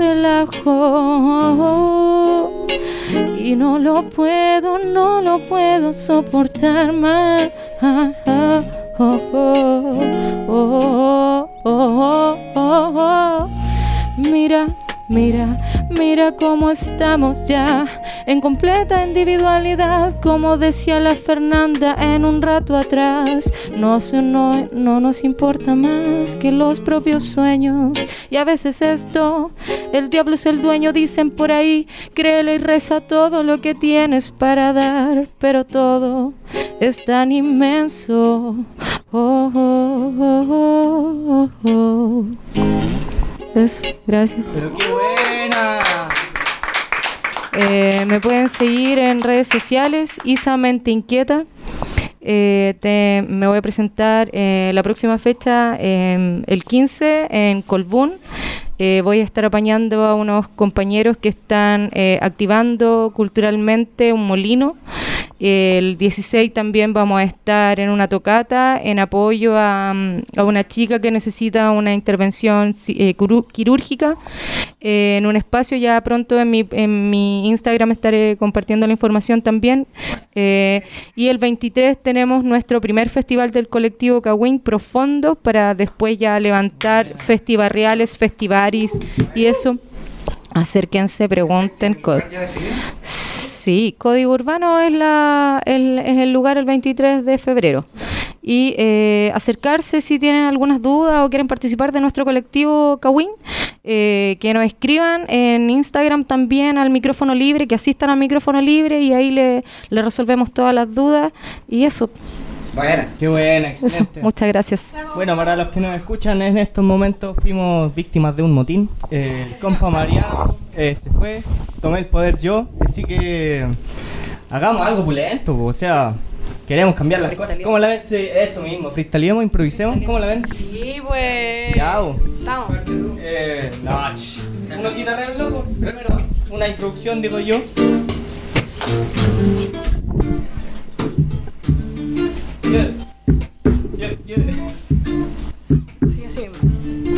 relajo. Y no lo puedo, no lo puedo soportar más. Oh, oh, oh, oh, oh, oh, oh. Mira, mira, mira cómo estamos ya en completa individualidad, como decía la Fernanda en un rato atrás. No, no, no nos importa más que los propios sueños. Y a veces esto, el diablo es el dueño, dicen por ahí. Créele y reza todo lo que tienes para dar, pero todo es tan inmenso. Oh, oh, oh, oh, oh. Eso, gracias. Pero qué buena. Eh, me pueden seguir en redes sociales, Isa Mente Inquieta. Eh, te, me voy a presentar eh, la próxima fecha, eh, el quince, en Colbún. Eh, voy a estar apañando a unos compañeros que están eh, activando culturalmente un molino. El dieciséis también vamos a estar en una tocata en apoyo a, a una chica que necesita una intervención eh, quirúrgica eh, en un espacio. Ya pronto en mi, en mi Instagram estaré compartiendo la información también. Eh, y el veintitrés tenemos nuestro primer festival del colectivo Cawin Profundo, para después ya levantar festivarreales, festivaris y eso. Acérquense, pregunten. Sí, Código Urbano es, la, el, es el lugar el veintitrés de febrero. Y eh, acercarse si tienen algunas dudas o quieren participar de nuestro colectivo Cawin, eh, que nos escriban en Instagram también al micrófono libre, que asistan al micrófono libre y ahí le, le resolvemos todas las dudas. Y eso. Buena. Qué buena, excelente. Eso, muchas gracias. Bueno, para los que nos escuchan, en estos momentos fuimos víctimas de un motín. Eh, el compa Mariano eh, se fue, tomé el poder yo, así que hagamos algo pulento, o sea, queremos cambiar las cosas. ¿Cómo la ven? Sí, eso mismo, freestaleemos, improvisemos, ¿cómo la ven? Sí, pues. Ya, bo. Estamos. Eh, no, ch. Uno guitarrero loco. Primero, una introducción, digo yo. Yeah. Yeah, yeah. Sí, así mismo.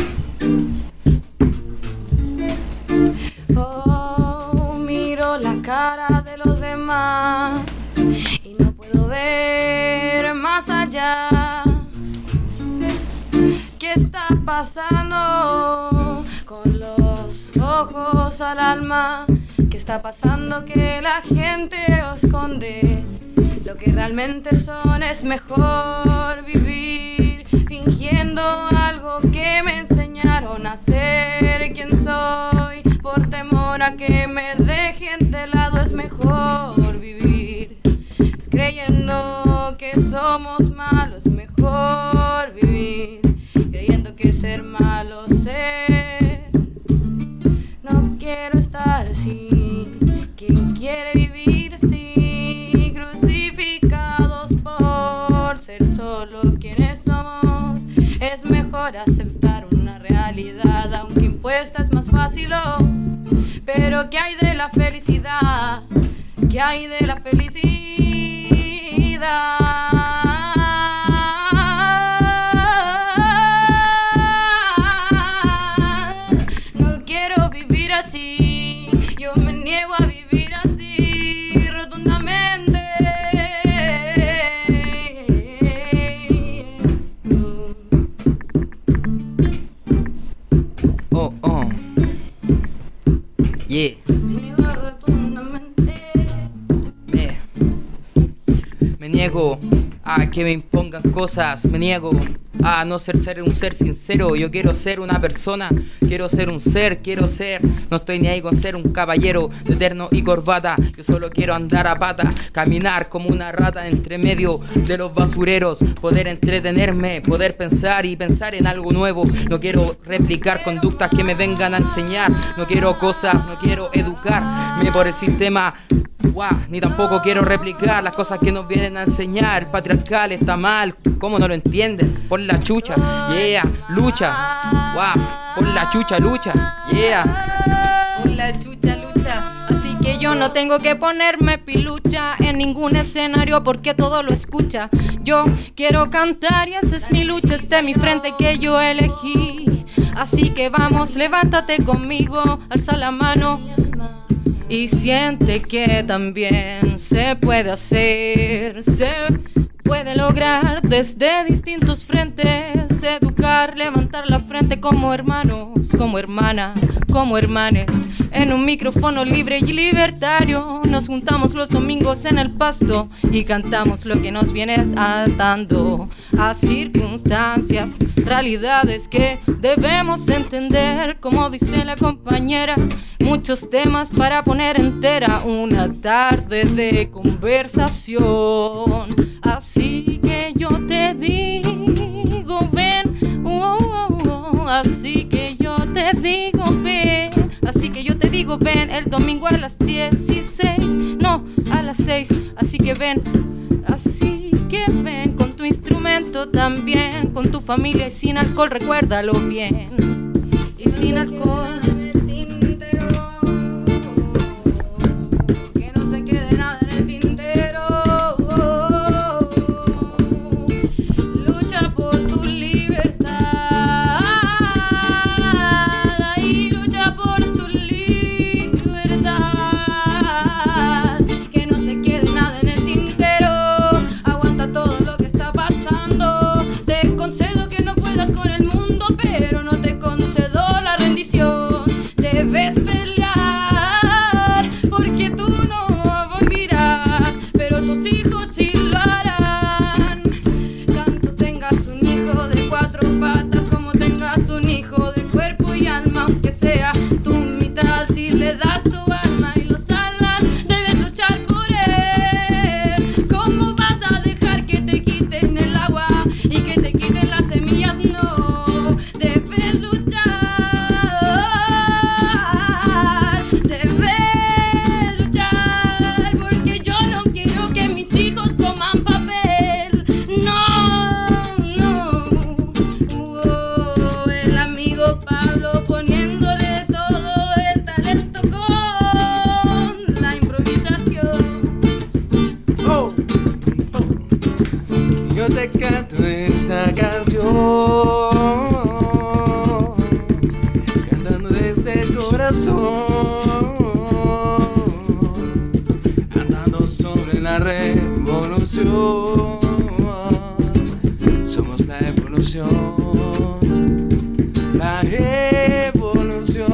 Oh, miro la cara de los demás y no puedo ver más allá. ¿Qué está pasando con los ojos al alma? ¿Qué está pasando que la gente esconde? Lo que realmente son. Es mejor vivir fingiendo algo que me enseñaron a ser quien soy. Por temor a que me dejen de lado, es mejor vivir creyendo que somos malos. Es mejor vivir creyendo que ser malo sé. No quiero estar así. ¿Quién quiere vivir así? Por ser solo quienes somos, es mejor aceptar una realidad, aunque impuesta es más fácil. Oh, pero ¿qué hay de la felicidad? ¿Qué hay de la felicidad? No quiero vivir así, yo me niego a vivir así rotundamente. Oh, oh. Yeah. Me niego rotundamente. Me, me niego a que me impongan cosas. Me niego a no ser ser un ser sincero. Yo quiero ser una persona, quiero ser un ser, quiero ser. No estoy ni ahí con ser un caballero de terno y corbata. Yo solo quiero andar a pata, caminar como una rata entre medio de los basureros, poder entretenerme, poder pensar y pensar en algo nuevo. No quiero replicar conductas que me vengan a enseñar, no quiero cosas, no quiero educarme por el sistema. Wow, ni tampoco quiero replicar las cosas que nos vienen a enseñar. El patriarcal está mal, ¿cómo no lo entienden? Por la chucha, yeah, lucha. Wow, por la chucha, lucha, yeah. Por la chucha, lucha. Así que yo no tengo que ponerme pilucha en ningún escenario porque todo lo escucha. Yo quiero cantar y esa es mi lucha, esta es mi frente que yo elegí. Así que vamos, levántate conmigo, alza la mano y siente que también se puede hacer, se puede lograr desde distintos frentes, educar, levantar la frente como hermanos, como hermanas, como hermanes. En un micrófono libre y libertario nos juntamos los domingos en el pasto y cantamos lo que nos viene atando a circunstancias, realidades que debemos entender. Como dice la compañera, muchos temas para poner entera una tarde de conversación. Así que yo te digo ven, oh, oh, oh. Así que yo te digo ven. Así que yo te digo ven el domingo a las dieciséis, no, a las seis. Así que ven, así que ven con tu instrumento también, con tu familia y sin alcohol, recuérdalo bien. Y sin alcohol. Que no se quede nada en el tintero. Lucha por tu libertad. Ahí lucha por tu libertad. Que no se quede nada en el tintero. Aguanta todo lo que está pasando. Te concedo que no puedas con el mundo, pero no te concedo la rendición. Debes pelear porque tú no vivirás, pero tus hijos sí lo harán. Tanto tengas un hijo de cuatro patas como tengas un hijo de cuerpo y alma, aunque sea tu mitad, si le das tu alma y lo salvas, debes luchar por él. ¿Cómo vas a dejar que te quiten el agua y que te quiten las semillas? No, debes luchar, debes luchar, porque yo no quiero que mis hijos coman papel. No, no. Oh, el amigo Pablo poniéndole todo el talento con la improvisación. Oh, oh. Yo te canto esta canción, cantando desde el corazón, andando sobre la revolución. Somos la evolución, la evolución.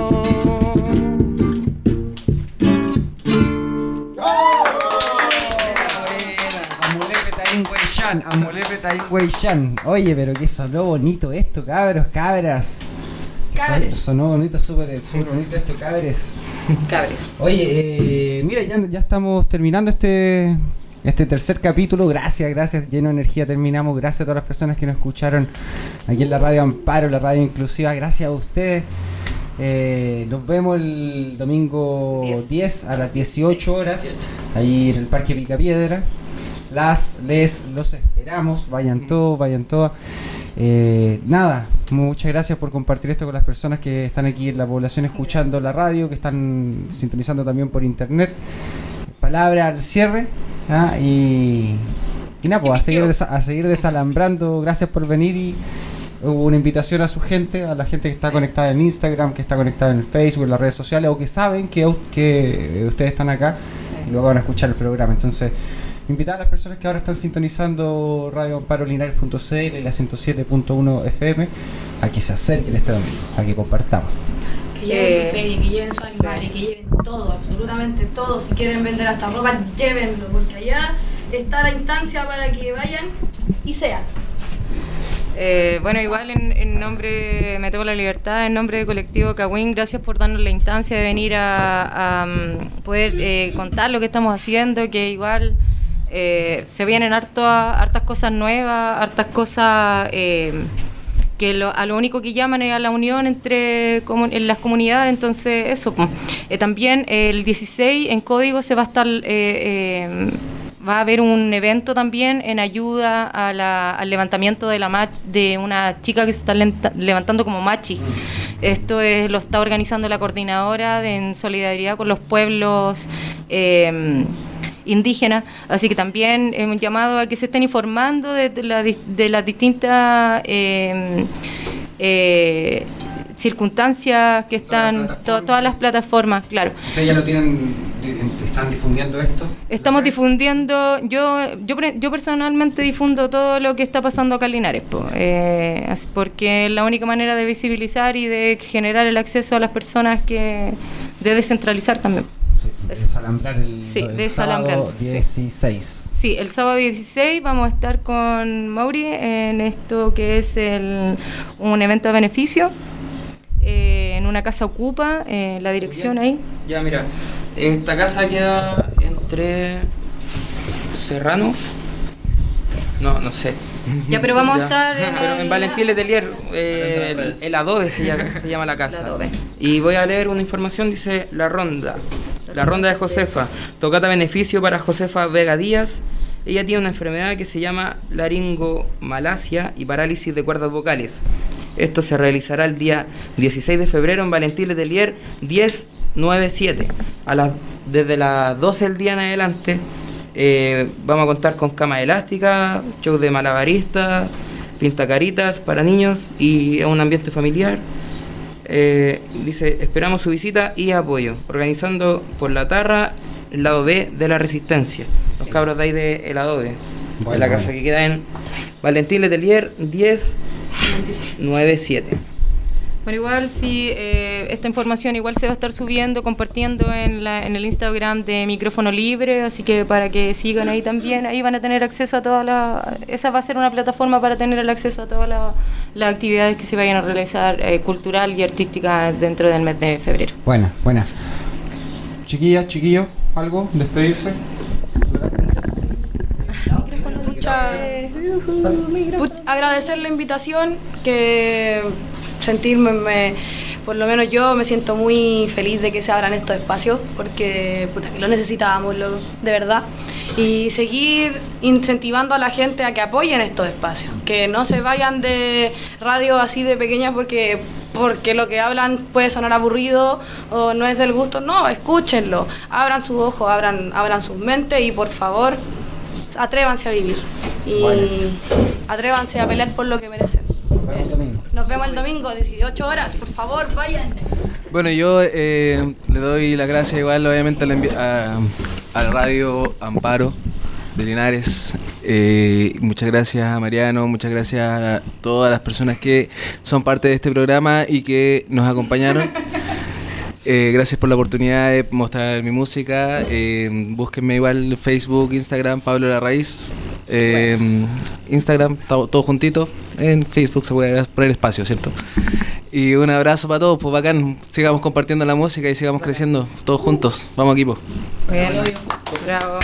Amulepe Taín Weishan, Amulepe Taín Weishan. Oye, pero que sonó bonito esto, cabros, cabras. Cabres. Son- Sonó bonito, súper súper bonito esto, cabres. Cabres. Oye, eh, mira, ya, ya estamos terminando este este tercer capítulo. Gracias, gracias, lleno de energía terminamos. Gracias a todas las personas que nos escucharon aquí en la Radio Amparo, la radio inclusiva. Gracias a ustedes. Eh, nos vemos el domingo diez. diez a las dieciocho horas, ahí en el Parque Picapiedra. Las, les, los esperamos. Vayan todos, vayan todas. Eh, nada, muchas gracias por compartir esto con las personas que están aquí en la población escuchando la radio, que están sintonizando también por internet. Palabra al cierre. ¿ah? Y, y nada, pues a seguir, desa- a seguir desalambrando. Gracias por venir. Y hubo una invitación a su gente, a la gente que está conectada en Instagram, que está conectada en el Facebook, en las redes sociales, o que saben que, u- que ustedes están acá y luego van a escuchar el programa. Entonces, invitar a las personas que ahora están sintonizando radio amparo linares punto c l y la ciento siete punto uno F M a que se acerquen este domingo, a que compartamos. Que lleven Eh, su feria, que lleven su animal, sí. que lleven todo, absolutamente todo. Si quieren vender hasta ropa, llévenlo, porque allá está la instancia para que vayan y sean. Eh, bueno, igual en, en nombre, me tomo la libertad, en nombre del colectivo Cawin, gracias por darnos la instancia de venir a, a um, poder eh, contar lo que estamos haciendo, que igual eh, se vienen harto, hartas cosas nuevas, hartas cosas eh, que lo, a lo único que llaman es a la unión entre comun, en las comunidades, entonces eso. Eh, también el dieciséis en Código se va a estar... Eh, eh, va a haber un evento también en ayuda a la, al levantamiento de la mach, de una chica que se está lenta, levantando como machi. Esto es, lo está organizando la coordinadora de, en solidaridad con los pueblos eh, indígenas, así que también hemos llamado a que se estén informando de, de, la, de las distintas eh, eh, circunstancias que están, to, todas las plataformas, claro. ¿Ustedes ya lo tienen, están difundiendo esto? Estamos difundiendo, yo yo yo personalmente difundo todo lo que está pasando acá en Linares, po, eh, porque es la única manera de visibilizar y de generar el acceso a las personas, que de descentralizar también. Sí, desalambrar el, sí, el desalambrar, sábado dieciséis. Sí, el sábado dieciséis vamos a estar con Mauri en esto que es el, un evento de beneficio. Eh, en una casa ocupa, eh, la dirección ahí. Ya, mira, esta casa queda entre Serrano, no, no sé. Ya, pero vamos ya. a estar en, pero el... en Valentín Letelier, eh, el, el Adobe se llama, se llama la casa. Y voy a leer una información, dice La Ronda, La Ronda de Josefa, tocata beneficio para Josefa Vega Díaz. Ella tiene una enfermedad que se llama laringomalacia y parálisis de cuerdas vocales. Esto se realizará el día dieciséis de febrero en Valentín Letelier diez noventa y siete. A las, desde las doce del día en adelante eh, vamos a contar con cama elástica, show de malabaristas, pintacaritas para niños y un ambiente familiar. Eh, dice, esperamos su visita y apoyo, organizando por la Tarra, el lado B de la Resistencia. Los cabros de ahí de El Adobe, bueno, de la casa bueno. que queda en Valentín Letelier diez noventa y siete. Bueno, igual sí, eh, esta información igual se va a estar subiendo, compartiendo en, la, en el Instagram de Micrófono Libre, así que para que sigan ahí también, ahí van a tener acceso a todas las... Esa va a ser una plataforma para tener el acceso a todas las la actividades que se vayan a realizar eh, cultural y artística dentro del mes de febrero. Buena, buena. Chiquillas, chiquillos, ¿algo? ¿Despedirse? Mucha, agradecer la invitación, que sentirme, me, por lo menos yo me siento muy feliz de que se abran estos espacios, porque puta, lo necesitábamos, lo, de verdad. Y seguir incentivando a la gente a que apoyen estos espacios, que no se vayan de radio así de pequeñas porque, porque lo que hablan puede sonar aburrido o no es del gusto. No, escúchenlo, abran sus ojos, abran, abran sus mentes y por favor, atrévanse a vivir y bueno. atrévanse a pelear por lo que merecen. Nos vemos el domingo, dieciocho horas, por favor, vayan. Bueno, yo eh, le doy las gracias igual, obviamente, a la, a, a la radio Amparo de Linares. Eh, muchas gracias a Mariano, muchas gracias a todas las personas que son parte de este programa y que nos acompañaron. Eh, gracias por la oportunidad de mostrar mi música. Eh, búsquenme igual en Facebook, Instagram, Pablo Larraíz. Eh, Instagram, todo, todo juntito. En Facebook se puede poner espacio, ¿cierto? Y un abrazo para todos, pues bacán. Sigamos compartiendo la música y sigamos creciendo todos juntos. Vamos, equipo. Bien, bravo.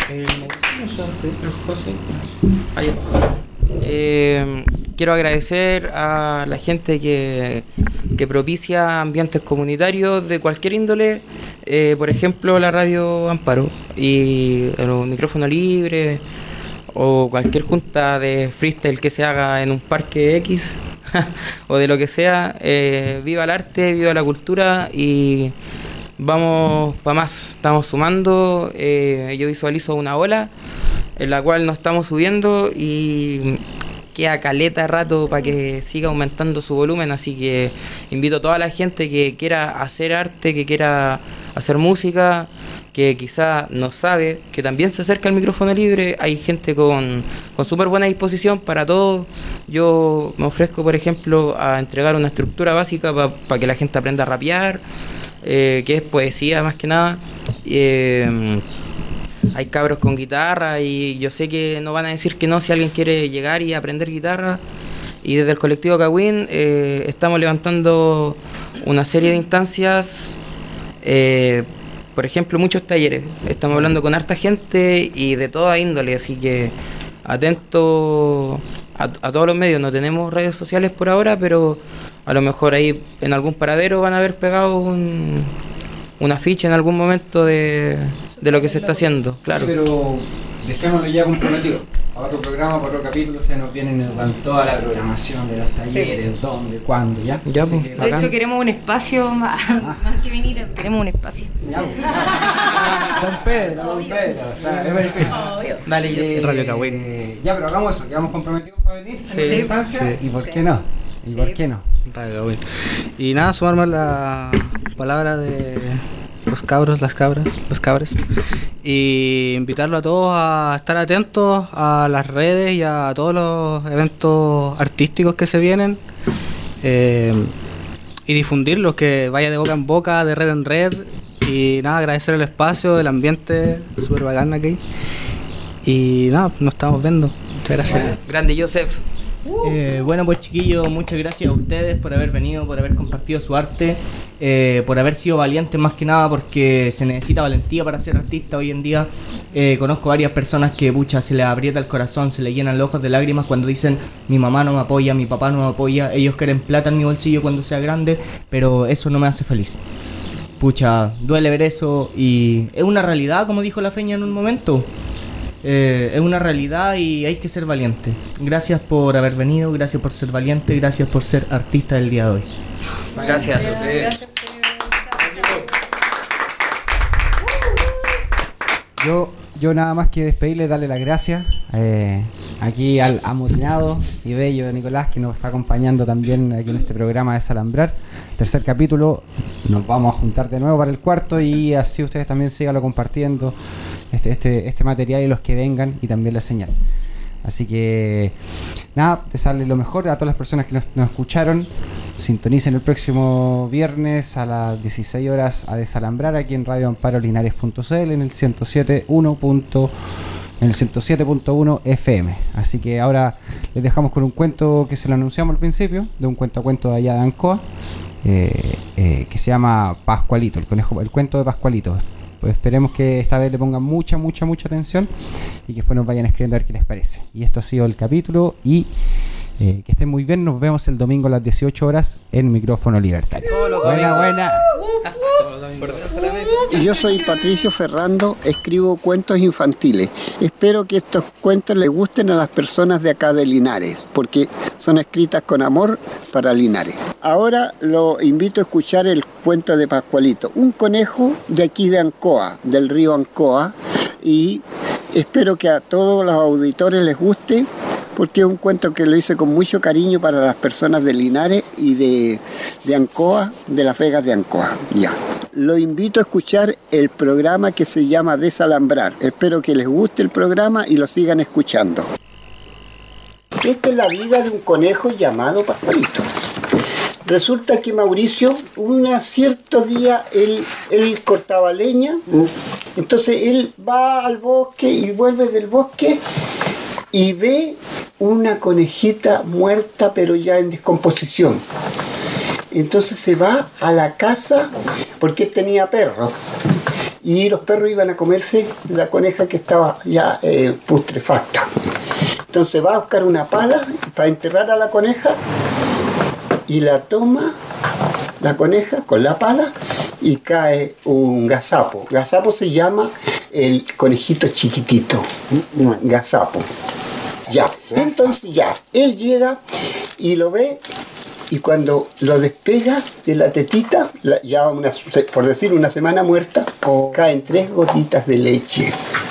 Eh, quiero agradecer a la gente que, que propicia ambientes comunitarios de cualquier índole, eh, por ejemplo la radio Amparo y el micrófono libre o cualquier junta de freestyle que se haga en un parque X o de lo que sea. Eh, viva el arte, viva la cultura y vamos para más. Estamos sumando, eh, yo visualizo una ola en la cual nos estamos subiendo y queda caleta rato para que siga aumentando su volumen, así que invito a toda la gente que quiera hacer arte, que quiera hacer música, que quizá no sabe, que también se acerca al micrófono libre. Hay gente con, con súper buena disposición para todo. Yo me ofrezco, por ejemplo, a entregar una estructura básica para pa que la gente aprenda a rapear, eh, que es poesía más que nada. Eh, Hay cabros con guitarra y yo sé que no van a decir que no si alguien quiere llegar y aprender guitarra. Y desde el colectivo Cawin eh, estamos levantando una serie de instancias, eh, por ejemplo, muchos talleres. Estamos hablando con harta gente y de toda índole, así que atento a, a todos los medios. No tenemos redes sociales por ahora, pero a lo mejor ahí en algún paradero van a haber pegado un, un afiche en algún momento de, de lo que se está haciendo, claro. Sí, pero dejémoslo ya comprometido. A otro programa, para otro capítulo, se nos vienen con toda la programación de los talleres, sí. dónde, cuándo, ¿ya? ya pues, de hecho, queremos un espacio, más, ah. más que venir, queremos un espacio. Ya, pues. Don Pedro, don Pedro. Obvio. Dale, yo eh, soy Radio Cawin. Eh, ya, pero hagamos eso, quedamos comprometidos para venir sí. en esta instancia. Sí. ¿Y por sí. qué no? ¿Y sí. por qué no? Radio Cawin. Y nada, sumarme a la palabra de los cabros, las cabras, los cabres, y invitarlo a todos a estar atentos a las redes y a todos los eventos artísticos que se vienen, eh, y difundirlos, que vaya de boca en boca, de red en red. Y nada, agradecer el espacio, el ambiente súper bacán aquí, y nada, nos estamos viendo. Muchas gracias. Bueno, grande Joseph. Eh, bueno, pues chiquillos, muchas gracias a ustedes por haber venido, por haber compartido su arte, eh, por haber sido valientes más que nada, porque se necesita valentía para ser artista hoy en día. Eh, conozco varias personas que, pucha, se les aprieta el corazón, se les llenan los ojos de lágrimas cuando dicen: mi mamá no me apoya, mi papá no me apoya, ellos quieren plata en mi bolsillo cuando sea grande, pero eso no me hace feliz. Pucha, duele ver eso, y es una realidad, como dijo la Feña en un momento. Eh, es una realidad y hay que ser valiente. Gracias por haber venido, gracias por ser valiente, gracias por ser artista del día de hoy. Gracias. Gracias. Yo, yo nada más que despedirle, darle las gracias eh, aquí al amotinado y bello de Nicolás, que nos está acompañando también aquí en este programa de Desalambrar. Tercer capítulo, nos vamos a juntar de nuevo para el cuarto, y así ustedes también síganlo compartiendo este, este, este material y los que vengan, y también la señal. Así que nada, desearles lo mejor a todas las personas que nos, nos escucharon. Sintonicen el próximo viernes a las dieciséis horas a Desalambrar aquí en radio amparo linares punto c l en el ciento siete punto uno F M. Así que ahora les dejamos con un cuento que se lo anunciamos al principio, de un cuento a cuento de allá de Ancoa, eh, eh, que se llama Pascualito, el conejo, el cuento de Pascualito. Pues esperemos que esta vez le pongan mucha, mucha, mucha atención, y que después nos vayan escribiendo a ver qué les parece. Y esto ha sido el capítulo, y eh, que estén muy bien. Nos vemos el domingo a las dieciocho horas en Micrófono Libertario. Buena, buena. Yo soy Patricio Ferrando, escribo cuentos infantiles. Espero que estos cuentos les gusten a las personas de acá de Linares, porque son escritas con amor para Linares. Ahora lo invito a escuchar el cuento de Pascualito, un conejo de aquí de Ancoa, del río Ancoa, y espero que a todos los auditores les guste, porque es un cuento que lo hice con mucho cariño para las personas de Linares y de, de Ancoa, de las Vegas de Ancoa. Ya. Lo invito a escuchar el programa que se llama Desalambrar. Espero que les guste el programa y lo sigan escuchando. Esta es la vida de un conejo llamado Pascualito. Resulta que Mauricio, un cierto día, él, él cortaba leña, entonces él va al bosque y vuelve del bosque y ve una conejita muerta, pero ya en descomposición. Entonces se va a la casa, porque él tenía perros, y los perros iban a comerse la coneja que estaba ya eh, putrefacta. Entonces va a buscar una pala para enterrar a la coneja, y la toma la coneja con la pala, y cae un gazapo. Gazapo se llama el conejito chiquitito, gazapo. Ya, entonces ya, él llega y lo ve, y cuando lo despega de la tetita, la, ya una, por decir una semana muerta, caen tres gotitas de leche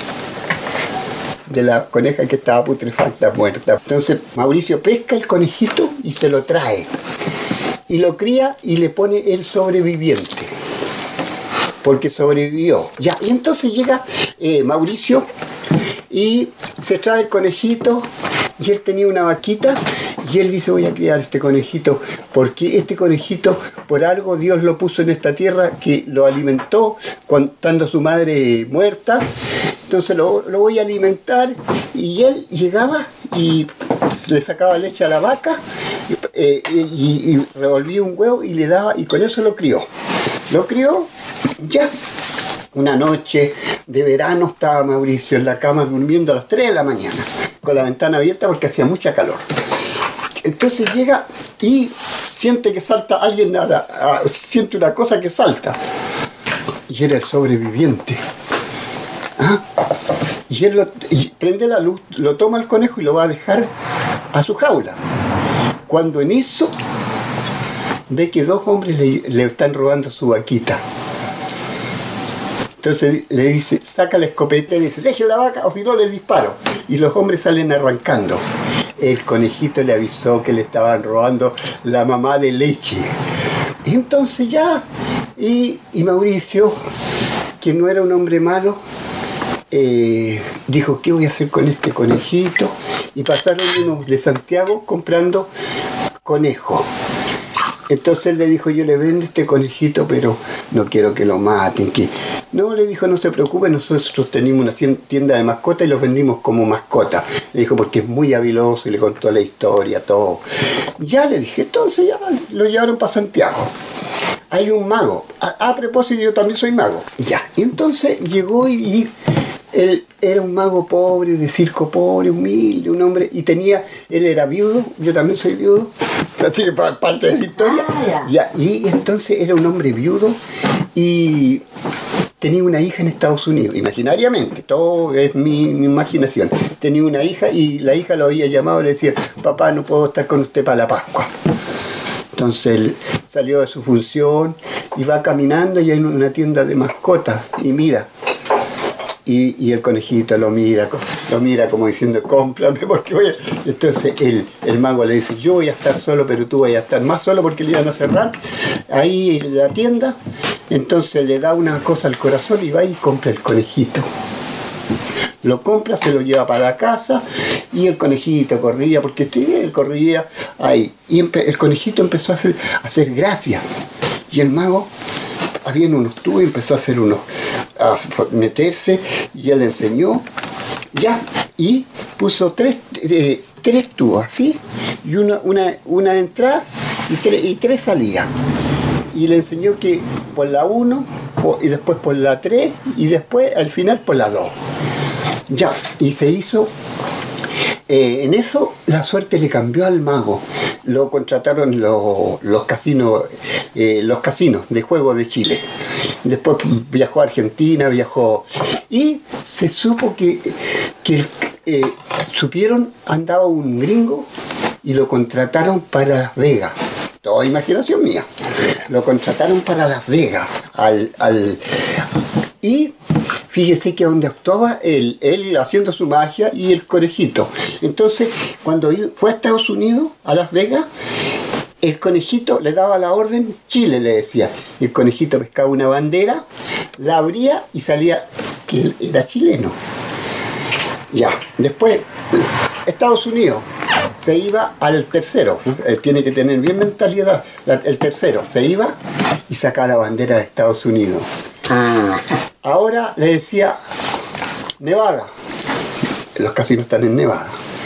de la coneja que estaba putrefacta, muerta. Entonces Mauricio pesca el conejito y se lo trae, y lo cría y le pone el sobreviviente, porque sobrevivió. Ya, y entonces llega eh, Mauricio y se trae el conejito, y él tenía una vaquita, y él dice: voy a criar este conejito, porque este conejito, por algo Dios lo puso en esta tierra, que lo alimentó estando su madre muerta, entonces lo, lo voy a alimentar. Y él llegaba y le sacaba leche a la vaca, eh, y, y revolvía un huevo y le daba, y con eso lo crió. Lo crió, ya. Una noche de verano estaba Mauricio en la cama durmiendo a las tres de la mañana, con la ventana abierta porque hacía mucha calor. Entonces llega y siente que salta alguien, a la, a, siente una cosa que salta. Y era el sobreviviente. ¿Ah? Y él lo, y prende la luz, lo toma el conejo y lo va a dejar a su jaula. Cuando en eso ve que dos hombres le, le están robando su vaquita. Entonces le dice, saca la escopeta y dice, deje la vaca o si no le disparo. Y los hombres salen arrancando. El conejito le avisó que le estaban robando la mamá de leche. Entonces ya, y, y Mauricio, que no era un hombre malo, eh, dijo, ¿qué voy a hacer con este conejito? Y pasaron unos de Santiago comprando conejos. Entonces le dijo, yo le vendo este conejito, pero no quiero que lo maten. Que... No, le dijo, no se preocupe, nosotros tenemos una tienda de mascotas y los vendimos como mascota. Le dijo, porque es muy habiloso, y le contó la historia, todo. Ya le dije, entonces ya lo llevaron para Santiago. Hay un mago. A, a propósito, yo también soy mago. Ya, y entonces llegó y, y él era un mago pobre, de circo pobre, humilde, un hombre, y tenía, él era viudo, yo también soy viudo, así que parte de la historia. Ya, y entonces era un hombre viudo y tenía una hija en Estados Unidos, imaginariamente, todo es mi, mi imaginación. Tenía una hija y la hija lo había llamado y le decía, papá, no puedo estar con usted para la Pascua. Entonces él salió de su función y va caminando y hay una tienda de mascotas y mira, y, y el conejito lo mira, lo mira como diciendo, cómprame porque voy a... Entonces el, el mago le dice, yo voy a estar solo, pero tú vas a estar más solo porque le iban a cerrar ahí en la tienda. Entonces le da una cosa al corazón y va y compra el conejito. Lo compra, se lo lleva para la casa y el conejito corría, porque él corría ahí. Y el conejito empezó a hacer, a hacer gracia. Y el mago, había unos tubos y empezó a hacer unos, a meterse, y él enseñó, ya, y puso tres, eh, tres tubos, ¿sí? Y una, una, una entrada y, tre, y tres salidas. Y le enseñó que por la uno, y después por la tres, y después al final por la dos. Ya, y se hizo, eh, en eso la suerte le cambió al mago. Lo contrataron los, los casinos, eh, los casinos de juego de Chile. Después viajó a Argentina, viajó, y se supo que, que eh, supieron, andaba un gringo y lo contrataron para Las Vegas. Toda imaginación mía. Lo contrataron para Las Vegas. Al, al, y fíjese que donde actuaba él, él haciendo su magia y el conejito. Entonces, cuando fue a Estados Unidos, a Las Vegas, el conejito le daba la orden, Chile le decía. El conejito pescaba una bandera, la abría y salía que él era chileno. Ya, después, Estados Unidos. Se iba al tercero, eh, tiene que tener bien mentalidad, la, el tercero se iba y sacaba la bandera de Estados Unidos. Ahora le decía Nevada, los casinos están en Nevada,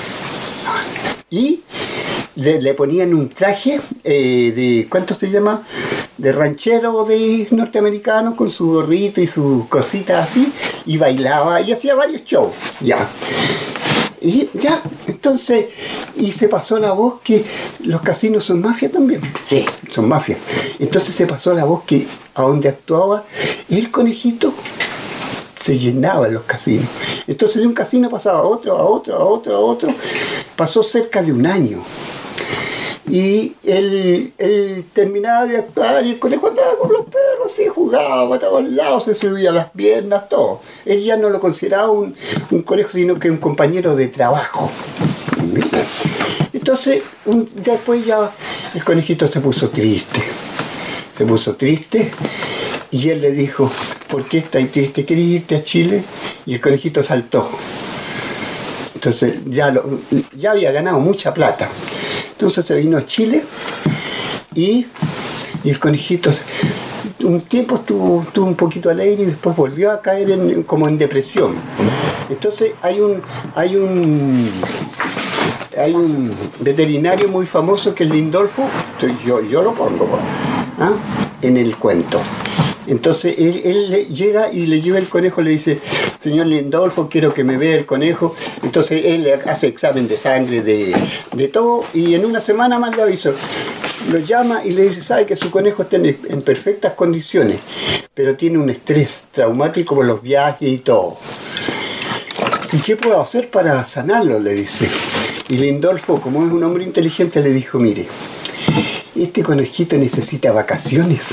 y le, le ponían un traje eh, de, ¿cuánto se llama? De ranchero de norteamericano con su gorrito y sus cositas así, y bailaba y hacía varios shows, ya. Y ya, entonces, y se pasó la voz que los casinos son mafias también. Sí. Son mafias. Entonces se pasó la voz que a donde actuaba el conejito se llenaban los casinos. Entonces de un casino pasaba a otro, a otro, a otro, a otro. Pasó cerca de un año. Y él, él terminaba de actuar y el conejo andaba con los perros y jugaba para todos lados, se subía a las piernas, todo. Él ya no lo consideraba un, un conejo, sino que un compañero de trabajo. Entonces, un, después ya el conejito se puso triste. Se puso triste y él le dijo, ¿por qué estás triste? ¿Quieres irte a Chile? Y el conejito saltó. Entonces ya, lo, ya había ganado mucha plata. Entonces se vino a Chile y, y el conejito un tiempo estuvo, estuvo un poquito alegre y después volvió a caer en, como en depresión. Entonces hay un hay un hay un veterinario muy famoso que es Lindolfo, yo, yo lo pongo ¿ah? en el cuento. Entonces él, él llega y le lleva el conejo, le dice, señor Lindolfo, quiero que me vea el conejo. Entonces él le hace examen de sangre, de, de todo, y en una semana más le aviso. Lo llama y le dice, sabe que su conejo está en, en perfectas condiciones, pero tiene un estrés traumático por los viajes y todo. ¿Y qué puedo hacer para sanarlo?, le dice. Y Lindolfo, como es un hombre inteligente, le dijo, mire, este conejito necesita vacaciones,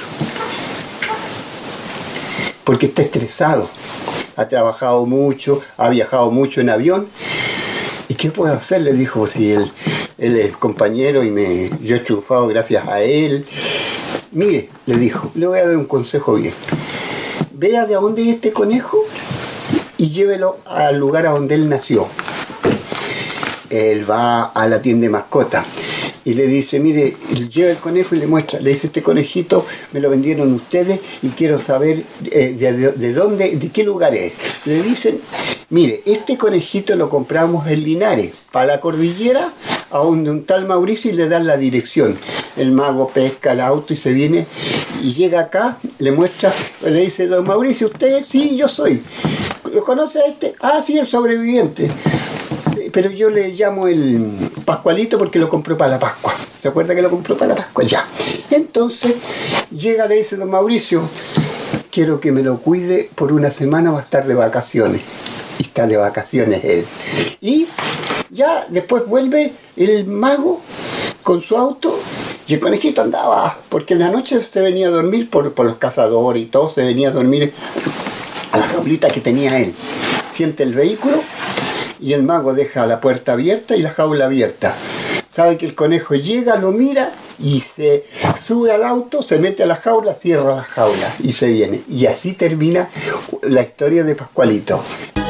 porque está estresado, ha trabajado mucho, ha viajado mucho en avión. ¿Y qué puedo hacer?, le dijo, si él, él es compañero y me, yo he triunfado gracias a él. Mire, le dijo, le voy a dar un consejo bien. Vea de dónde es este conejo y llévelo al lugar a donde él nació. Él va a la tienda de mascotas y le dice, mire, lleva el conejo y le muestra, le dice, este conejito me lo vendieron ustedes y quiero saber eh, de, de, de dónde, de qué lugar es. Le dicen, mire, este conejito lo compramos en Linares, para la cordillera, a donde un tal Mauricio, y le dan la dirección. El mago pesca el auto y se viene y llega acá, le muestra, le dice, don Mauricio, ¿usted? Sí, yo soy. ¿Lo conoce a este? Ah, sí, el sobreviviente. Pero yo le llamo el Pascualito porque lo compró para la Pascua. ¿Se acuerda que lo compró para la Pascua? Ya. Entonces, llega, le dice, don Mauricio, quiero que me lo cuide por una semana, va a estar de vacaciones. Y está de vacaciones él. Y ya después vuelve el mago con su auto y el conejito andaba, porque en la noche se venía a dormir por, por los cazadores y todo, se venía a dormir a la jaulita que tenía él. Siente el vehículo y el mago deja la puerta abierta y la jaula abierta. Sabe que el conejo llega, lo mira y se sube al auto, se mete a la jaula, cierra la jaula y se viene. Y así termina la historia de Pascualito.